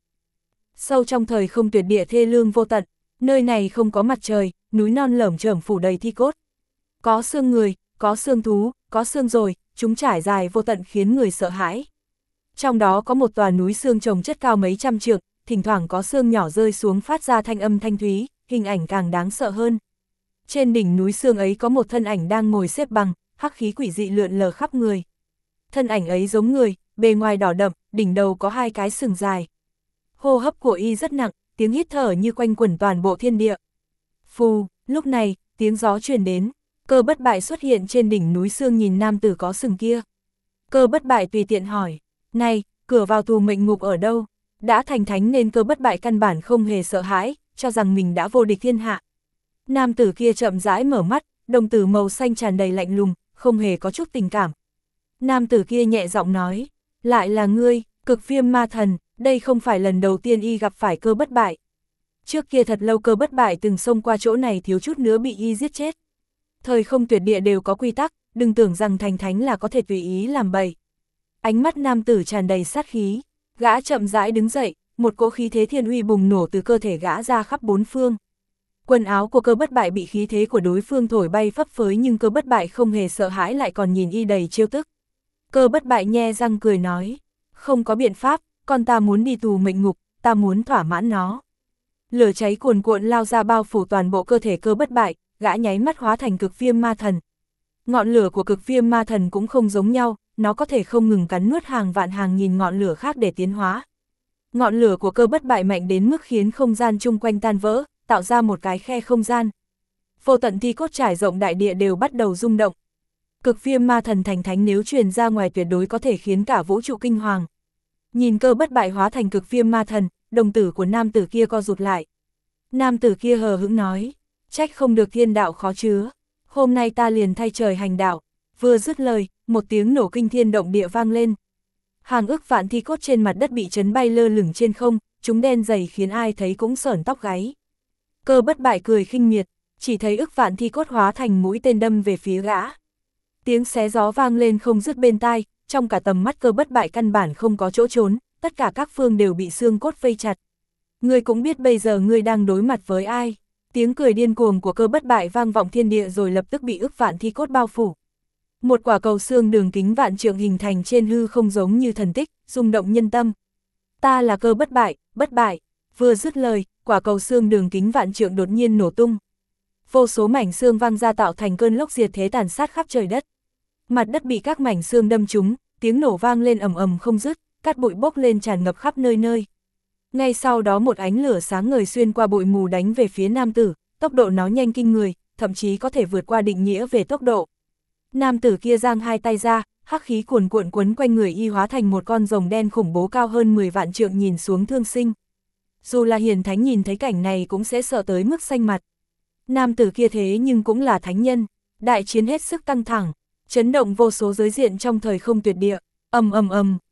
Sâu trong thời không tuyệt địa thê lương vô tận, nơi này không có mặt trời, núi non lởm chởm phủ đầy thi cốt. Có xương người, có xương thú, có xương rồi, chúng trải dài vô tận khiến người sợ hãi. Trong đó có một tòa núi xương chồng chất cao mấy trăm trượng, thỉnh thoảng có xương nhỏ rơi xuống phát ra thanh âm thanh thúy, hình ảnh càng đáng sợ hơn. Trên đỉnh núi xương ấy có một thân ảnh đang ngồi xếp bằng, hắc khí quỷ dị lượn lờ khắp người. Thân ảnh ấy giống người, bề ngoài đỏ đậm, đỉnh đầu có 2 cái sừng dài. Hô hấp của y rất nặng, tiếng hít thở như quanh quẩn toàn bộ thiên địa. Phù, lúc này, tiếng gió truyền đến, Cơ Bất Bại xuất hiện trên đỉnh núi xương nhìn nam tử có sừng kia. Cơ Bất Bại tùy tiện hỏi, này, cửa vào tù mệnh ngục ở đâu? Đã thành thánh nên Cơ Bất Bại căn bản không hề sợ hãi, cho rằng mình đã vô địch thiên hạ. Nam tử kia chậm rãi mở mắt, đồng tử màu xanh tràn đầy lạnh lùng, không hề có chút tình cảm. Nam tử kia nhẹ giọng nói, lại là ngươi, Cực Viêm Ma Thần, đây không phải lần đầu tiên y gặp phải Cơ Bất Bại. Trước kia thật lâu Cơ Bất Bại từng xông qua chỗ này thiếu chút nữa bị y giết chết. Thời không tuyệt địa đều có quy tắc, đừng tưởng rằng thành thánh là có thể tùy ý làm bậy. Ánh mắt nam tử tràn đầy sát khí, gã chậm rãi đứng dậy, một cỗ khí thế thiên uy bùng nổ từ cơ thể gã ra khắp 4 phương. Quần áo của Cơ Bất Bại bị khí thế của đối phương thổi bay phấp phới nhưng Cơ Bất Bại không hề sợ hãi lại còn nhìn y đầy trêu tức. Cơ Bất Bại nhe răng cười nói, không có biện pháp, con ta muốn đi tù mệnh ngục, ta muốn thỏa mãn nó. Lửa cháy cuồn cuộn lao ra bao phủ toàn bộ cơ thể Cơ Bất Bại, gã nháy mắt hóa thành Cực Viêm Ma Thần. Ngọn lửa của Cực Viêm Ma Thần cũng không giống nhau, nó có thể không ngừng cắn nuốt hàng vạn hàng nghìn ngọn lửa khác để tiến hóa. Ngọn lửa của Cơ Bất Bại mạnh đến mức khiến không gian chung quanh tan vỡ, tạo ra một cái khe không gian. Vô tận thi cốt trải rộng đại địa đều bắt đầu rung động. Cực Viêm Ma Thần thành thánh nếu truyền ra ngoài tuyệt đối có thể khiến cả vũ trụ kinh hoàng. Nhìn Cơ Bất Bại hóa thành Cực Viêm Ma Thần, đồng tử của nam tử kia co rụt lại. Nam tử kia hờ hững nói, trách không được thiên đạo khó chứa, hôm nay ta liền thay trời hành đạo. Vừa dứt lời, một tiếng nổ kinh thiên động địa vang lên. Hàng ức vạn thi cốt trên mặt đất bị chấn bay lơ lửng trên không, chúng đen dày khiến ai thấy cũng sởn tóc gáy. Cơ Bất Bại cười khinh miệt, chỉ thấy ức vạn thi cốt hóa thành mũi tên đâm về phía gã. Tiếng xé gió vang lên không dứt bên tai, trong cả tầm mắt Cơ Bất Bại căn bản không có chỗ trốn, tất cả các phương đều bị xương cốt vây chặt. Ngươi cũng biết bây giờ ngươi đang đối mặt với ai. Tiếng cười điên cuồng của Cơ Bất Bại vang vọng thiên địa rồi lập tức bị ức vạn thi cốt bao phủ. Một quả cầu xương đường kính vạn trượng hình thành trên hư không giống như thần tích, rung động nhân tâm. Ta là Cơ Bất Bại, bất bại. Vừa dứt lời, quả cầu xương đường kính vạn trượng đột nhiên nổ tung. Vô số mảnh xương vang ra tạo thành cơn lốc diệt thế tàn sát khắp trời đất. Mặt đất bị các mảnh xương đâm trúng, tiếng nổ vang lên ầm ầm không dứt, cát bụi bốc lên tràn ngập khắp nơi nơi. Ngay sau đó một ánh lửa sáng ngời xuyên qua bụi mù đánh về phía nam tử, tốc độ nó nhanh kinh người, thậm chí có thể vượt qua định nghĩa về tốc độ. Nam tử kia giang hai tay ra, hắc khí cuồn cuộn quấn quanh người y hóa thành một con rồng đen khủng bố cao hơn 10 vạn trượng nhìn xuống thương sinh. Dù là hiền thánh nhìn thấy cảnh này cũng sẽ sợ tới mức xanh mặt. Nam tử kia thế nhưng cũng là thánh nhân, đại chiến hết sức căng thẳng, chấn động vô số giới diện trong thời không tuyệt địa, ầm ầm ầm,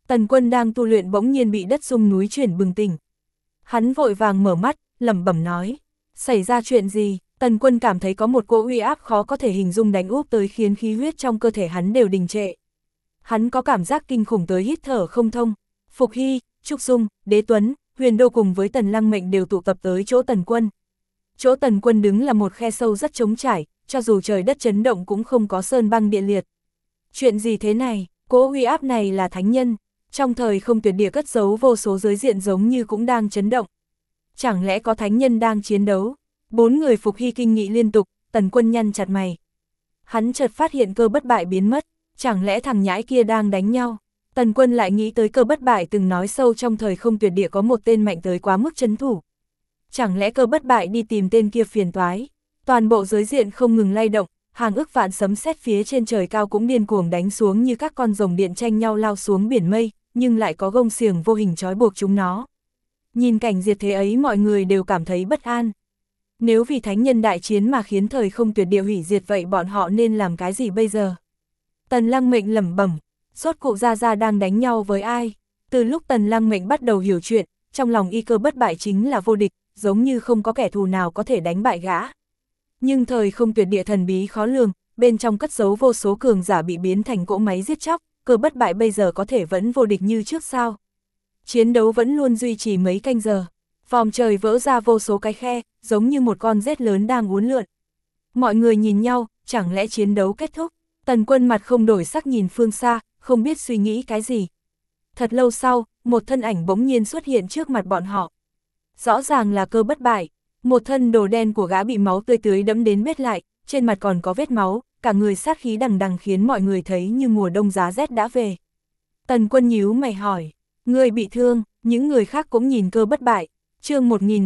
Tần Quân đang tu luyện bỗng nhiên bị đất rung núi chuyển bừng tỉnh. Hắn vội vàng mở mắt, lẩm bẩm nói, xảy ra chuyện gì? Tần Quân cảm thấy có một cỗ uy áp khó có thể hình dung đánh úp tới khiến khí huyết trong cơ thể hắn đều đình trệ. Hắn có cảm giác kinh khủng tới hít thở không thông. Phục Hy, Trúc Dung, Đế Tuấn, Huyền Đô cùng với Tần Lăng Mệnh đều tụ tập tới chỗ Tần Quân. Chỗ Tần Quân đứng là một khe sâu rất trống trải, cho dù trời đất chấn động cũng không có sơn băng địa liệt. Chuyện gì thế này? Cỗ uy áp này là thánh nhân. Trong thời không tuyệt địa cất giấu vô số giới diện giống như cũng đang chấn động. Chẳng lẽ có thánh nhân đang chiến đấu? 4 người Phục Hy kinh nghị liên tục, Tần Quân nhăn chặt mày. Hắn chợt phát hiện Cơ Bất Bại biến mất, chẳng lẽ thằng nhãi kia đang đánh nhau? Tần Quân lại nghĩ tới Cơ Bất Bại từng nói sâu trong thời không tuyệt địa có một tên mạnh tới quá mức trấn thủ. Chẳng lẽ Cơ Bất Bại đi tìm tên kia phiền toái? Toàn bộ giới diện không ngừng lay động, hàng ức vạn sấm sét phía trên trời cao cũng điên cuồng đánh xuống như các con rồng điện tranh nhau lao xuống biển mây, nhưng lại có gông xiềng vô hình trói buộc chúng nó. Nhìn cảnh diệt thế ấy mọi người đều cảm thấy bất an. Nếu vì thánh nhân đại chiến mà khiến thời không tuyệt địa hủy diệt vậy bọn họ nên làm cái gì bây giờ? Tần Lăng Mệnh lẩm bẩm, rốt cụ Gia đang đánh nhau với ai? Từ lúc Tần Lăng Mệnh bắt đầu hiểu chuyện, trong lòng y Cơ Bất Bại chính là vô địch, giống như không có kẻ thù nào có thể đánh bại gã. Nhưng thời không tuyệt địa thần bí khó lường, bên trong cất giấu vô số cường giả bị biến thành cỗ máy giết chóc, Cơ Bất Bại bây giờ có thể vẫn vô địch như trước sao? Chiến đấu vẫn luôn duy trì mấy canh giờ, vòm trời vỡ ra vô số cái khe, giống như một con rết lớn đang uốn lượn. Mọi người nhìn nhau, chẳng lẽ chiến đấu kết thúc? Tần Quân mặt không đổi sắc nhìn phương xa, không biết suy nghĩ cái gì. Thật lâu sau, một thân ảnh bỗng nhiên xuất hiện trước mặt bọn họ. Rõ ràng là Cơ Bất Bại, một thân đồ đen của gã bị máu tươi tưới đẫm đến bết lại, trên mặt còn có vết máu, cả người sát khí đằng đằng khiến mọi người thấy như mùa đông giá rét đã về. Tần Quân nhíu mày hỏi, người bị thương? Những người khác cũng nhìn Cơ Bất Bại. Chương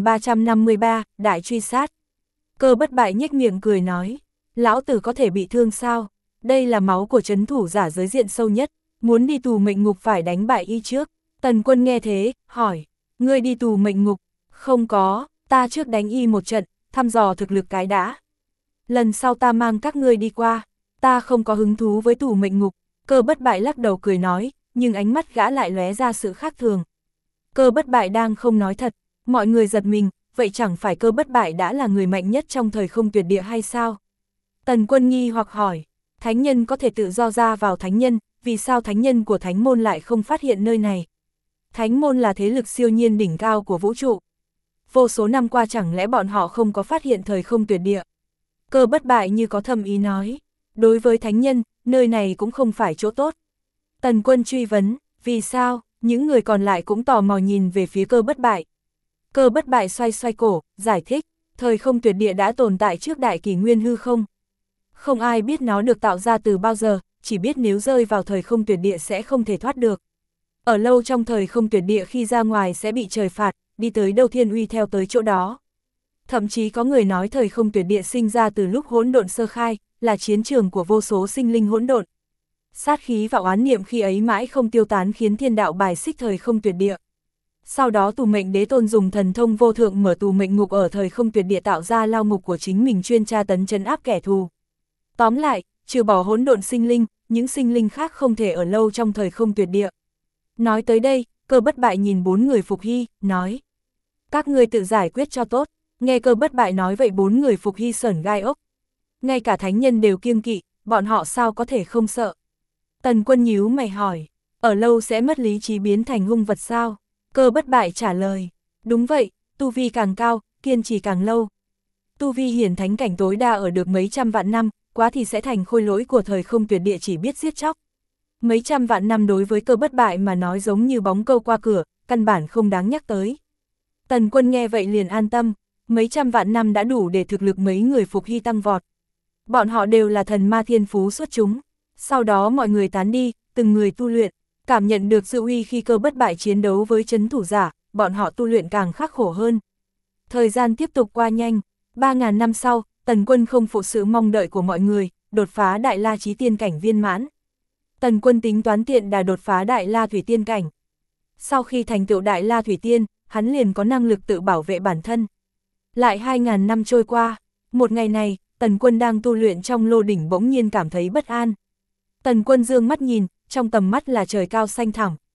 1353, Đại truy sát. Cơ Bất Bại nhếch miệng cười nói, lão tử có thể bị thương sao? Đây là máu của trấn thủ giả giới diện sâu nhất, muốn đi tù mệnh ngục phải đánh bại y trước. Tần Quân nghe thế, hỏi, ngươi đi tù mệnh ngục? Không có, ta trước đánh y một trận, thăm dò thực lực cái đã. Lần sau ta mang các ngươi đi qua, ta không có hứng thú với tù mệnh ngục. Cơ Bất Bại lắc đầu cười nói, nhưng ánh mắt gã lại lóe ra sự khác thường. Cơ Bất Bại đang không nói thật, mọi người giật mình, vậy chẳng phải Cơ Bất Bại đã là người mạnh nhất trong thời không tuyệt địa hay sao? Tần Quân nghi hoặc hỏi, thánh nhân có thể tự do ra vào thánh nhân, vì sao thánh nhân của thánh môn lại không phát hiện nơi này? Thánh môn là thế lực siêu nhiên đỉnh cao của vũ trụ. Vô số năm qua chẳng lẽ bọn họ không có phát hiện thời không tuyệt địa? Cơ Bất Bại như có thầm ý nói, đối với thánh nhân, nơi này cũng không phải chỗ tốt. Tần Quân truy vấn, vì sao? Những người còn lại cũng tò mò nhìn về phía Cơ Bất Bại. Cơ Bất Bại xoay xoay cổ, giải thích, thời không tuyệt địa đã tồn tại trước đại kỷ nguyên hư không. Không ai biết nó được tạo ra từ bao giờ, chỉ biết nếu rơi vào thời không tuyệt địa sẽ không thể thoát được. Ở lâu trong thời không tuyệt địa khi ra ngoài sẽ bị trời phạt, đi tới đâu thiên uy theo tới chỗ đó. Thậm chí có người nói thời không tuyệt địa sinh ra từ lúc hỗn độn sơ khai, là chiến trường của vô số sinh linh hỗn độn. Sát khí và oán niệm khi ấy mãi không tiêu tán khiến thiên đạo bài xích thời không tuyệt địa. Sau đó tù mệnh đế tôn dùng thần thông vô thượng mở tù mệnh ngục ở thời không tuyệt địa tạo ra lao ngục của chính mình chuyên tra tấn trấn áp kẻ thù. Tóm lại, trừ bỏ hỗn độn sinh linh, những sinh linh khác không thể ở lâu trong thời không tuyệt địa. Nói tới đây, Cơ Bất Bại nhìn 4 người Phục Hy, nói, các ngươi tự giải quyết cho tốt. Nghe Cơ Bất Bại nói vậy 4 người Phục Hy sởn gai ốc. Ngay cả thánh nhân đều kiêng kỵ, bọn họ sao có thể không sợ? Tần Quân nhíu mày hỏi, ở lâu sẽ mất lý trí biến thành hung vật sao? Cơ Bất Bại trả lời, đúng vậy, tu vi càng cao, kiên trì càng lâu. Tu vi hiển thánh cảnh tối đa ở được mấy trăm vạn năm, quá thì sẽ thành khôi lỗi của thời không tuyệt địa chỉ biết giết chóc. Mấy trăm vạn năm đối với Cơ Bất Bại mà nói giống như bóng câu qua cửa, căn bản không đáng nhắc tới. Tần Quân nghe vậy liền an tâm, mấy trăm vạn năm đã đủ để thực lực mấy người Phục Hy tăng vọt. Bọn họ đều là thần ma thiên phú xuất chúng. Sau đó mọi người tán đi, từng người tu luyện, cảm nhận được sự uy khi Cơ Bất Bại chiến đấu với trấn thủ giả, bọn họ tu luyện càng khắc khổ hơn. Thời gian tiếp tục qua nhanh, 3.000 năm sau, Tần Quân không phụ sự mong đợi của mọi người, đột phá Đại La Chí Tiên cảnh viên mãn. Tần Quân tính toán tiện đà đột phá Đại La Thủy Tiên cảnh. Sau khi thành tựu Đại La Thủy Tiên, hắn liền có năng lực tự bảo vệ bản thân. Lại 2.000 năm trôi qua, một ngày này, Tần Quân đang tu luyện trong lô đỉnh bỗng nhiên cảm thấy bất an. Tần Quân dương mắt nhìn, trong tầm mắt là trời cao xanh thẳm.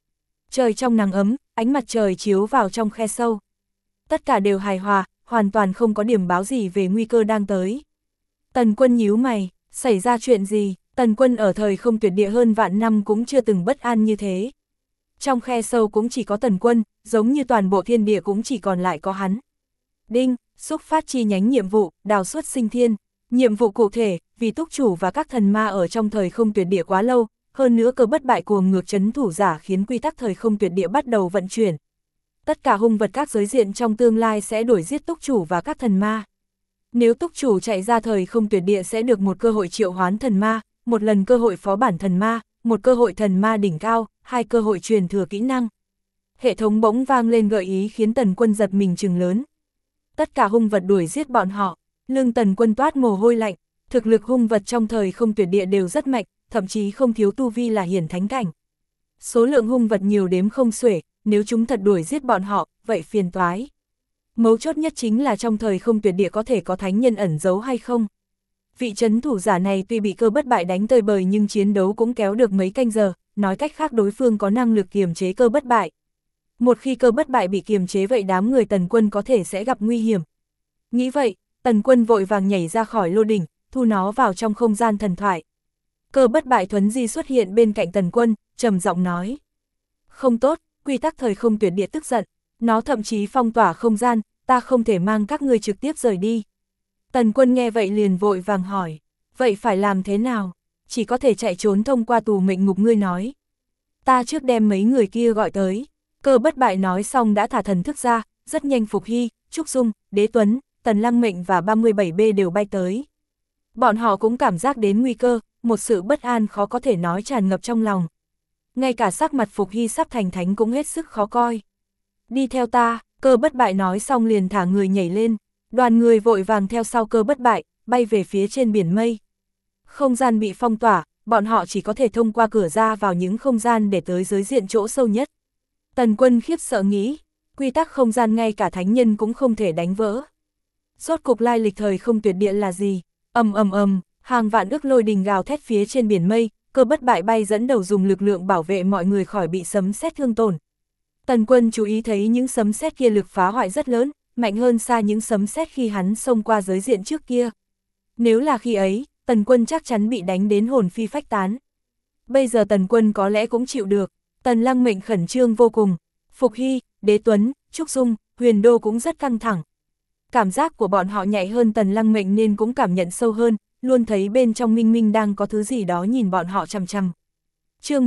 Trời trong nắng ấm, ánh mặt trời chiếu vào trong khe sâu. Tất cả đều hài hòa, hoàn toàn không có điểm báo gì về nguy cơ đang tới. Tần Quân nhíu mày, xảy ra chuyện gì? Tần Quân ở thời không tuyệt địa hơn vạn năm cũng chưa từng bất an như thế. Trong khe sâu cũng chỉ có Tần Quân, giống như toàn bộ thiên địa cũng chỉ còn lại có hắn. Đinh, xúc phát chi nhánh nhiệm vụ, đào xuất sinh thiên. Nhiệm vụ cụ thể, vì túc chủ và các thần ma ở trong thời không tuyệt địa quá lâu, hơn nữa cơ bất bại cuồng ngược trấn thủ giả khiến quy tắc thời không tuyệt địa bắt đầu vận chuyển. Tất cả hung vật các giới diện trong tương lai sẽ đuổi giết túc chủ và các thần ma. Nếu túc chủ chạy ra thời không tuyệt địa sẽ được một cơ hội triệu hoán thần ma, một lần cơ hội phó bản thần ma, một cơ hội thần ma đỉnh cao, 2 cơ hội truyền thừa kỹ năng. Hệ thống bỗng vang lên gợi ý khiến Tần Quân giật mình trừng lớn. Tất cả hung vật đuổi giết bọn họ, lưng Tần Quân toát mồ hôi lạnh, thực lực hung vật trong thời không tuyệt địa đều rất mạnh, thậm chí không thiếu tu vi là hiển thánh cảnh. Số lượng hung vật nhiều đếm không xuể, nếu chúng thật đuổi giết bọn họ, vậy phiền toái. Mấu chốt nhất chính là trong thời không tuyệt địa có thể có thánh nhân ẩn giấu hay không. Vị trấn thủ giả này tuy bị cơ bất bại đánh tơi bời nhưng chiến đấu cũng kéo được mấy canh giờ, nói cách khác đối phương có năng lực kiềm chế cơ bất bại. Một khi cơ bất bại bị kiềm chế vậy đám người Tần Quân có thể sẽ gặp nguy hiểm. Nghĩ vậy, Tần Quân vội vàng nhảy ra khỏi lô đỉnh, thu nó vào trong không gian thần thoại. Cơ bất bại thuấn di xuất hiện bên cạnh Tần Quân, trầm giọng nói. Không tốt, quy tắc thời không tuyệt địa tức giận, nó thậm chí phong tỏa không gian, ta không thể mang các ngươi trực tiếp rời đi. Tần Quân nghe vậy liền vội vàng hỏi, vậy phải làm thế nào? Chỉ có thể chạy trốn thông qua tù mệnh ngục, ngươi nói. Ta trước đem mấy người kia gọi tới. Cơ bất bại nói xong đã thả thần thức ra, rất nhanh Phục Hy, Trúc Dung, Đế Tuấn, Tần Lăng Mệnh và 37B đều bay tới. Bọn họ cũng cảm giác đến nguy cơ, một sự bất an khó có thể nói tràn ngập trong lòng. Ngay cả sắc mặt Phục Hy sắp thành thánh cũng hết sức khó coi. Đi theo ta, cơ bất bại nói xong liền thả người nhảy lên, đoàn người vội vàng theo sau cơ bất bại, bay về phía trên biển mây. Không gian bị phong tỏa, bọn họ chỉ có thể thông qua cửa ra vào những không gian để tới giới diện chỗ sâu nhất. Tần Quân khiếp sợ nghĩ, quy tắc không gian ngay cả thánh nhân cũng không thể đánh vỡ. Rốt cục lai lịch thời không tuyệt địa là gì? Ầm ầm ầm, hàng vạn ức lôi đình gào thét phía trên biển mây, cơ bất bại bay dẫn đầu dùng lực lượng bảo vệ mọi người khỏi bị sấm sét thương tổn. Tần Quân chú ý thấy những sấm sét kia lực phá hoại rất lớn, mạnh hơn xa những sấm sét khi hắn xông qua giới diện trước kia. Nếu là khi ấy, Tần Quân chắc chắn bị đánh đến hồn phi phách tán. Bây giờ Tần Quân có lẽ cũng chịu được. Tần Lăng Mệnh khẩn trương vô cùng, Phục Hy, Đế Tuấn, Trúc Dung, Huyền Đô cũng rất căng thẳng. Cảm giác của bọn họ nhạy hơn Tần Lăng Mệnh nên cũng cảm nhận sâu hơn, luôn thấy bên trong minh minh đang có thứ gì đó nhìn bọn họ chằm chằm. Chương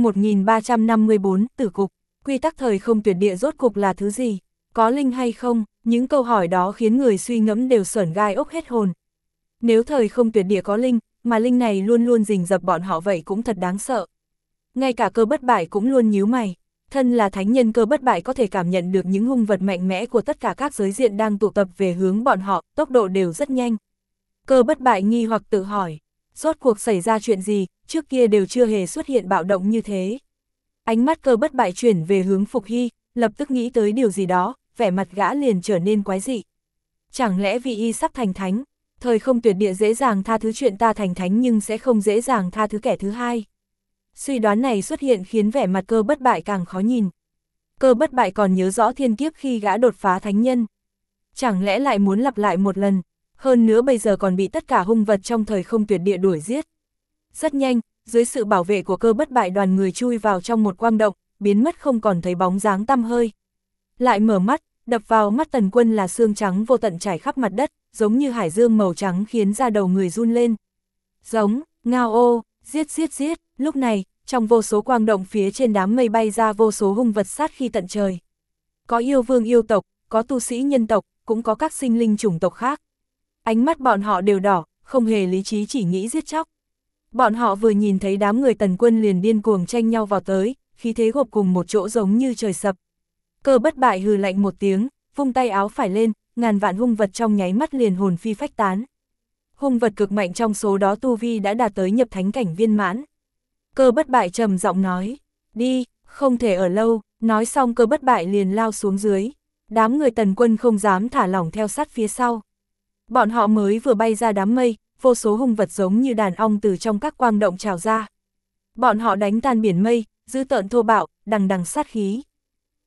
1354, Tử Cục, quy tắc thời không tuyệt địa rốt cục là thứ gì? Có linh hay không? Những câu hỏi đó khiến người suy ngẫm đều sởn gai ốc hết hồn. Nếu thời không tuyệt địa có linh, mà linh này luôn luôn rình rập bọn họ vậy cũng thật đáng sợ. Ngay cả cơ bất bại cũng luôn nhíu mày, thân là thánh nhân cơ bất bại có thể cảm nhận được những hung vật mạnh mẽ của tất cả các giới diện đang tụ tập về hướng bọn họ, tốc độ đều rất nhanh. Cơ bất bại nghi hoặc tự hỏi, rốt cuộc xảy ra chuyện gì, trước kia đều chưa hề xuất hiện bạo động như thế. Ánh mắt cơ bất bại chuyển về hướng Phục Hy, lập tức nghĩ tới điều gì đó, vẻ mặt gã liền trở nên quái dị. Chẳng lẽ vì y sắp thành thánh, thời không tuyệt địa dễ dàng tha thứ chuyện ta thành thánh nhưng sẽ không dễ dàng tha thứ kẻ thứ hai. Suy đoán này xuất hiện khiến vẻ mặt cơ bất bại càng khó nhìn. Cơ bất bại còn nhớ rõ thiên kiếp khi gã đột phá thánh nhân. Chẳng lẽ lại muốn lặp lại một lần, hơn nữa bây giờ còn bị tất cả hung vật trong thời không tuyệt địa đuổi giết. Rất nhanh, dưới sự bảo vệ của cơ bất bại đoàn người chui vào trong một quang động, biến mất không còn thấy bóng dáng tăm hơi. Lại mở mắt, đập vào mắt Tần Quân là xương trắng vô tận trải khắp mặt đất, giống như hải dương màu trắng khiến da đầu người run lên. Giống, ngao ô, giết giết giết, lúc này, trong vô số quang động phía trên đám mây bay ra vô số hung vật sát khi tận trời. Có yêu vương yêu tộc, có tu sĩ nhân tộc, cũng có các sinh linh chủng tộc khác. Ánh mắt bọn họ đều đỏ, không hề lý trí chỉ nghĩ giết chóc. Bọn họ vừa nhìn thấy đám người Tần Quân liền điên cuồng tranh nhau vào tới, khí thế gộp cùng một chỗ giống như trời sập. Cơ bất bại hừ lạnh một tiếng, vung tay áo phải lên, ngàn vạn hung vật trong nháy mắt liền hồn phi phách tán. Hung vật cực mạnh trong số đó tu vi đã đạt tới nhập thánh cảnh viên mãn. Cơ bất bại trầm giọng nói, đi, không thể ở lâu, nói xong cơ bất bại liền lao xuống dưới. Đám người Tần Quân không dám thả lỏng theo sát phía sau. Bọn họ mới vừa bay ra đám mây, vô số hung vật giống như đàn ong từ trong các quang động trào ra. Bọn họ đánh tan biển mây, dữ tợn thô bạo, đằng đằng sát khí.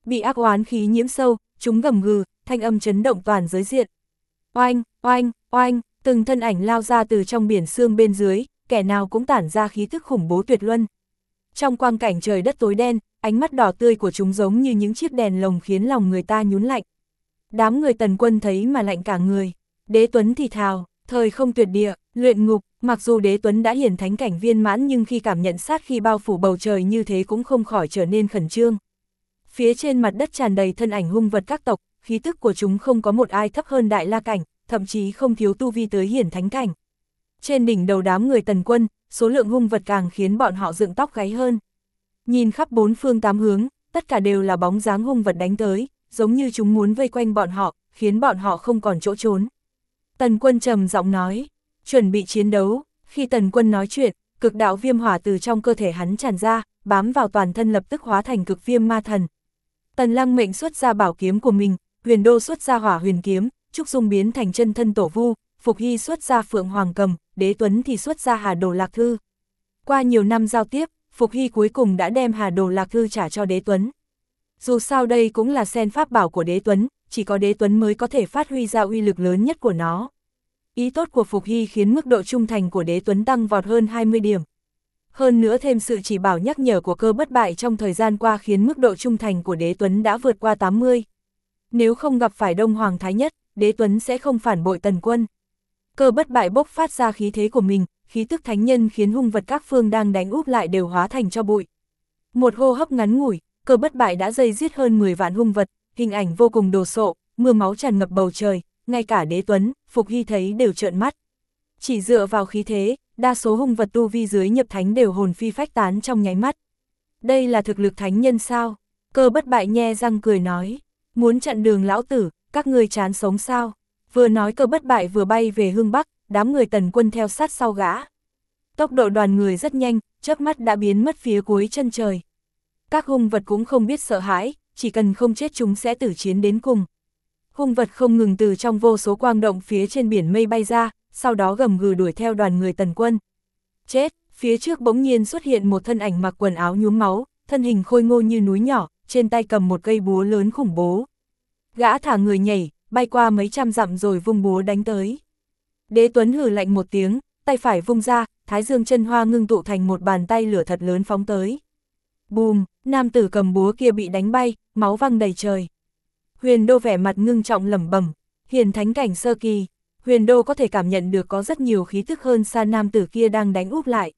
bị ác oán khí nhiễm sâu, chúng gầm gừ, thanh âm chấn động toàn giới diện. Oanh, oanh, oanh, từng thân ảnh lao ra từ trong biển sương bên dưới, kẻ nào cũng tản ra khí thức khủng bố tuyệt luân. Trong quang cảnh trời đất tối đen, ánh mắt đỏ tươi của chúng giống như những chiếc đèn lồng khiến lòng người ta nhún lạnh. Đám người Tần Quân thấy mà lạnh cả người. Đế Tuấn thì thào, thời không tuyệt địa, luyện ngục, mặc dù Đế Tuấn đã hiển thánh cảnh viên mãn nhưng khi cảm nhận sát khi bao phủ bầu trời như thế cũng không khỏi trở nên khẩn trương. Phía trên mặt đất tràn đầy thân ảnh hung vật các tộc, khí tức của chúng không có một ai thấp hơn Đại La cảnh, thậm chí không thiếu tu vi tới hiển thánh cảnh. Trên đỉnh đầu đám người Tần Quân, số lượng hung vật càng khiến bọn họ dựng tóc gáy hơn. Nhìn khắp bốn phương tám hướng, tất cả đều là bóng dáng hung vật đánh tới, giống như chúng muốn vây quanh bọn họ, khiến bọn họ không còn chỗ trốn. Tần Quân trầm giọng nói, chuẩn bị chiến đấu. Khi Tần Quân nói chuyện, cực đạo viêm hỏa từ trong cơ thể hắn tràn ra, bám vào toàn thân lập tức hóa thành cực viêm ma thần. Tần Lăng Mệnh xuất ra bảo kiếm của mình, Huyền Đô xuất ra hỏa huyền kiếm, Trúc Dung biến thành chân thân tổ vu, Phục Hy xuất ra phượng hoàng cầm, Đế Tuấn thì xuất ra Hà Đồ Lạc Thư. Qua nhiều năm giao tiếp, Phục Hy cuối cùng đã đem Hà Đồ Lạc Thư trả cho Đế Tuấn. Dù sao đây cũng là sen pháp bảo của Đế Tuấn, chỉ có Đế Tuấn mới có thể phát huy ra uy lực lớn nhất của nó. Ý tốt của Phục Hy khiến mức độ trung thành của Đế Tuấn tăng vọt hơn 20 điểm. Hơn nữa thêm sự chỉ bảo nhắc nhở của Cơ Bất Bại trong thời gian qua khiến mức độ trung thành của Đế Tuấn đã vượt qua 80. Nếu không gặp phải Đông Hoàng Thái Nhất, Đế Tuấn sẽ không phản bội Tần Quân. Cơ Bất Bại bốc phát ra khí thế của mình, khí tức thánh nhân khiến hung vật các phương đang đánh úp lại đều hóa thành tro bụi. Một hô hấp ngắn ngủi, Cơ Bất Bại đã dây giết hơn 10 vạn hung vật, hình ảnh vô cùng đồ sộ, mưa máu tràn ngập bầu trời, ngay cả Đế Tuấn, Phục Hy thấy đều trợn mắt. Chỉ dựa vào khí thế, đa số hung vật tu vi dưới nhập thánh đều hồn phi phách tán trong nháy mắt. Đây là thực lực thánh nhân sao? Cơ Bất Bại nhe răng cười nói, muốn chặn đường lão tử, các ngươi chán sống sao? Vừa nói Cơ Bất Bại vừa bay về hướng Bắc, đám người Tần Quân theo sát sau gã. Tốc độ đoàn người rất nhanh, chớp mắt đã biến mất phía cuối chân trời. Các hung vật cũng không biết sợ hãi, chỉ cần không chết chúng sẽ tử chiến đến cùng. Hung vật không ngừng từ trong vô số quang động phía trên biển mây bay ra, sau đó gầm gừ đuổi theo đoàn người Tần Quân. Chết, phía trước bỗng nhiên xuất hiện một thân ảnh mặc quần áo nhuốm máu, thân hình khôi ngô như núi nhỏ, trên tay cầm một cây búa lớn khủng bố. Gã thả người nhảy, bay qua mấy trăm dặm rồi vung búa đánh tới. Đế Tuấn hừ lạnh một tiếng, tay phải vung ra, Thái Dương chân hoa ngưng tụ thành một bàn tay lửa thật lớn phóng tới. Bùm, nam tử cầm búa kia bị đánh bay, máu văng đầy trời. Huyền Đô vẻ mặt ngưng trọng lẩm bẩm, hiển thánh cảnh sơ kỳ. Huyền Đô có thể cảm nhận được có rất nhiều khí tức hơn xa nam tử kia đang đánh úp lại.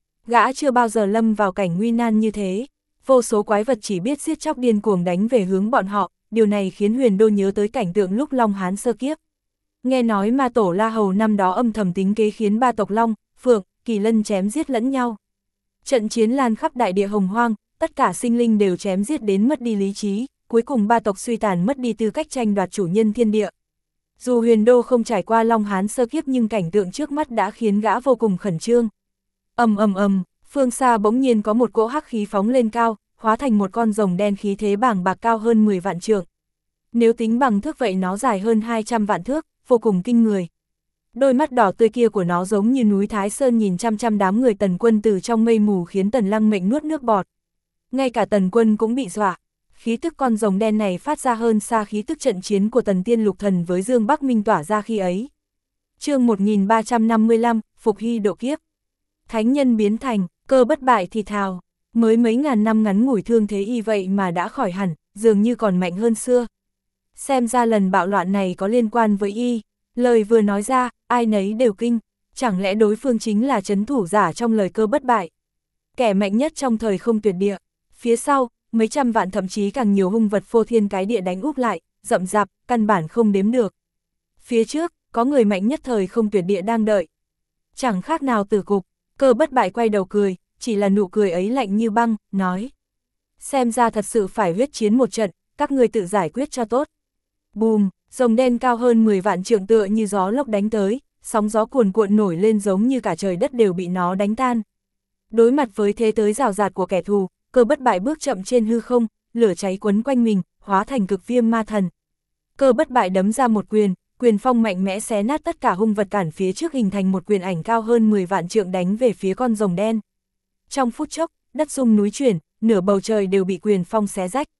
Gã chưa bao giờ lâm vào cảnh nguy nan như thế, vô số quái vật chỉ biết giết chóc điên cuồng đánh về hướng bọn họ, điều này khiến Huyền Đô nhớ tới cảnh tượng lúc Long Hán sơ kiếp. Nghe nói ma tổ La Hầu năm đó âm thầm tính kế khiến ba tộc Long, Phượng, Kỳ Lân chém giết lẫn nhau. Trận chiến lan khắp đại địa hồng hoang, tất cả sinh linh đều chém giết đến mất đi lý trí, cuối cùng ba tộc suy tàn mất đi tư cách tranh đoạt chủ nhân thiên địa. Dù Huyền Đô không trải qua Long Hán sơ kiếp nhưng cảnh tượng trước mắt đã khiến gã vô cùng khẩn trương. Phương xa bỗng nhiên có một cỗ hắc khí phóng lên cao, hóa thành một con rồng đen khí thế bàng bạc cao hơn 10 vạn trượng. Nếu tính bằng thước vậy nó dài hơn 200 vạn thước, vô cùng kinh người. Đôi mắt đỏ tươi kia của nó giống như núi Thái Sơn nhìn chăm chăm đám người Tần Quân từ trong mây mù khiến Tần Lăng Mệnh nuốt nước bọt. Ngay cả Tần Quân cũng bị dọa. Khí tức con rồng đen này phát ra hơn xa khí tức trận chiến của Tần Tiên Lục Thần với Dương Bắc Minh tỏa ra khi ấy. Chương 1355, Phục Hy độ kiếp. Thánh nhân biến thành, Cơ Bất Bại thì thào, mới mấy ngàn năm ngắn ngủi thương thế y vậy mà đã khỏi hẳn, dường như còn mạnh hơn xưa. Xem ra lần bạo loạn này có liên quan với y, lời vừa nói ra, ai nấy đều kinh, chẳng lẽ đối phương chính là trấn thủ giả trong lời Cơ Bất Bại. Kẻ mạnh nhất trong thời không tuyệt địa, phía sau, mấy trăm vạn thậm chí càng nhiều hung vật phô thiên cái địa đánh úp lại, rậm rạp, căn bản không đếm được. Phía trước, có người mạnh nhất thời không tuyệt địa đang đợi. Chẳng khác nào tử cục, Cơ Bất Bại quay đầu cười, chỉ là nụ cười ấy lạnh như băng, nói. Xem ra thật sự phải huyết chiến một trận, các người tự giải quyết cho tốt. Bùm, rồng đen cao hơn 10 vạn trượng tựa như gió lốc đánh tới, sóng gió cuồn cuộn nổi lên giống như cả trời đất đều bị nó đánh tan. Đối mặt với thế tới rào rạt của kẻ thù, Cơ Bất Bại bước chậm trên hư không, lửa cháy quấn quanh mình, hóa thành cực viêm ma thần. Cơ Bất Bại đấm ra một quyền, quyền phong mạnh mẽ xé nát tất cả hung vật cản phía trước hình thành một quyền ảnh cao hơn 10 vạn trượng đánh về phía con rồng đen. Trong phút chốc, đất rung núi chuyển, nửa bầu trời đều bị quyền phong xé rách.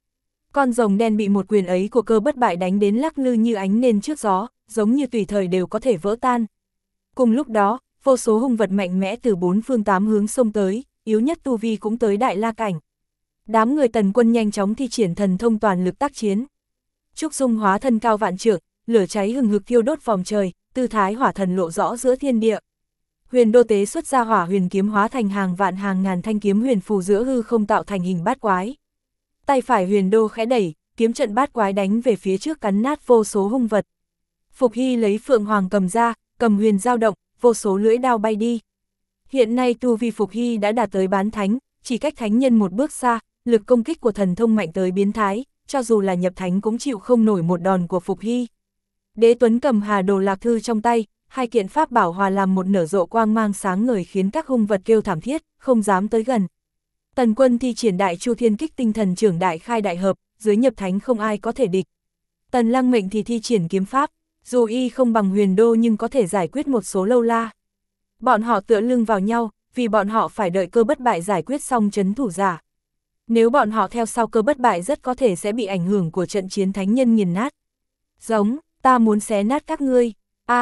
Con rồng đen bị một quyền ấy của Cơ Bất Bại đánh đến lắc lư như ánh nến trước gió, giống như tùy thời đều có thể vỡ tan. Cùng lúc đó, vô số hung vật mạnh mẽ từ bốn phương tám hướng xông tới, yếu nhất tu vi cũng tới đại la cảnh. Đám người Tần Quân nhanh chóng thi triển thần thông toàn lực tác chiến. Trúc Dung hóa thân cao vạn trượng, lửa cháy hừng hực thiêu đốt vòng trời, tư thái hỏa thần lộ rõ giữa thiên địa. Huyền Đô tế xuất ra hỏa huyền kiếm hóa thành hàng vạn hàng ngàn thanh kiếm huyền phù giữa hư không tạo thành hình bát quái. Tay phải Huyền Đô khẽ đẩy, kiếm trận bát quái đánh về phía trước cắn nát vô số hung vật. Phục Hy lấy Phượng Hoàng cầm ra, cầm huyền dao động, vô số lưỡi đao bay đi. Hiện nay tu vi Phục Hy đã đạt tới bán thánh, chỉ cách thánh nhân một bước xa, lực công kích của thần thông mạnh tới biến thái, cho dù là nhập thánh cũng chịu không nổi một đòn của Phục Hy. Đế Tuấn cầm Hà Đồ Lạc Thư trong tay, hai kiện pháp bảo hòa làm một nở rộ quang mang sáng ngời khiến các hung vật kêu thảm thiết, không dám tới gần. Tần Quân thi triển Đại Chu Thiên Kích tinh thần trưởng đại khai đại hợp, dưới nhập thánh không ai có thể địch. Tần Lăng Mệnh thì thi triển kiếm pháp, dù y không bằng Huyền Đô nhưng có thể giải quyết một số lâu la. Bọn họ tựa lưng vào nhau, vì bọn họ phải đợi Cơ Bất Bại giải quyết xong trấn thủ giả. Nếu bọn họ theo sau Cơ Bất Bại rất có thể sẽ bị ảnh hưởng của trận chiến thánh nhân nghiền nát. Giống, ta muốn xé nát các ngươi,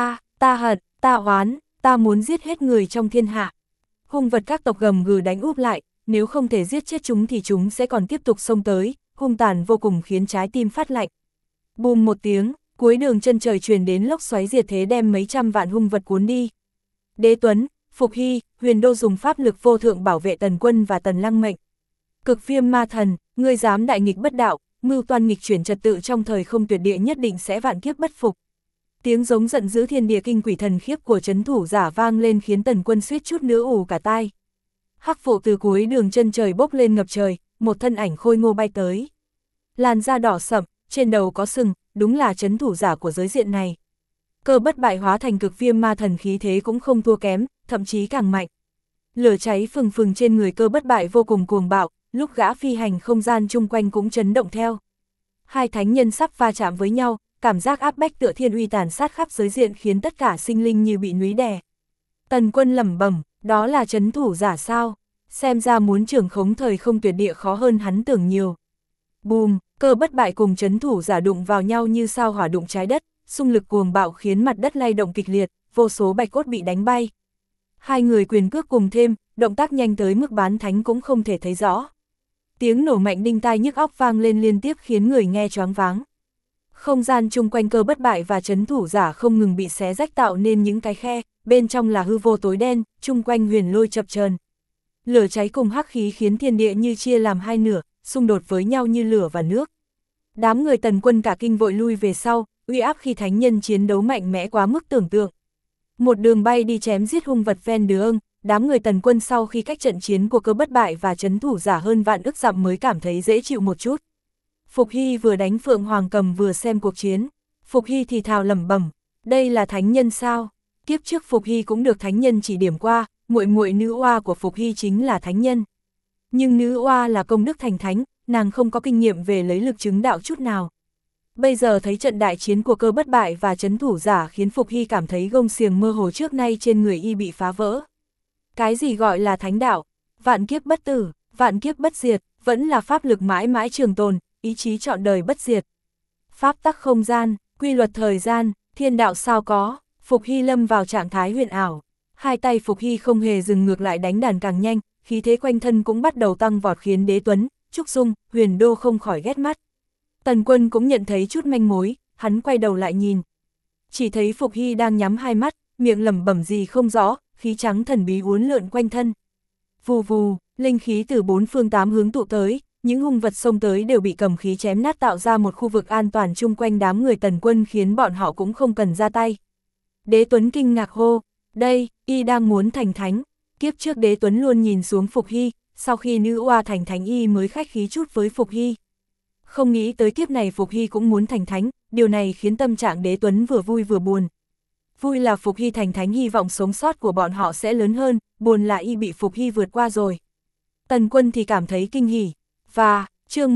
ta hận, ta oán, ta muốn giết hết người trong thiên hạ. Hung vật các tộc gầm gừ đánh úp lại, nếu không thể giết chết chúng thì chúng sẽ còn tiếp tục xông tới, hung tàn vô cùng khiến trái tim phát lạnh. Bùm một tiếng, cuối đường chân trời truyền đến lốc xoáy diệt thế đem mấy trăm vạn hung vật cuốn đi. Đế Tuấn, Phục Hy, Huyền Đô dùng pháp lực vô thượng bảo vệ Tần Quân và Tần Lăng Mệnh. Cực Viêm Ma Thần, ngươi dám đại nghịch bất đạo, mưu toan nghịch chuyển trật tự trong thời không tuyệt địa nhất định sẽ vạn kiếp bất phục. Tiếng giống giận dữ thiên địa kinh quỷ thần khiếp của trấn thủ giả vang lên khiến Tần Quân suýt chút nữa ù cả tai. Hắc vụ từ cuối đường chân trời bốc lên ngập trời, một thân ảnh khôi ngô bay tới. Làn da đỏ sậm, trên đầu có sừng, đúng là trấn thủ giả của giới diện này. Cơ Bất Bại hóa thành Cực Viêm Ma Thần khí thế cũng không thua kém, thậm chí càng mạnh. Lửa cháy phừng phừng trên người Cơ Bất Bại vô cùng cuồng bạo, lúc gã phi hành không gian chung quanh cũng chấn động theo. Hai thánh nhân sắp va chạm với nhau, cảm giác áp bách tựa thiên uy tàn sát khắp giới diện khiến tất cả sinh linh như bị núi đè. Tần Quân lẩm bẩm, đó là trấn thủ giả sao? Xem ra muốn trưởng khống thời không tuyệt địa khó hơn hắn tưởng nhiều. Bùm, Cơ Bất Bại cùng trấn thủ giả đụng vào nhau như sao hỏa đụng trái đất, xung lực cuồng bạo khiến mặt đất lay động kịch liệt, vô số bạch cốt bị đánh bay. Hai người quyền cước cùng thêm, động tác nhanh tới mức bán thánh cũng không thể thấy rõ. Tiếng nổ mạnh đinh tai nhức óc vang lên liên tiếp khiến người nghe choáng váng. Không gian chung quanh Cơ Bất Bại và trấn thủ giả không ngừng bị xé rách tạo nên những cái khe, bên trong là hư vô tối đen, chung quanh huyền lôi chập chờn. Lửa cháy cùng hắc khí khiến thiên địa như chia làm hai nửa, xung đột với nhau như lửa và nước. Đám người Tần Quân cả kinh vội lui về sau, uy áp khi thánh nhân chiến đấu mạnh mẽ quá mức tưởng tượng. Một đường bay đi chém giết hung vật ven đường, đám người Tần Quân sau khi cách trận chiến của Cơ Bất Bại và trấn thủ giả hơn vạn ức dặm mới cảm thấy dễ chịu một chút. Phục Hy vừa đánh Phượng Hoàng cầm vừa xem cuộc chiến. Phục Hy thì thào lẩm bẩm, đây là thánh nhân sao? Kiếp trước Phục Hy cũng được thánh nhân chỉ điểm qua, muội muội nữ oa của Phục Hy chính là thánh nhân. Nhưng nữ oa là công đức thành thánh, nàng không có kinh nghiệm về lấy lực chứng đạo chút nào. Bây giờ thấy trận đại chiến của Cơ Bất Bại và trấn thủ giả khiến Phục Hy cảm thấy gông xiềng mơ hồ trước nay trên người y bị phá vỡ. Cái gì gọi là thánh đạo? Vạn kiếp bất tử, vạn kiếp bất diệt, vẫn là pháp lực mãi mãi trường tồn, ý chí trọn đời bất diệt. Pháp tắc không gian, quy luật thời gian, thiên đạo sao có? Phục Hy lâm vào trạng thái huyền ảo. Hai tay Phục Hy không hề dừng ngược lại đánh đàn càng nhanh, khí thế quanh thân cũng bắt đầu tăng vọt khiến Đế Tuấn, Trúc Dung, Huyền Đô không khỏi ghét mắt. Tần Quân cũng nhận thấy chút manh mối, hắn quay đầu lại nhìn. Chỉ thấy Phục Hy đang nhắm hai mắt, miệng lẩm bẩm gì không rõ, khí trắng thần bí uốn lượn quanh thân. Vù vù, linh khí từ bốn phương tám hướng tụ tới, những hung vật xông tới đều bị cầm khí chém nát tạo ra một khu vực an toàn chung quanh đám người Tần Quân khiến bọn họ cũng không cần ra tay. Đế Tuấn kinh ngạc hô, đây, y đang muốn thành thánh. Kiếp trước Đế Tuấn luôn nhìn xuống Phục Hy, sau khi nữ oa thành thánh y mới khách khí chút với Phục Hy. Không nghĩ tới kiếp này Phục Hy cũng muốn thành thánh, điều này khiến tâm trạng Đế Tuấn vừa vui vừa buồn. Vui là Phục Hy thành thánh hy vọng sống sót của bọn họ sẽ lớn hơn, buồn là y bị Phục Hy vượt qua rồi. Tần Quân thì cảm thấy kinh hỉ. Và, chương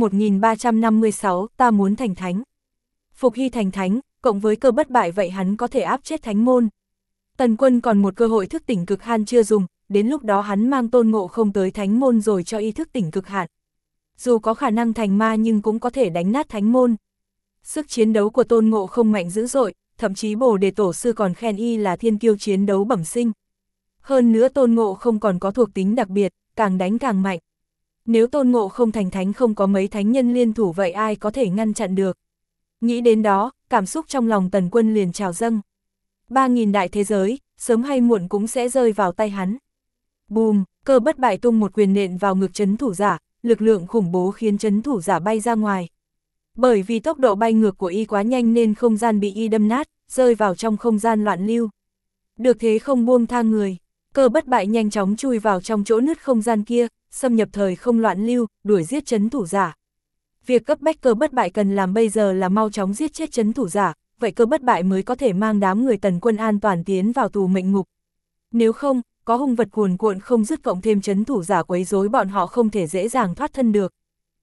1356, ta muốn thành thánh. Phục Hy thành thánh, cộng với Cơ Bất Bại vậy hắn có thể áp chết thánh môn. Tần Quân còn một cơ hội thức tỉnh cực hạn chưa dùng, đến lúc đó hắn mang Tôn Ngộ Không tới thánh môn rồi cho y thức tỉnh cực hạn. dù có khả năng thành ma nhưng cũng có thể đánh nát thánh môn. Sức chiến đấu của Tôn Ngộ Không mạnh dữ dội, thậm chí Bồ Đề Tổ Sư còn khen y là thiên kiêu chiến đấu bẩm sinh. Hơn nữa Tôn Ngộ Không còn có thuộc tính đặc biệt, càng đánh càng mạnh. Nếu Tôn Ngộ Không thành thánh không có mấy thánh nhân liên thủ vậy ai có thể ngăn chặn được. Nghĩ đến đó, cảm xúc trong lòng Tần Quân liền trào dâng. 3.000 đại thế giới, sớm hay muộn cũng sẽ rơi vào tay hắn. Bùm, Cơ Bất Bại tung một quyền nện vào ngực trấn thủ giả, lực lượng khủng bố khiến trấn thủ giả bay ra ngoài. Bởi vì tốc độ bay ngược của y quá nhanh nên không gian bị y đâm nát, rơi vào trong không gian loạn lưu. Được thế không buông tha người, Cơ Bất Bại nhanh chóng chui vào trong chỗ nứt không gian kia, xâm nhập thời không loạn lưu, đuổi giết trấn thủ giả. Việc cấp bách Cơ Bất Bại cần làm bây giờ là mau chóng giết chết trấn thủ giả, vậy Cơ Bất Bại mới có thể mang đám người Tần Quân an toàn tiến vào tù mệnh ngục. Nếu không, có hung vật cuồn cuộn không dứt cộng thêm trấn thủ giả quấy rối bọn họ không thể dễ dàng thoát thân được.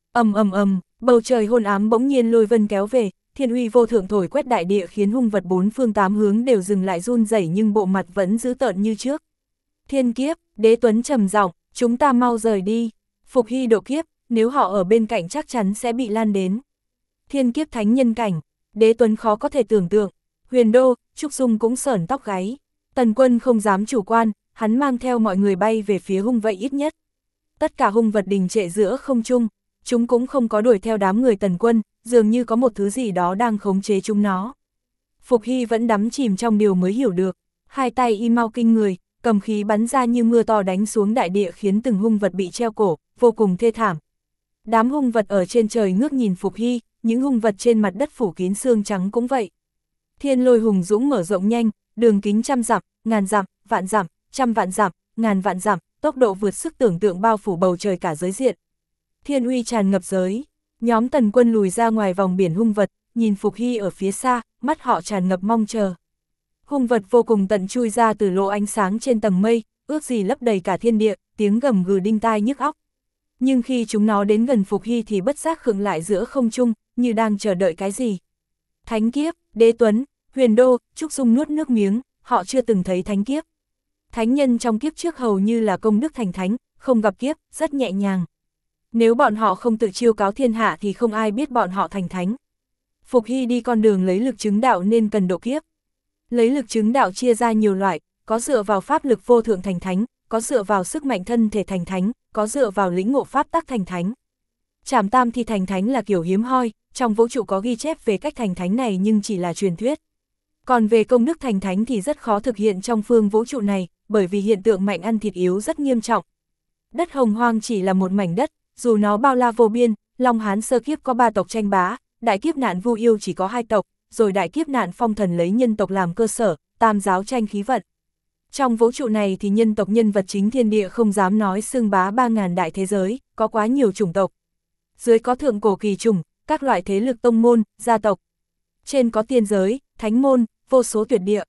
Bầu trời hôn ám bỗng nhiên lôi vân kéo về, thiên uy vô thượng thổi quét đại địa khiến hung vật bốn phương tám hướng đều dừng lại run rẩy nhưng bộ mặt vẫn dữ tợn như trước. Thiên kiếp, Đế Tuấn trầm giọng, chúng ta mau rời đi. Phục Hy độ kiếp, nếu họ ở bên cạnh chắc chắn sẽ bị lan đến. Thiên kiếp thánh nhân cảnh, Đế Tuấn khó có thể tưởng tượng. Huyền Đô, Trúc Dung cũng sởn tóc gáy. Tần Quân không dám chủ quan, hắn mang theo mọi người bay về phía hung vậy ít nhất. Tất cả hung vật đình trệ giữa không trung, chúng cũng không có đuổi theo đám người Tần Quân, dường như có một thứ gì đó đang khống chế chúng nó. Phục Hy vẫn đắm chìm trong điều mới hiểu được, hai tay y mau kinh người, cầm khí bắn ra như mưa to đánh xuống đại địa khiến từng hung vật bị treo cổ, vô cùng thê thảm. Đám hung vật ở trên trời ngước nhìn Phục Hy, những hung vật trên mặt đất phủ kín xương trắng cũng vậy. Thiên Lôi hùng dũng mở rộng nhanh, đường kính 100 dặm, ngàn dặm, vạn dặm, trăm vạn dặm, ngàn vạn dặm, tốc độ vượt sức tưởng tượng bao phủ bầu trời cả giới diện. Thiên uy tràn ngập giới, nhóm Tần Quân lùi ra ngoài vòng biển hung vật, nhìn Phục Hy ở phía xa, mắt họ tràn ngập mong chờ. Hung vật vô cùng tận chui ra từ lỗ ánh sáng trên tầng mây, ước gì lấp đầy cả thiên địa, tiếng gầm gừ đinh tai nhức óc. Nhưng khi chúng nó đến gần Phục Hy thì bất giác khựng lại giữa không trung, như đang chờ đợi cái gì. Thánh kiếp, Đế Tuấn, Huyền Đô, Trúc Dung nuốt nước miếng, họ chưa từng thấy thánh kiếp. Thánh nhân trong kiếp trước hầu như là công đức thành thánh, không gặp kiếp, rất nhẹ nhàng. Nếu bọn họ không tự chiêu cáo thiên hạ thì không ai biết bọn họ thành thánh. Phục Hy đi con đường lấy lực chứng đạo nên cần độ kiếp. Lấy lực chứng đạo chia ra nhiều loại, có dựa vào pháp lực vô thượng thành thánh, có dựa vào sức mạnh thân thể thành thánh, có dựa vào lĩnh ngộ pháp tắc thành thánh. Trảm tam thi thành thánh là kiểu hiếm hoi, trong vũ trụ có ghi chép về cách thành thánh này nhưng chỉ là truyền thuyết. Còn về công đức thành thánh thì rất khó thực hiện trong phương vũ trụ này, bởi vì hiện tượng mạnh ăn thịt yếu rất nghiêm trọng. Đất Hồng Hoang chỉ là một mảnh đất, dù nó bao la vô biên, Long Hán sơ kiếp có 3 tộc tranh bá, đại kiếp nạn Vu Yêu chỉ có 2 tộc, rồi đại kiếp nạn Phong Thần lấy nhân tộc làm cơ sở, tam giáo tranh khí vận. Trong vũ trụ này thì nhân tộc nhân vật chính thiên địa không dám nói xưng bá 3.000 đại thế giới, có quá nhiều chủng tộc. Dưới có thượng cổ kỳ chủng, các loại thế lực tông môn, gia tộc. Trên có tiên giới, thánh môn, vô số tuyệt địa.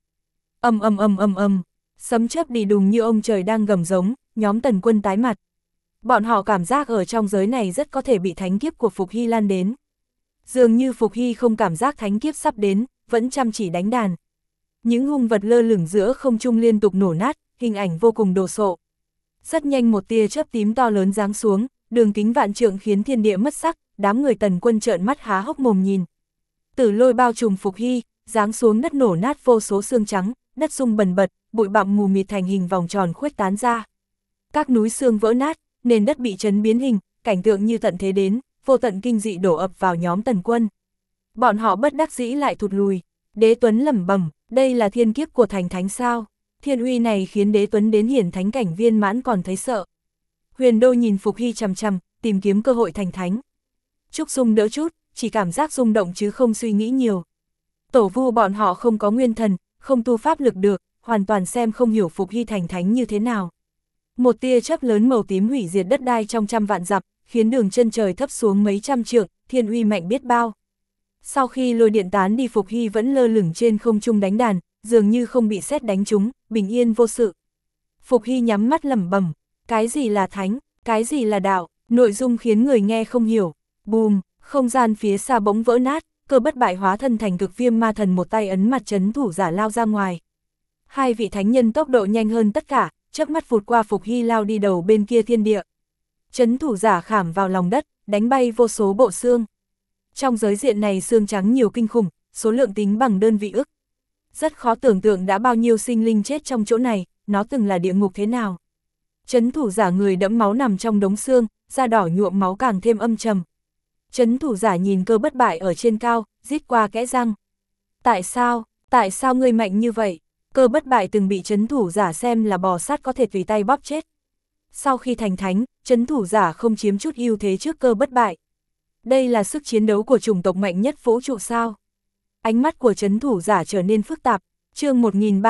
Sấm chớp đi đùng như ông trời đang gầm giống, nhóm Tần Quân tái mặt. Bọn họ cảm giác ở trong giới này rất có thể bị thánh kiếp của Phục Hy lan đến. Dường như Phục Hy không cảm giác thánh kiếp sắp đến, vẫn chăm chỉ đánh đàn. Những hung vật lơ lửng giữa không trung liên tục nổ nát, hình ảnh vô cùng đồ sộ. Rất nhanh một tia chớp tím to lớn giáng xuống, đường kính vạn trượng khiến thiên địa mất sắc, đám người Tần Quân trợn mắt há hốc mồm nhìn. Tử lôi bao trùm Phục Hy, giáng xuống đất nổ nát vô số xương trắng, đất rung bần bật, bụi bặm mù mịt thành hình vòng tròn khuếch tán ra. Các núi xương vỡ nát, nền đất bị chấn biến hình, cảnh tượng như tận thế đến, vô tận kinh dị đổ ập vào nhóm Tần Quân. Bọn họ bất đắc dĩ lại thụt lùi. Đế Tuấn lẩm bẩm, đây là thiên kiếp của thành thánh sao? Thiên uy này khiến Đế Tuấn đến hiển thánh cảnh viên mãn còn thấy sợ. Huyền Đô nhìn Phục Hy chằm chằm, tìm kiếm cơ hội thành thánh. Trúc Dung đỡ chút, chỉ cảm giác rung động chứ không suy nghĩ nhiều. Tổ Vu bọn họ không có nguyên thần, không tu pháp lực được, hoàn toàn xem không hiểu Phục Hy thành thánh như thế nào. Một tia chớp lớn màu tím hủy diệt đất đai trong trăm vạn dặm, khiến đường chân trời thấp xuống mấy trăm trượng, thiên uy mạnh biết bao. Sau khi lôi điện tán đi, Phục Hy vẫn lơ lửng trên không trung đánh đàn, dường như không bị sét đánh trúng, bình yên vô sự. Phục Hy nhắm mắt lẩm bẩm, cái gì là thánh, cái gì là đạo, nội dung khiến người nghe không hiểu. Bùm, không gian phía xa bỗng vỡ nát, Cơ Bất Bại hóa thân thành Cực Viêm Ma Thần, một tay ấn mặt trấn thủ giả lao ra ngoài. Hai vị thánh nhân tốc độ nhanh hơn tất cả, chớp mắt vụt qua Phục Hy lao đi đầu bên kia thiên địa. Trấn thủ giả khảm vào lòng đất, đánh bay vô số bộ xương. Trong giới diện này xương trắng nhiều kinh khủng, số lượng tính bằng đơn vị ức. Rất khó tưởng tượng đã bao nhiêu sinh linh chết trong chỗ này, nó từng là địa ngục thế nào. Trấn thủ giả người đẫm máu nằm trong đống xương, da đỏ nhuộm máu càng thêm âm trầm. Trấn thủ giả nhìn Cơ Bất Bại ở trên cao, rít qua kẽ răng. Tại sao ngươi mạnh như vậy? Cơ Bất Bại từng bị trấn thủ giả xem là bò sát có thể tùy tay bóp chết. Sau khi thành thánh, trấn thủ giả không chiếm chút ưu thế trước Cơ Bất Bại. Đây là sức chiến đấu của chủng tộc mạnh nhất vũ trụ sao? Ánh mắt của trấn thủ giả trở nên phức tạp. Chương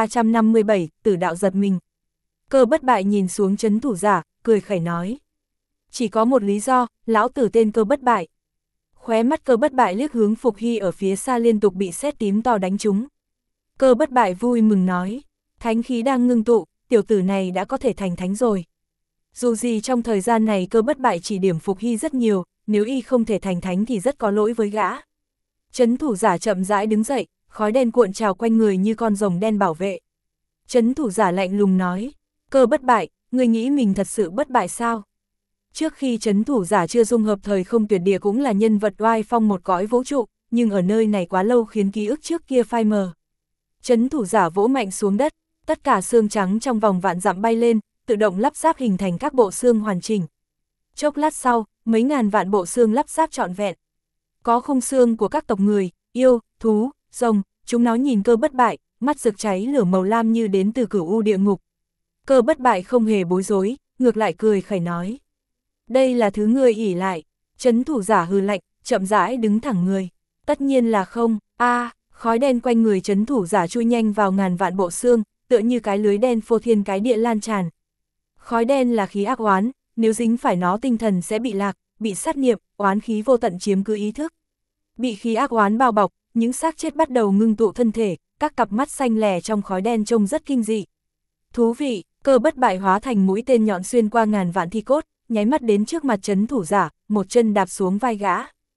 1357, Tử đạo giật mình. Cơ Bất Bại nhìn xuống trấn thủ giả, cười khẩy nói. Chỉ có một lý do, lão tử tên Cơ Bất Bại. Khóe mắt Cơ Bất Bại liếc hướng Phục Hy ở phía xa liên tục bị sét tím to đánh trúng. Cơ Bất Bại vui mừng nói, thánh khí đang ngưng tụ, tiểu tử này đã có thể thành thánh rồi. Dù gì trong thời gian này Cơ Bất Bại chỉ điểm Phục Hy rất nhiều, nếu y không thể thành thánh thì rất có lỗi với gã. Trấn thủ giả chậm rãi đứng dậy, khói đen cuộn trào quanh người như con rồng đen bảo vệ. Trấn thủ giả lạnh lùng nói, Cơ Bất Bại, ngươi nghĩ mình thật sự bất bại sao? Trước khi trấn thủ giả chưa dung hợp thời không tuyệt địa cũng là nhân vật oai phong một cõi vũ trụ, nhưng ở nơi này quá lâu khiến ký ức trước kia phai mờ. Trấn thủ giả vỗ mạnh xuống đất, tất cả xương trắng trong vòng vạn dặm bay lên, tự động lắp ráp hình thành các bộ xương hoàn chỉnh. Chốc lát sau, mấy ngàn vạn bộ xương lắp ráp trọn vẹn. Có khung xương của các tộc người, yêu, thú, rồng, chúng nó nhìn Cơ Bất Bại, mắt rực cháy lửa màu lam như đến từ cửu u địa ngục. Cơ Bất Bại không hề bối rối, ngược lại cười khẩy nói. Đây là thứ ngươi ỷ lại. Trấn thủ giả hừ lạnh, chậm rãi đứng thẳng người. Tất nhiên là không. Khói đen quanh người trấn thủ giả chui nhanh vào ngàn vạn bộ xương, tựa như cái lưới đen phô thiên cái địa lan tràn. Khói đen là khí ác oán, nếu dính phải nó tinh thần sẽ bị lạc, bị sát niệm, oán khí vô tận chiếm cứ ý thức. Bị khí ác oán bao bọc, những xác chết bắt đầu ngưng tụ thân thể, các cặp mắt xanh lè trong khói đen trông rất kinh dị. Thú vị, Cơ Bất Bại hóa thành mũi tên nhọn xuyên qua ngàn vạn thi cốt, nháy mắt đến trước mặt trấn thủ giả, một chân đạp xuống vai gã.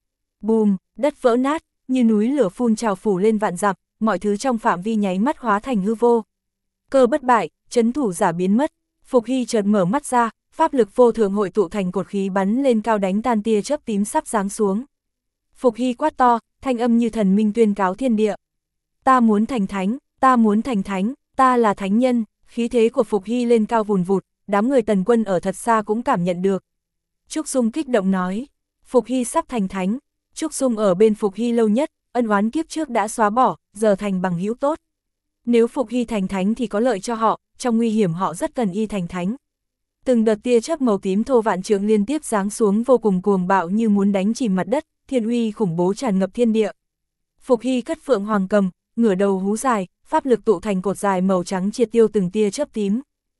Bùm, đất vỡ nát, như núi lửa phun trào phủ lên vạn dặm, mọi thứ trong phạm vi nháy mắt hóa thành hư vô. Cơ Bất Bại, trấn thủ giả biến mất, Phục Hy chợt mở mắt ra, pháp lực vô thượng hội tụ thành cột khí bắn lên cao đánh tan tia chớp tím sắp giáng xuống. Phục Hy quát to, thanh âm như thần minh tuyên cáo thiên địa. Ta muốn thành thánh, ta muốn thành thánh, ta là thánh nhân. Khí thế của Phục Hy lên cao vùn vụt, đám người Tần Quân ở thật xa cũng cảm nhận được. Trúc Dung kích động nói, Phục Hy sắp thành thánh. Trúc Dung ở bên Phục Hy lâu nhất, ân oán kiếp trước đã xóa bỏ, giờ thành bằng hữu tốt. Nếu Phục Hy thành thánh thì có lợi cho họ, trong nguy hiểm họ rất cần y thành thánh. Từng đợt tia chớp màu tím thô vạn trượng liên tiếp giáng xuống vô cùng cuồng bạo như muốn đánh chìm mặt đất, thiên uy khủng bố tràn ngập thiên địa. Phục Hy cất phượng hoàng cầm, ngửa đầu hú dài, pháp lực tụ thành cột dài màu trắng triệt tiêu từng tia chớp tím.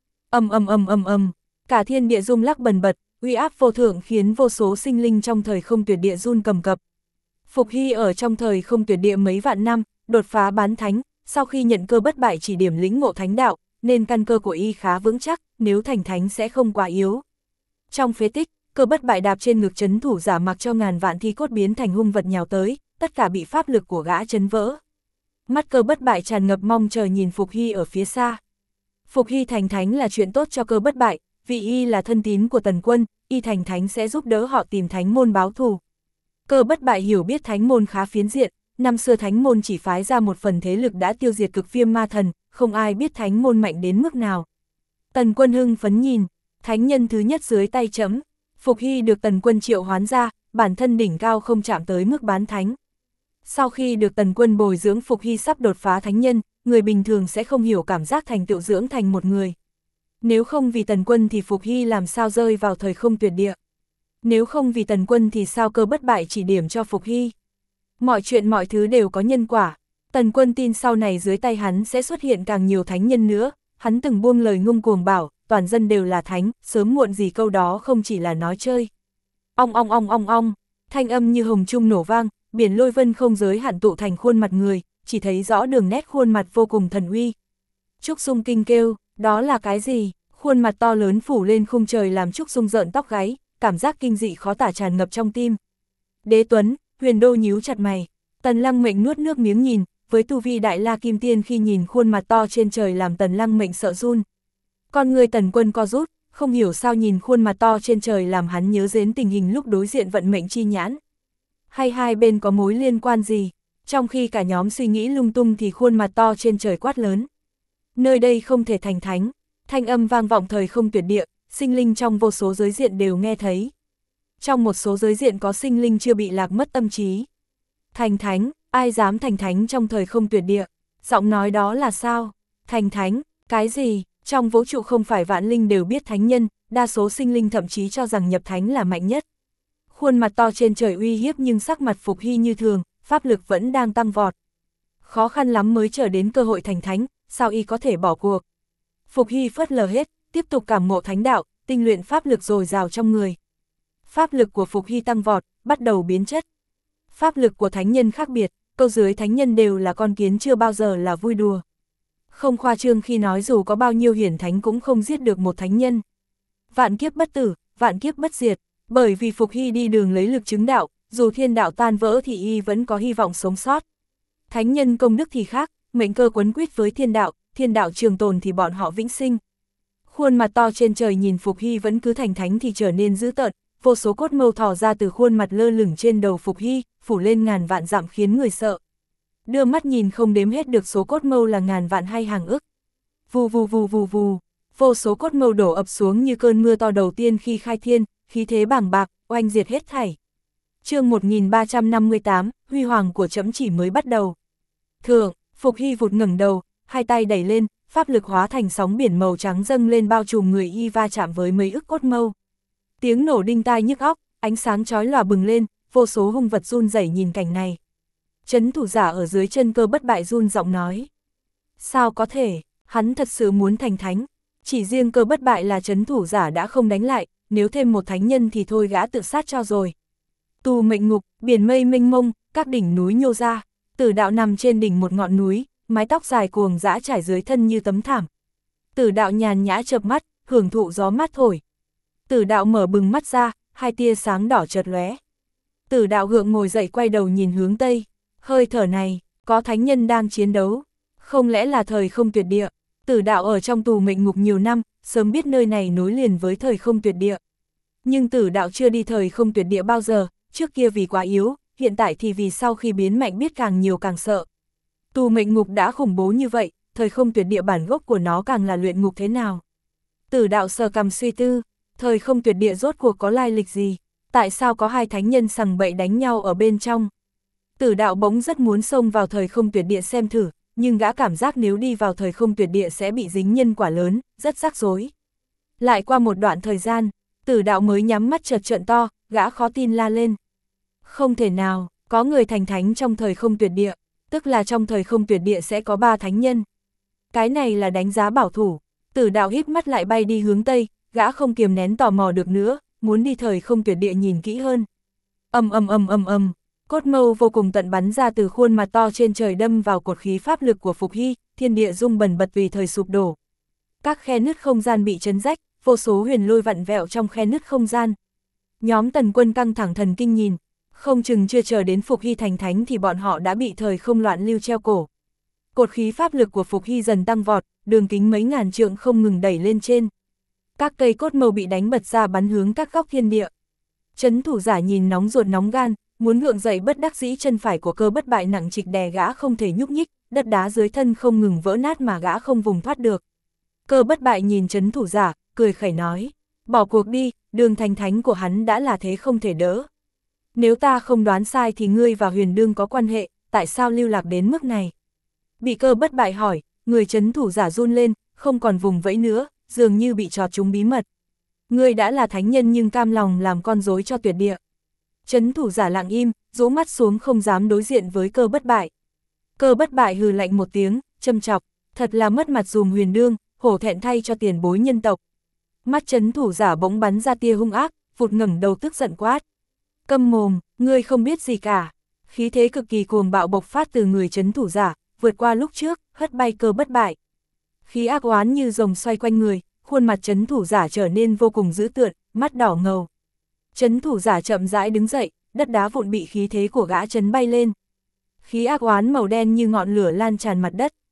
Ầm, cả thiên địa rung lắc bần bật, uy áp vô thượng khiến vô số sinh linh trong thời không tuyệt địa run cầm cập. Phục Hy ở trong thời không tuyệt địa mấy vạn năm, đột phá bán thánh, sau khi nhận Cơ Bất Bại chỉ điểm lĩnh ngộ thánh đạo, nên căn cơ của y khá vững chắc, nếu thành thánh sẽ không quá yếu. Trong phế tích, Cơ Bất Bại đạp trên ngực trấn thủ giả mặc cho ngàn vạn thi cốt biến thành hung vật nhào tới, tất cả bị pháp lực của gã chấn vỡ. Mắt Cơ Bất Bại tràn ngập mong chờ nhìn Phục Hy ở phía xa. Phục Hy thành thánh là chuyện tốt cho Cơ Bất Bại, vì y là thân tín của Tần Quân, y thành thánh sẽ giúp đỡ họ tìm thánh môn báo thù. Cơ Bất Bại hiểu biết thánh môn khá phiến diện, năm xưa thánh môn chỉ phái ra một phần thế lực đã tiêu diệt cực viêm ma thần, không ai biết thánh môn mạnh đến mức nào. Tần Quân hưng phấn nhìn, thánh nhân thứ nhất dưới tay trẫm. Phục Hy được Tần Quân triệu hoán ra, bản thân đỉnh cao không chạm tới mức bán thánh. Sau khi được Tần Quân bồi dưỡng, Phục Hy sắp đột phá thánh nhân, người bình thường sẽ không hiểu cảm giác thành tựu dưỡng thành một người. Nếu không vì Tần Quân thì Phục Hy làm sao rơi vào thời không tuyệt địa. Nếu không vì Tần Quân thì sao Cơ Bất Bại chỉ điểm cho Phục Hy. Mọi chuyện mọi thứ đều có nhân quả. Tần Quân tin sau này dưới tay hắn sẽ xuất hiện càng nhiều thánh nhân nữa. Hắn từng buông lời ngông cuồng bảo, toàn dân đều là thánh, sớm muộn gì câu đó không chỉ là nói chơi. Ong, thanh âm như hồng trung nổ vang, biển lôi vân không giới hạn tụ thành khuôn mặt người, chỉ thấy rõ đường nét khuôn mặt vô cùng thần uy. Trúc Dung kinh kêu, đó là cái gì? Khuôn mặt to lớn phủ lên khung trời làm Trúc Dung rợn tóc gáy, cảm giác kinh dị khó tả tràn ngập trong tim. Đế Tuấn, Huyền Đô nhíu chặt mày. Tần Lăng Mệnh nuốt nước miếng nhìn, với tu vi Đại La Kim Tiên khi nhìn khuôn mặt to trên trời làm Tần Lăng Mệnh sợ run. Con người Tần Quân co rút, không hiểu sao nhìn khuôn mặt to trên trời làm hắn nhớ đến tình hình lúc đối diện vận mệnh chi nhãn. Hay hai bên có mối liên quan gì? Trong khi cả nhóm suy nghĩ lung tung thì khuôn mặt to trên trời quát lớn. Nơi đây không thể thành thánh, thanh âm vang vọng thời không tuyệt địa, sinh linh trong vô số giới diện đều nghe thấy. Trong một số giới diện có sinh linh chưa bị lạc mất tâm trí. Thành thánh, ai dám thành thánh trong thời không tuyệt địa? Giọng nói đó là sao? Thành thánh, cái gì? Trong vũ trụ không phải vạn linh đều biết thánh nhân, đa số sinh linh thậm chí cho rằng nhập thánh là mạnh nhất. Khuôn mặt to trên trời uy hiếp nhưng sắc mặt Phục Hy như thường, pháp lực vẫn đang tăng vọt. Khó khăn lắm mới chờ đến cơ hội thành thánh, sao y có thể bỏ cuộc? Phục Hy phớt lờ hết, tiếp tục cảm ngộ thánh đạo, tinh luyện pháp lực dồi dào trong người. Pháp lực của Phục Hy tăng vọt, bắt đầu biến chất. Pháp lực của thánh nhân khác biệt, câu dưới thánh nhân đều là con kiến chưa bao giờ là vui đùa. Không khoa trương khi nói dù có bao nhiêu hiển thánh cũng không giết được một thánh nhân. Vạn kiếp bất tử, vạn kiếp bất diệt, bởi vì Phục Hy đi đường lấy lực chứng đạo, dù thiên đạo tan vỡ thì y vẫn có hy vọng sống sót. Thánh nhân công đức thì khác, mệnh cơ quấn quýt với thiên đạo trường tồn thì bọn họ vĩnh sinh. Khuôn mặt to trên trời nhìn Phục Hy vẫn cứ thành thánh thì trở nên dữ tợn, vô số cốt mâu thò ra từ khuôn mặt lơ lửng trên đầu Phục Hy, phủ lên ngàn vạn dặm khiến người sợ. Đưa mắt nhìn không đếm hết được số cốt mâu là ngàn vạn hay hàng ức. Vù vù vù vù vù, vô số cốt mâu đổ ập xuống như cơn mưa to đầu tiên khi khai thiên, khí thế bàng bạc, oanh diệt hết thảy. Chương 1358, huy hoàng của trẫm chỉ mới bắt đầu. Thượng, Phục Hy vụt ngẩng đầu, hai tay đẩy lên, pháp lực hóa thành sóng biển màu trắng dâng lên bao trùm người y va chạm với mấy ức cốt mâu. Tiếng nổ đinh tai nhức óc, ánh sáng chói lòa bừng lên, vô số hung vật run rẩy nhìn cảnh này. Trấn thủ giả ở dưới chân Cơ Bất Bại run giọng nói. Sao có thể, hắn thật sự muốn thành thánh, chỉ riêng Cơ Bất Bại là trấn thủ giả đã không đánh lại, nếu thêm một thánh nhân thì thôi gã tự sát cho rồi. Tù mệnh ngục, biển mây mênh mông, các đỉnh núi nhô ra, Tử Đạo nằm trên đỉnh một ngọn núi, mái tóc dài cuồng dã trải dưới thân như tấm thảm. Tử Đạo nhàn nhã chợp mắt, hưởng thụ gió mát thổi. Tử Đạo mở bừng mắt ra, hai tia sáng đỏ chợt lóe. Tử Đạo gượng ngồi dậy quay đầu nhìn hướng tây, hơi thở này, có thánh nhân đang chiến đấu, không lẽ là thời không tuyệt địa? Tử Đạo ở trong tù mệnh ngục nhiều năm, sớm biết nơi này nối liền với thời không tuyệt địa. Nhưng Tử Đạo chưa đi thời không tuyệt địa bao giờ, trước kia vì quá yếu, hiện tại thì vì sau khi biến mạnh biết càng nhiều càng sợ. Tù mệnh ngục đã khủng bố như vậy, thời không tuyệt địa bản gốc của nó càng là luyện ngục thế nào? Tử Đạo sờ cằm suy tư, thời không tuyệt địa rốt cuộc có lai lịch gì? Tại sao có hai thánh nhân sằng bậy đánh nhau ở bên trong? Tử Đạo bỗng rất muốn xông vào thời không tuyệt địa xem thử, nhưng gã cảm giác nếu đi vào thời không tuyệt địa sẽ bị dính nhân quả lớn, rất rắc rối. Lại qua một đoạn thời gian, Tử Đạo mới nhắm mắt chợt trợn to, gã khó tin la lên. Không thể nào, có người thành thánh trong thời không tuyệt địa, tức là trong thời không tuyệt địa sẽ có 3 thánh nhân. Cái này là đánh giá bảo thủ. Tử Đạo híp mắt lại bay đi hướng tây, gã không kiềm nén tò mò được nữa, muốn đi thời không tuyệt địa nhìn kỹ hơn. Cốt mâu vô cùng tận bắn ra từ khuôn mặt to trên trời đâm vào cột khí pháp lực của Phục Hy, thiên địa rung bần bật tùy thời sụp đổ. Các khe nứt không gian bị chấn rách, vô số huyền lôi vặn vẹo trong khe nứt không gian. Nhóm Tần Quân căng thẳng thần kinh nhìn, không chừng chưa chờ đến Phục Hy thành thánh thì bọn họ đã bị thời không loạn lưu treo cổ. Cột khí pháp lực của Phục Hy dần tăng vọt, đường kính mấy ngàn trượng không ngừng đẩy lên trên. Các cây cốt mâu bị đánh bật ra bắn hướng các góc thiên địa. Trấn thủ giả nhìn nóng ruột nóng gan, muốn gượng dậy bất đắc dĩ chân phải của Cơ Bất Bại nặng trịch đè gã không thể nhúc nhích, đất đá dưới thân không ngừng vỡ nát mà gã không vùng thoát được. Cơ Bất Bại nhìn trấn thủ giả, cười khẩy nói, bỏ cuộc đi, đường thành thánh của hắn đã là thế không thể đỡ. Nếu ta không đoán sai thì ngươi và Huyền Đương có quan hệ, tại sao lưu lạc đến mức này? Bị Cơ Bất Bại hỏi, người trấn thủ giả run lên, không còn vùng vẫy nữa, dường như bị trò trúng bí mật. Ngươi đã là thánh nhân nhưng cam lòng làm con rối cho tuyệt địa. Trấn thủ giả lặng im, rũ mắt xuống không dám đối diện với Cơ Bất Bại. Cơ Bất Bại hừ lạnh một tiếng, châm chọc, thật là mất mặt dùm Huyền Đương, hổ thẹn thay cho tiền bối nhân tộc. Mắt trấn thủ giả bỗng bắn ra tia hung ác, vụt ngẩng đầu tức giận quát. Câm mồm, ngươi không biết gì cả. Khí thế cực kỳ cuồng bạo bộc phát từ người trấn thủ giả, vượt qua lúc trước, hất bay Cơ Bất Bại. Khí ác oán như rồng xoay quanh người, khuôn mặt trấn thủ giả trở nên vô cùng dữ tợn, mắt đỏ ngầu. Trấn thủ giả chậm rãi đứng dậy, đất đá vụn bị khí thế của gã chấn bay lên. Khí ác oán màu đen như ngọn lửa lan tràn mặt đất.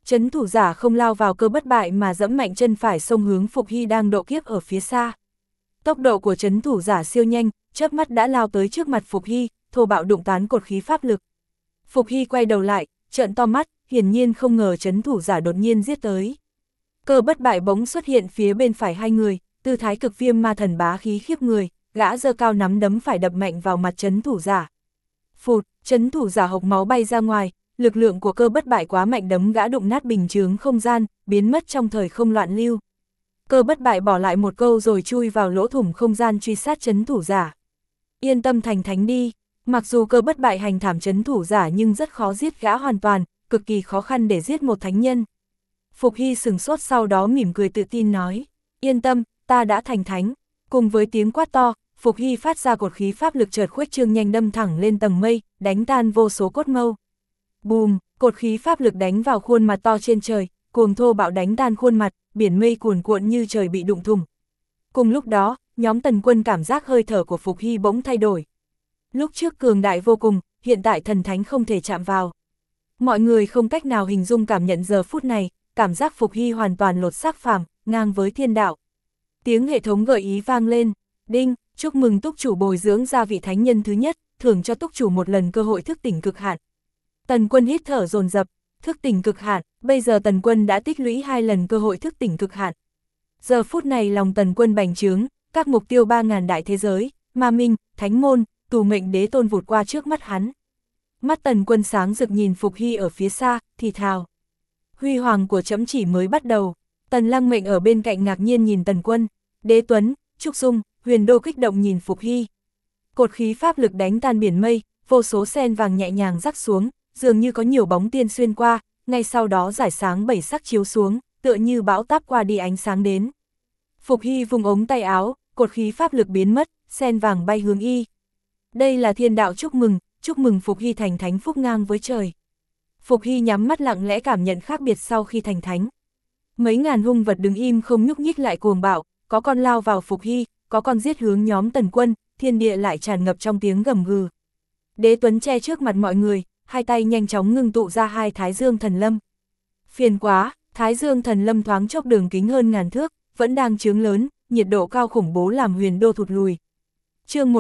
Trấn thủ giả không lao vào cơ bất bại mà dẫm mạnh chân phải xông hướng Phục Hy đang độ kiếp ở phía xa. Tốc độ của trấn thủ giả siêu nhanh, chớp mắt đã lao tới trước mặt Phục Hy, thô bạo đụng tán cột khí pháp lực. Phục Hy quay đầu lại, trợn to mắt, hiển nhiên không ngờ trấn thủ giả đột nhiên giết tới. Cơ bất bại bỗng xuất hiện phía bên phải hai người, tư thái cực viêm ma thần bá khí khiếp người, gã giơ cao nắm đấm phải đập mạnh vào mặt trấn thủ giả. Phụt, trấn thủ giả hộc máu bay ra ngoài, lực lượng của cơ bất bại quá mạnh đấm gã đụng nát bình chướng không gian, biến mất trong thời không loạn lưu. Cơ bất bại bỏ lại một câu rồi chui vào lỗ thủng không gian truy sát trấn thủ giả. Yên tâm thành thánh đi, mặc dù cơ bất bại hành thảm trấn thủ giả nhưng rất khó giết gã hoàn toàn, cực kỳ khó khăn để giết một thánh nhân. Phục Hy sừng sốt sau đó mỉm cười tự tin nói, yên tâm, ta đã thành thánh. Cùng với tiếng quát to, Phục Hy phát ra cột khí pháp lực chợt khuếch trương nhanh đâm thẳng lên tầng mây, đánh tan vô số cốt mâu. Bùm, cột khí pháp lực đánh vào khuôn mặt to trên trời, cuồng thô bạo đánh tan khuôn mặt, biển mây cuồn cuộn như trời bị đụng thủng. Cùng lúc đó, nhóm Tần Quân cảm giác hơi thở của Phục Hy bỗng thay đổi. Lúc trước cường đại vô cùng, hiện tại thần thánh không thể chạm vào. Mọi người không cách nào hình dung cảm nhận giờ phút này, cảm giác Phục Hy hoàn toàn lột xác phàm, ngang với thiên đạo. Tiếng hệ thống gợi ý vang lên, đinh, chúc mừng túc chủ bồi dưỡng ra vị thánh nhân thứ nhất, thưởng cho túc chủ một lần cơ hội thức tỉnh cực hạn. Tần Quân hít thở dồn dập, thức tỉnh cực hạn, bây giờ Tần Quân đã tích lũy 2 lần cơ hội thức tỉnh cực hạn. Giờ phút này lòng Tần Quân bành trướng, các mục tiêu 3000 đại thế giới, ma minh, thánh môn, tù mệnh đế tôn vụt qua trước mắt hắn. Mắt Tần Quân sáng rực nhìn Phục Hy ở phía xa, thì thào. Huy hoàng của trẫm chỉ mới bắt đầu. Tần Lăng Mệnh ở bên cạnh ngạc nhiên nhìn Tần Quân, Đế Tuấn, Trúc Dung, Huyền Đô kích động nhìn Phục Hy. Cột khí pháp lực đánh tan biển mây, vô số sen vàng nhẹ nhàng rắc xuống, dường như có nhiều bóng tiên xuyên qua, ngay sau đó rải sáng 7 sắc chiếu xuống, tựa như bão táp qua đi ánh sáng đến. Phục Hy vùng ống tay áo, cột khí pháp lực biến mất, sen vàng bay hướng y. Đây là thiên đạo chúc mừng Phục Hy thành thánh phúc ngang với trời. Phục Hy nhắm mắt lặng lẽ cảm nhận khác biệt sau khi thành thánh. Mấy ngàn hung vật đứng im không nhúc nhích lại cuồng bạo, có con lao vào Phục Hy, có con giết hướng nhóm Tần Quân, thiên địa lại tràn ngập trong tiếng gầm gừ. Đế Tuấn che trước mặt mọi người, hai tay nhanh chóng ngưng tụ ra 2 Thái Dương Thần Lâm. Phiền quá, Thái Dương Thần Lâm thoáng chốc đường kính hơn ngàn thước, vẫn đang chướng lớn, nhiệt độ cao khủng bố làm Huyền Đô thụt lùi. Chương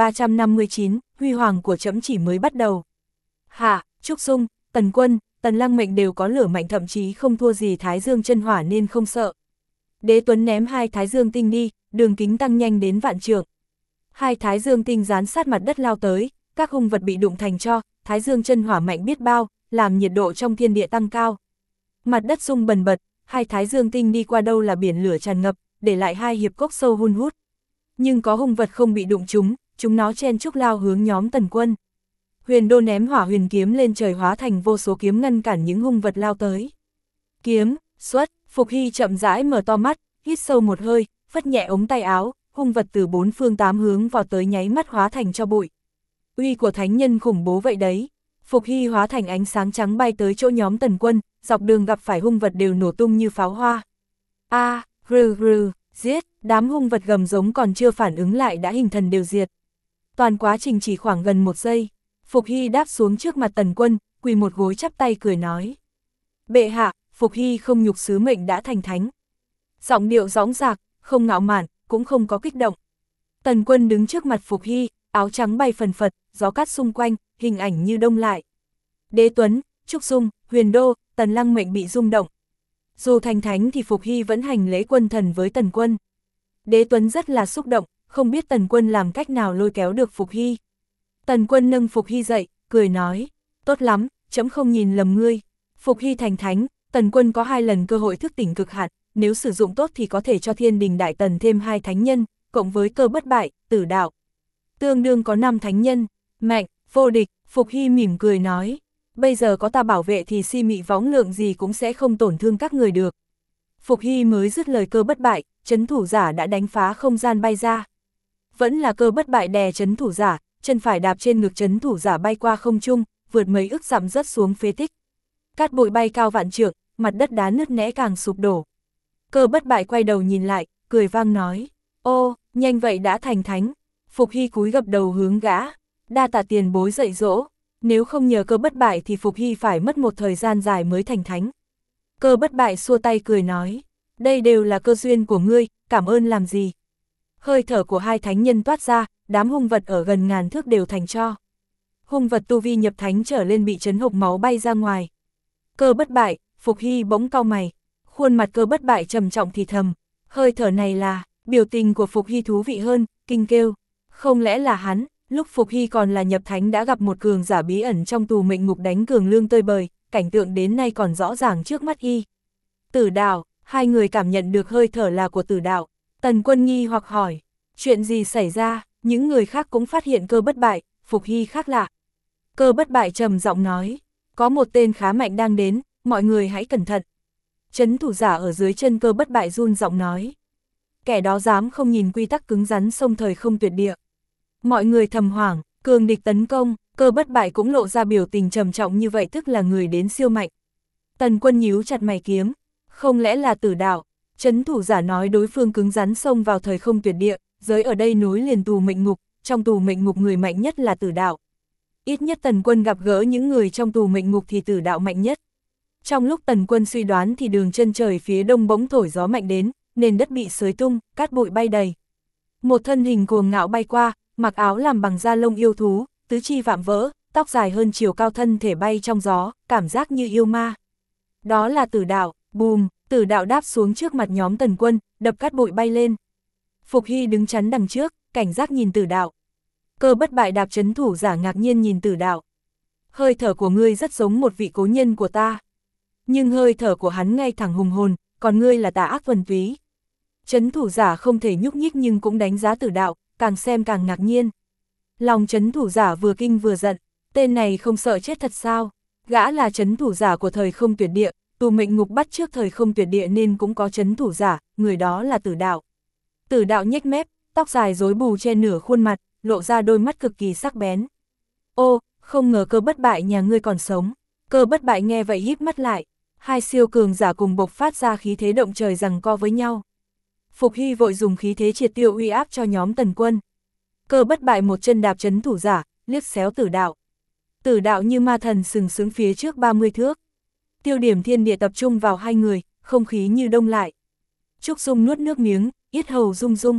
1359, huy hoàng của trẫm chỉ mới bắt đầu. Hạ, Trúc Dung, Tần Quân, Tần Lăng Mệnh đều có lửa mạnh thậm chí không thua gì Thái Dương chân hỏa nên không sợ. Đế Tuấn ném 2 Thái Dương tinh đi, đường kính tăng nhanh đến vạn trượng. 2 Thái Dương tinh dán sát mặt đất lao tới, các hung vật bị đụng thành tro, Thái Dương chân hỏa mạnh biết bao, làm nhiệt độ trong thiên địa tăng cao. Mặt đất rung bần bật, 2 Thái Dương tinh đi qua đâu là biển lửa tràn ngập, để lại 2 hiệp cốc sâu hun hút. Nhưng có hung vật không bị đụng chúng nó chen chúc lao hướng nhóm Tần Quân. Huyền Đô ném hỏa huyền kiếm lên trời hóa thành vô số kiếm ngăn cản những hung vật lao tới. Kiếm, xuất, Phục Hy chậm rãi mở to mắt, hít sâu một hơi, phất nhẹ ống tay áo, hung vật từ 4 phương 8 hướng vào tới nháy mắt hóa thành tro bụi. Uy của thánh nhân khủng bố vậy đấy. Phục Hy hóa thành ánh sáng trắng bay tới chỗ nhóm Tần Quân, dọc đường gặp phải hung vật đều nổ tung như pháo hoa. Giết, đám hung vật gầm giống còn chưa phản ứng lại đã hình thần đều diệt. Toàn quá trình chỉ khoảng gần 1 giây. Phục Hy đáp xuống trước mặt Tần Quân, quỳ một gối chắp tay cười nói. Bệ hạ, Phục Hy không nhục sứ mệnh đã thành thánh. Giọng điệu dõng dạc, không ngạo mạn, cũng không có kích động. Tần Quân đứng trước mặt Phục Hy, áo trắng bay phần phật, gió cát xung quanh, hình ảnh như đông lại. Đế Tuấn, Trúc Dung, Huyền Đô, Tần Lăng Mệnh bị rung động. Dù thành thánh thì Phục Hy vẫn hành lễ quân thần với Tần Quân. Đế Tuấn rất là xúc động, không biết Tần Quân làm cách nào lôi kéo được Phục Hy. Tần Quân nâng Phục Hy dậy, cười nói, tốt lắm, trẫm không nhìn lầm ngươi. Phục Hy thành thánh, Tần Quân có 2 lần cơ hội thức tỉnh cực hạn, nếu sử dụng tốt thì có thể cho Thiên Đình Đại Tần thêm 2 thánh nhân, cộng với cơ bất bại, tử đạo. Tương đương có 5 thánh nhân, mạnh, vô địch, Phục Hy mỉm cười nói, bây giờ có ta bảo vệ thì si mị võng lượng gì cũng sẽ không tổn thương các người được. Phục Hy mới dứt lời cơ bất bại, trấn thủ giả đã đánh phá không gian bay ra. Vẫn là cơ bất bại đè trấn thủ giả, chân phải đạp trên ngực trấn thủ giả bay qua không trung, vượt mấy ức dặm rớt xuống phế tích. Cát bụi bay cao vạn trượng, mặt đất đá nứt nẻ càng sụp đổ. Cơ bất bại quay đầu nhìn lại, cười vang nói, ô, nhanh vậy đã thành thánh. Phục Hy cúi gập đầu hướng gã, đa tạ tiền bối dạy dỗ, nếu không nhờ cơ bất bại thì Phục Hy phải mất một thời gian dài mới thành thánh. Cơ Bất Bại xua tay cười nói, đây đều là cơ duyên của ngươi, cảm ơn làm gì. Hơi thở của hai thánh nhân toát ra, đám hung vật ở gần ngàn thước đều thành tro. Hung vật tu vi nhập thánh trở lên bị chấn hộc máu bay ra ngoài. Cơ Bất Bại, Phục Hy bỗng cau mày, khuôn mặt Cơ Bất Bại trầm trọng thì thầm, hơi thở này là, biểu tình của Phục Hy thú vị hơn, kinh kêu, không lẽ là hắn, lúc Phục Hy còn là nhập thánh đã gặp một cường giả bí ẩn trong tù mệnh ngục đánh cường lương tơi bời, cảnh tượng đến nay còn rõ ràng trước mắt y. Tử Đạo, hai người cảm nhận được hơi thở là của Tử Đạo. Tần Quân nghi hoặc hỏi, chuyện gì xảy ra, những người khác cũng phát hiện Cơ Bất Bại, Phục Hy khác lạ. Cơ Bất Bại trầm giọng nói, có một tên khá mạnh đang đến, mọi người hãy cẩn thận. Trấn thủ giả ở dưới chân Cơ Bất Bại run giọng nói, kẻ đó dám không nhìn quy tắc cứng rắn xông thời không tuyệt địa. Mọi người thầm hoảng, cường địch tấn công, Cơ Bất Bại cũng lộ ra biểu tình trầm trọng như vậy, tức là người đến siêu mạnh. Tần Quân nhíu chặt mày kiếm, không lẽ là Tử Đạo? Trấn thủ giả nói đối phương cứng rắn xông vào thời không tuyệt địa, giới ở đây nối liền tù mệnh ngục, trong tù mệnh ngục người mạnh nhất là Tử Đạo. Ít nhất Tần Quân gặp gỡ những người trong tù mệnh ngục thì Tử Đạo mạnh nhất. Trong lúc Tần Quân suy đoán thì đường chân trời phía đông bỗng thổi gió mạnh đến, nền đất bị xới tung, cát bụi bay đầy. Một thân hình cuồng ngạo bay qua, mặc áo làm bằng da lông yêu thú, tứ chi vạm vỡ, tóc dài hơn chiều cao, thân thể bay trong gió, cảm giác như yêu ma. Đó là Tử Đạo. Bùm, Tử Đạo đáp xuống trước mặt nhóm Tần Quân, đập cát bụi bay lên. Phục Hy đứng chắn đằng trước, cảnh giác nhìn Tử Đạo. Cơ Bất Bại đạp trấn thủ giả ngạc nhiên nhìn Tử Đạo. Hơi thở của ngươi rất giống một vị cố nhân của ta. Nhưng hơi thở của hắn ngay thẳng hùng hồn, còn ngươi là tà ác thuần túy. Trấn thủ giả không thể nhúc nhích nhưng cũng đánh giá Tử Đạo, càng xem càng ngạc nhiên. Lòng trấn thủ giả vừa kinh vừa giận, tên này không sợ chết thật sao? Gã là trấn thủ giả của thời không tuyệt địa, tù mệnh ngục bắt trước thời không tuyệt địa nên cũng có trấn thủ giả, người đó là Tử Đạo. Tử Đạo nhếch mép, tóc dài rối bù che nửa khuôn mặt, lộ ra đôi mắt cực kỳ sắc bén. Ô, không ngờ Cơ Bất Bại nhà ngươi còn sống. Cơ Bất Bại nghe vậy híp mắt lại, hai siêu cường giả cùng bộc phát ra khí thế động trời giằng co với nhau. Phục Hy vội dùng khí thế triệt tiêu uy áp cho nhóm Tần Quân. Cơ Bất Bại một chân đạp trấn thủ giả, liếc xéo Tử Đạo. Tử Đạo như ma thần sừng sững phía trước 30 thước. Tiêu điểm thiên địa tập trung vào hai người, không khí như đông lại. Trúc Dung nuốt nước miếng, yết hầu rung rung,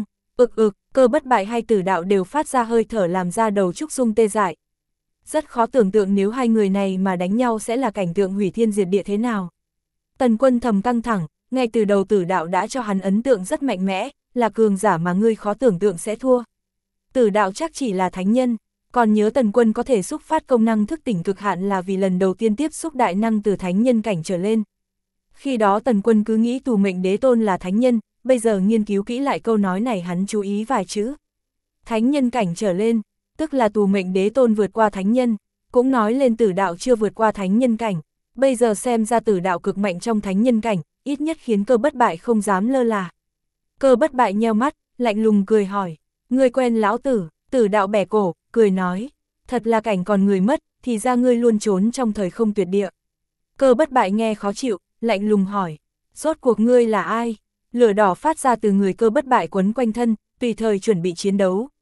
Cơ Bất Bại hay Tử Đạo đều phát ra hơi thở làm ra đầu Trúc Dung tê dại. Rất khó tưởng tượng nếu hai người này mà đánh nhau sẽ là cảnh tượng hủy thiên diệt địa thế nào. Tần Quân thầm căng thẳng, ngay từ đầu Tử Đạo đã cho hắn ấn tượng rất mạnh mẽ, là cường giả mà ngươi khó tưởng tượng sẽ thua. Tử Đạo chắc chỉ là thánh nhân, còn nhớ Tần Quân có thể xúc phát công năng thức tỉnh cực hạn là vì lần đầu tiên tiếp xúc đại năng từ thánh nhân cảnh trở lên. Khi đó Tần Quân cứ nghĩ tù mệnh đế tôn là thánh nhân, bây giờ nghiên cứu kỹ lại câu nói này hắn chú ý vài chữ. Thánh nhân cảnh trở lên, tức là tù mệnh đế tôn vượt qua thánh nhân, cũng nói lên Tử Đạo chưa vượt qua thánh nhân cảnh, bây giờ xem ra Tử Đạo cực mạnh trong thánh nhân cảnh, ít nhất khiến Cơ Bất Bại không dám lơ là. Cơ Bất Bại nheo mắt, lạnh lùng cười hỏi, ngươi quen lão tử? Tử Đạo bẻ cổ, cười nói, thật là cảnh còn người mất, thì ra ngươi luôn trốn trong thời không tuyệt địa. Cơ Bất Bại nghe khó chịu, lạnh lùng hỏi, rốt cuộc ngươi là ai? Lửa đỏ phát ra từ người Cơ Bất Bại quấn quanh thân, tùy thời chuẩn bị chiến đấu.